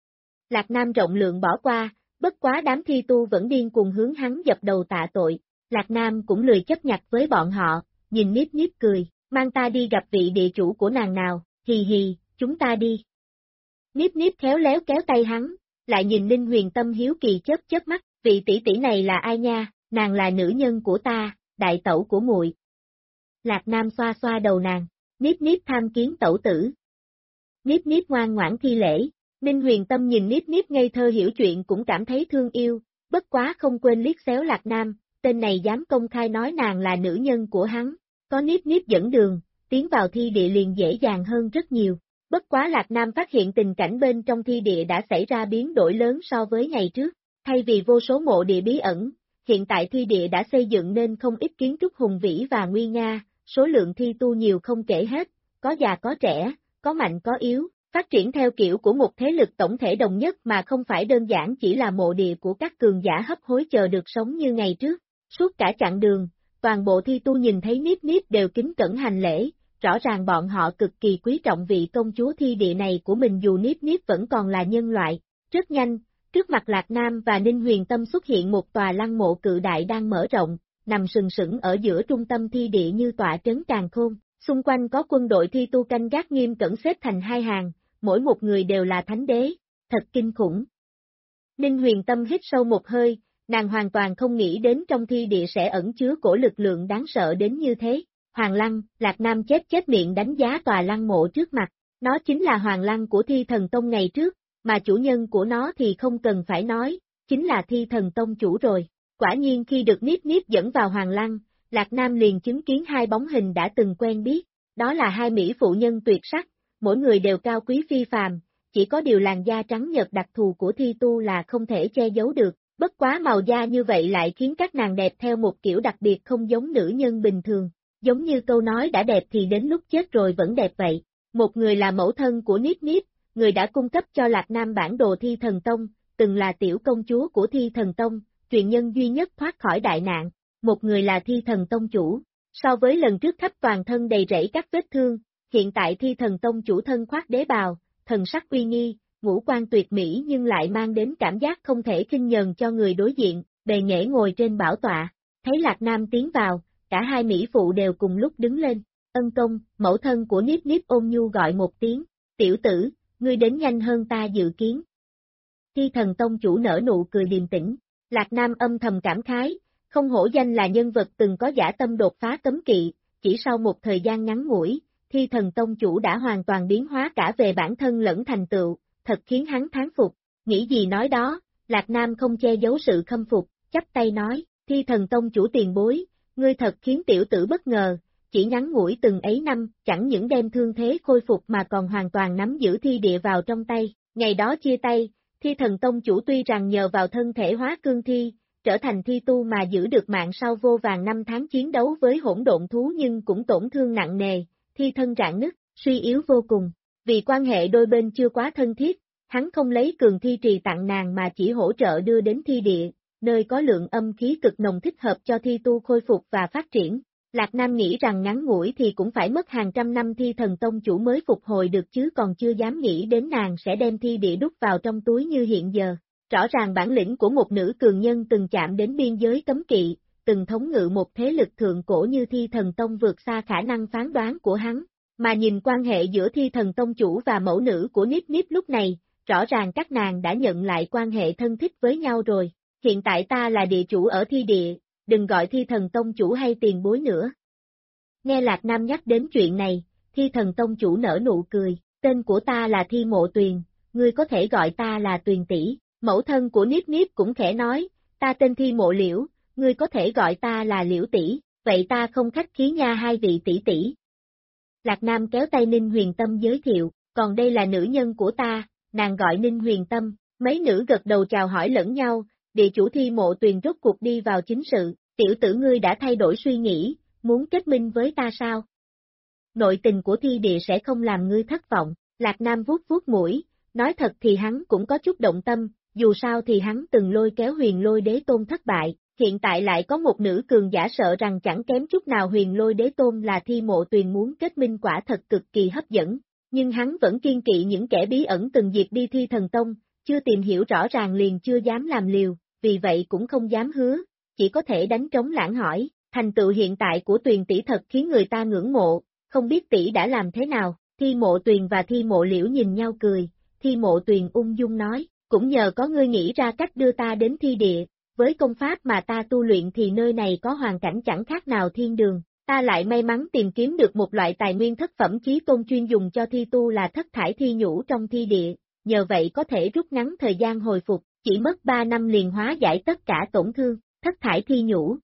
Lạc Nam rộng lượng bỏ qua, bất quá đám thi tu vẫn điên cuồng hướng hắn dập đầu tạ tội, Lạc Nam cũng lười chấp nhặt với bọn họ, nhìn Niếp Niếp cười, mang ta đi gặp vị địa chủ của nàng nào, hì hì, chúng ta đi. Niếp Niếp khéo léo kéo tay hắn, lại nhìn Ninh Huyền Tâm hiếu kỳ chớp chớp mắt, vị tỷ tỷ này là ai nha, nàng là nữ nhân của ta, đại tẩu của muội. Lạc Nam xoa xoa đầu nàng, Niếp Niếp tham kiến tẩu tử. Niếp Niếp ngoan ngoãn thi lễ, Ninh Huyền Tâm nhìn Niếp Niếp ngây thơ hiểu chuyện cũng cảm thấy thương yêu, bất quá không quên liếc xéo Lạc Nam, tên này dám công khai nói nàng là nữ nhân của hắn, có Niếp Niếp dẫn đường, tiến vào thi địa liền dễ dàng hơn rất nhiều. Bất quá Lạc Nam phát hiện tình cảnh bên trong thi địa đã xảy ra biến đổi lớn so với ngày trước, thay vì vô số mộ địa bí ẩn, hiện tại thi địa đã xây dựng nên không ít kiến trúc hùng vĩ và nguy nga, số lượng thi tu nhiều không kể hết, có già có trẻ, có mạnh có yếu, phát triển theo kiểu của một thế lực tổng thể đồng nhất mà không phải đơn giản chỉ là mộ địa của các cường giả hấp hối chờ được sống như ngày trước. Suốt cả chặng đường, toàn bộ thi tu nhìn thấy Niếp Niếp đều kính cẩn hành lễ, rõ ràng bọn họ cực kỳ quý trọng vị công chúa thi địa này của mình dù Niếp Niếp vẫn còn là nhân loại. Rất nhanh, trước mặt Lạc Nam và Ninh Huyền Tâm xuất hiện một tòa lăng mộ cự đại đang mở rộng, nằm sừng sững ở giữa trung tâm thi địa như tọa trấn càn khôn, xung quanh có quân đội thi tu canh gác nghiêm cẩn xếp thành hai hàng, mỗi một người đều là thánh đế, thật kinh khủng. Ninh Huyền Tâm hít sâu một hơi, nàng hoàn toàn không nghĩ đến trong thi địa sẽ ẩn chứa cổ lực lượng đáng sợ đến như thế. Hoàng lăng, Lạc Nam chép miệng đánh giá tòa lăng mộ trước mặt, nó chính là hoàng lăng của Thi Thần Tông ngày trước, mà chủ nhân của nó thì không cần phải nói, chính là Thi Thần Tông chủ rồi. Quả nhiên khi được Niếp Niếp dẫn vào hoàng lăng, Lạc Nam liền chứng kiến hai bóng hình đã từng quen biết, đó là hai mỹ phụ nhân tuyệt sắc, mỗi người đều cao quý phi phàm, chỉ có điều làn da trắng nhợt đặc thù của thi tu là không thể che giấu được, bất quá màu da như vậy lại khiến các nàng đẹp theo một kiểu đặc biệt không giống nữ nhân bình thường, giống như câu nói đã đẹp thì đến lúc chết rồi vẫn đẹp vậy. Một người là mẫu thân của Niếp Niếp, người đã cung cấp cho Lạc Nam bản đồ Thi Thần Tông, từng là tiểu công chúa của Thi Thần Tông, truyền nhân duy nhất thoát khỏi đại nạn, một người là Thi Thần Tông chủ. So với lần trước khắp toàn thân đầy rẫy các vết thương, hiện tại Thi Thần Tông chủ thân khoác đế bào, thần sắc uy nghi, ngũ quan tuyệt mỹ nhưng lại mang đến cảm giác không thể khinh nhờn cho người đối diện, bề nghệ ngồi trên bảo tọa. Thấy Lạc Nam tiến vào, cả hai mỹ phụ đều cùng lúc đứng lên. Ân công, mẫu thân của Niếp Niếp ôn nhu gọi một tiếng, tiểu tử, ngươi đến nhanh hơn ta dự kiến. Thi Thần Tông chủ nở nụ cười điềm tĩnh, Lạc Nam âm thầm cảm khái, không hổ danh là nhân vật từng có dã tâm đột phá cấm kỵ, chỉ sau một thời gian ngắn ngủi, Thi Thần Tông chủ đã hoàn toàn biến hóa cả về bản thân lẫn thành tựu, thật khiến hắn thán phục, nghĩ gì nói đó, Lạc Nam không che giấu sự khâm phục, chắp tay nói, Thi Thần Tông chủ tiền bối, ngươi thật khiến tiểu tử bất ngờ, chỉ ngắn ngủi từng ấy năm, chẳng những đem thương thế khôi phục mà còn hoàn toàn nắm giữ thi địa vào trong tay, ngày đó chia tay, Thi Thần Tông chủ tuy rằng nhờ vào thân thể hóa cương thi, trở thành thi tu mà giữ được mạng sau vô vàn năm tháng chiến đấu với hỗn độn thú nhưng cũng tổn thương nặng nề, thi thân rạn nứt, suy yếu vô cùng. Vì quan hệ đôi bên chưa quá thân thiết, hắn không lấy cường thi trì tặng nàng mà chỉ hỗ trợ đưa đến thi địa, nơi có lượng âm khí cực nồng thích hợp cho thi tu khôi phục và phát triển. Lạc Nam nghĩ rằng ngắn ngủi thì cũng phải mất hàng trăm năm Thi Thần Tông chủ mới phục hồi được chứ còn chưa dám nghĩ đến nàng sẽ đem thi địa đút vào trong túi như hiện giờ. Rõ ràng bản lĩnh của một nữ cường nhân từng chạm đến biên giới cấm kỵ, từng thống ngự một thế lực thượng cổ như Thi Thần Tông vượt xa khả năng phán đoán của hắn, mà nhìn quan hệ giữa Thi Thần Tông chủ và mẫu nữ của Niếp Niếp lúc này, rõ ràng các nàng đã nhận lại quan hệ thân thích với nhau rồi. Hiện tại ta là địa chủ ở thi địa, đừng gọi Thi Thần Tông chủ hay tiền bối nữa. Nghe Lạc Nam nhắc đến chuyện này, Thi Thần Tông chủ nở nụ cười, tên của ta là Thi Mộ Tuyền, ngươi có thể gọi ta là Tuyền tỷ. Mẫu thân của Niếp Niếp cũng khẽ nói, ta tên Thi Mộ Liễu, ngươi có thể gọi ta là Liễu tỷ, vậy ta không khách khí nha hai vị tỷ tỷ. Lạc Nam kéo tay Ninh Huyền Tâm giới thiệu, còn đây là nữ nhân của ta, nàng gọi Ninh Huyền Tâm, mấy nữ gật đầu chào hỏi lẫn nhau, địa chủ Thi Mộ Tuyền rốt cuộc đi vào chính sự, tiểu tử ngươi đã thay đổi suy nghĩ, muốn kết minh với ta sao? Nội tình của thi địa sẽ không làm ngươi thất vọng, Lạc Nam vuốt vuốt mũi, nói thật thì hắn cũng có chút động tâm, dù sao thì hắn từng lôi kéo Huyền Lôi Đế Tôn thất bại, hiện tại lại có một nữ cường giả sợ rằng chẳng kém chút nào Huyền Lôi Đế Tôn là Thi Mộ Tuyền muốn kết minh quả thật cực kỳ hấp dẫn, nhưng hắn vẫn kiên kỵ những kẻ bí ẩn từng diệt đi Thi Thần Tông, chưa tìm hiểu rõ ràng liền chưa dám làm liều, vì vậy cũng không dám hứa, chỉ có thể đánh trống lãng hỏi, thành tựu hiện tại của Tuyền tỷ thật khiến người ta ngưỡng mộ, không biết tỷ đã làm thế nào, Thi Mộ Tuyền và Thi Mộ Liễu nhìn nhau cười, Thi Mộ Tuyền ung dung nói, cũng nhờ có ngươi nghĩ ra cách đưa ta đến thi địa, với công pháp mà ta tu luyện thì nơi này có hoàn cảnh chẳng khác nào thiên đường, ta lại may mắn tìm kiếm được một loại tài nguyên thất phẩm chí tôn chuyên dùng cho thi tu là thất thải thi nhũ trong thi địa, nhờ vậy có thể rút ngắn thời gian hồi phục, chỉ mất 3 năm liền hóa giải tất cả tổn thương, thất thải thi nhũ.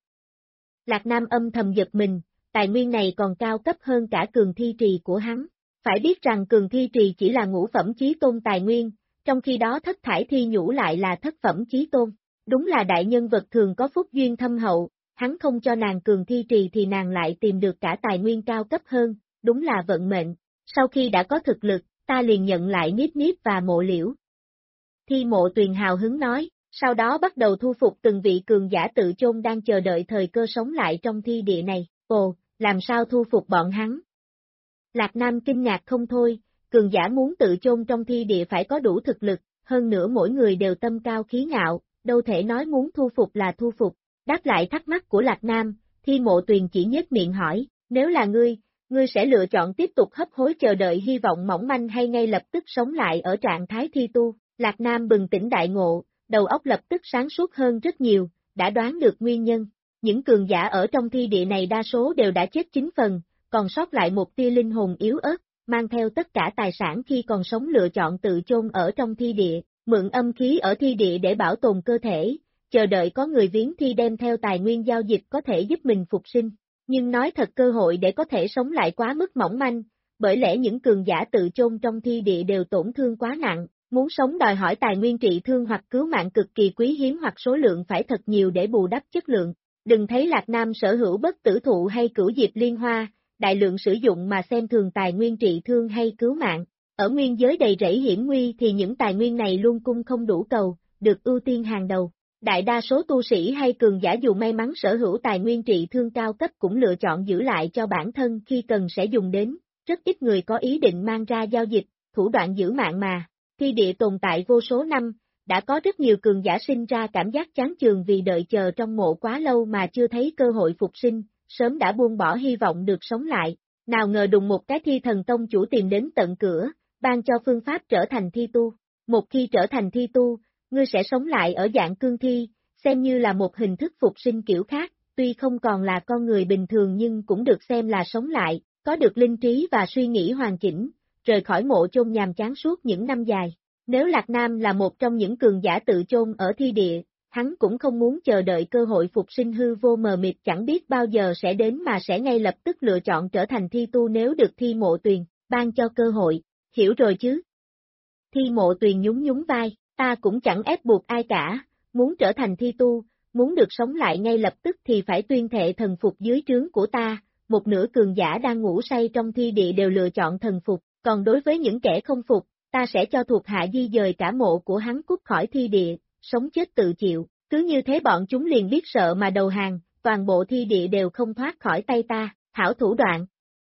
Lạc Nam âm thầm giật mình, tài nguyên này còn cao cấp hơn cả cường thi trì của hắn, phải biết rằng cường thi trì chỉ là ngũ phẩm chí tôn tài nguyên, trong khi đó thất thải thi nhũ lại là thất phẩm chí tôn. Đúng là đại nhân vật thường có phúc duyên thâm hậu, hắn không cho nàng cường thi trì thì nàng lại tìm được cả tài nguyên cao cấp hơn, đúng là vận mệnh. Sau khi đã có thực lực, ta liền nhận lại Niếp Niếp và Mộ Liễu. Thi Mộ Tuyền hào hứng nói, sau đó bắt đầu thu phục từng vị cường giả tự chôn đang chờ đợi thời cơ sống lại trong thi địa này. Ồ, làm sao thu phục bọn hắn? Lạc Nam kinh ngạc không thôi, cường giả muốn tự chôn trong thi địa phải có đủ thực lực, hơn nữa mỗi người đều tâm cao khí ngạo, đâu thể nói muốn thu phục là thu phục. Đáp lại thắc mắc của Lạc Nam, Thi Mộ Tuyền chỉ nhếch miệng hỏi, nếu là ngươi sẽ lựa chọn tiếp tục hấp hối chờ đợi hy vọng mỏng manh hay ngay lập tức sống lại ở trạng thái thi tu? Lạc Nam bừng tỉnh đại ngộ, đầu óc lập tức sáng suốt hơn rất nhiều, đã đoán được nguyên nhân. Những cường giả ở trong thi địa này đa số đều đã chết 9 phần, còn sót lại một tia linh hồn yếu ớt, mang theo tất cả tài sản khi còn sống lựa chọn tự chôn ở trong thi địa, mượn âm khí ở thi địa để bảo tồn cơ thể, chờ đợi có người viếng thi đem theo tài nguyên giao dịch có thể giúp mình phục sinh. Nhưng nói thật cơ hội để có thể sống lại quá mức mỏng manh, bởi lẽ những cường giả tự chôn trong thi địa đều tổn thương quá nặng, muốn sống đòi hỏi tài nguyên trị thương hoặc cứu mạng cực kỳ quý hiếm hoặc số lượng phải thật nhiều để bù đắp chất lượng. Đừng thấy Lạc Nam sở hữu bất tử thụ hay cửu diệp liên hoa, đại lượng sử dụng mà xem thường tài nguyên trị thương hay cứu mạng. Ở nguyên giới đầy rẫy hiểm nguy thì những tài nguyên này luôn cung không đủ cầu, được ưu tiên hàng đầu. Đại đa số tu sĩ hay cường giả dù may mắn sở hữu tài nguyên trị thương cao cấp cũng lựa chọn giữ lại cho bản thân khi cần sẽ dùng đến, rất ít người có ý định mang ra giao dịch, thủ đoạn giữ mạng mà. Thi địa tồn tại vô số năm, đã có rất nhiều cường giả sinh ra cảm giác chán chường vì đợi chờ trong mộ quá lâu mà chưa thấy cơ hội phục sinh, sớm đã buông bỏ hy vọng được sống lại. Nào ngờ đùng một cái Thi Thần Tông chủ tìm đến tận cửa, ban cho phương pháp trở thành thi tu. Một khi trở thành thi tu, ngươi sẽ sống lại ở dạng cương thi, xem như là một hình thức phục sinh kiểu khác, tuy không còn là con người bình thường nhưng cũng được xem là sống lại, có được linh trí và suy nghĩ hoàn chỉnh, rời khỏi mộ chôn nhàm chán suốt những năm dài. Nếu Lạc Nam là một trong những cường giả tự chôn ở thi địa, hắn cũng không muốn chờ đợi cơ hội phục sinh hư vô mờ mịt chẳng biết bao giờ sẽ đến mà sẽ ngay lập tức lựa chọn trở thành thi tu nếu được Thi Mộ Tuyền ban cho cơ hội, hiểu rồi chứ? Thi Mộ Tuyền nhún nhún vai, ta cũng chẳng ép buộc ai cả, muốn trở thành thi tu, muốn được sống lại ngay lập tức thì phải tuyên thệ thần phục dưới trướng của ta. Một nửa cường giả đang ngủ say trong thi địa đều lựa chọn thần phục, còn đối với những kẻ không phục, ta sẽ cho thuộc hạ di dời cả mộ của hắn cút khỏi thi địa, sống chết tự chịu, cứ như thế bọn chúng liền biết sợ mà đầu hàng, toàn bộ thi địa đều không thoát khỏi tay ta, hảo thủ đoạn.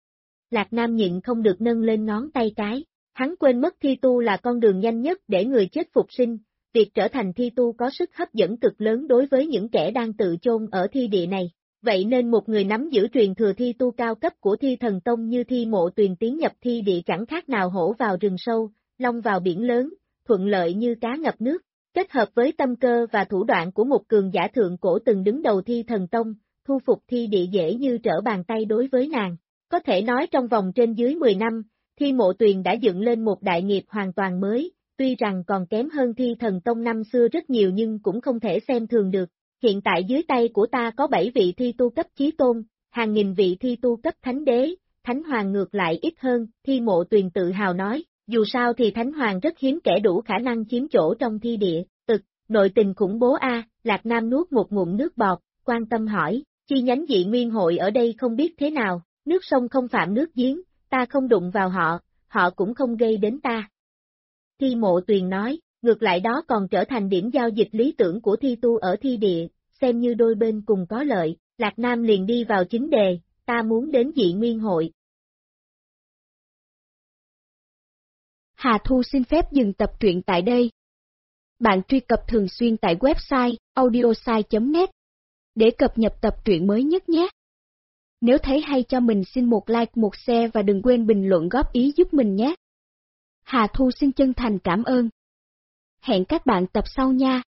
Lạc Nam nhịn không được nâng lên ngón tay cái, hắn quên mất thi tu là con đường nhanh nhất để người chết phục sinh, việc trở thành thi tu có sức hấp dẫn cực lớn đối với những kẻ đang tự chôn ở thi địa này. Vậy nên một người nắm giữ truyền thừa thi tu cao cấp của Thi Thần Tông như Thi Mộ Tuyền tiến nhập thi địa chẳng khác nào hổ vào rừng sâu, long vào biển lớn, thuận lợi như cá ngập nước. Kết hợp với tâm cơ và thủ đoạn của một cường giả thượng cổ từng đứng đầu Thi Thần Tông, thu phục thi địa dễ như trở bàn tay đối với nàng. Có thể nói trong vòng trên dưới 10 năm, Thi Mộ Tuyền đã dựng lên một đại nghiệp hoàn toàn mới, tuy rằng còn kém hơn Thi Thần Tông năm xưa rất nhiều nhưng cũng không thể xem thường được. Hiện tại dưới tay của ta có 7 vị thi tu cấp chí tôn, hàng nghìn vị thi tu cấp thánh đế, thánh hoàng ngược lại ít hơn, Thi Mộ Tuyền tự hào nói, dù sao thì thánh hoàng rất hiếm kẻ đủ khả năng chiếm chỗ trong thi địa, nội tình khủng bố a. Lạc Nam nuốt một ngụm nước bọt, quan tâm hỏi, chi nhánh Dị Nguyên hội ở đây không biết thế nào, nước sông không phạm nước giếng, ta không đụng vào họ, họ cũng không gây đến ta. Thi Mộ Tuyền nói, ngược lại đó còn trở thành điểm giao dịch lý tưởng của thi tu ở thi địa, xem như đôi bên cùng có lợi. Lạc Nam liền đi vào chính đề, ta muốn đến Dị Nguyên hội. Hà Thu xin phép dừng tập truyện tại đây. Bạn truy cập thường xuyên tại website audiosai.net để cập nhật tập truyện mới nhất nhé. Nếu thấy hay cho mình xin một like, một share và đừng quên bình luận góp ý giúp mình nhé. Hà Thu xin chân thành cảm ơn. Hẹn các bạn tập sau nha.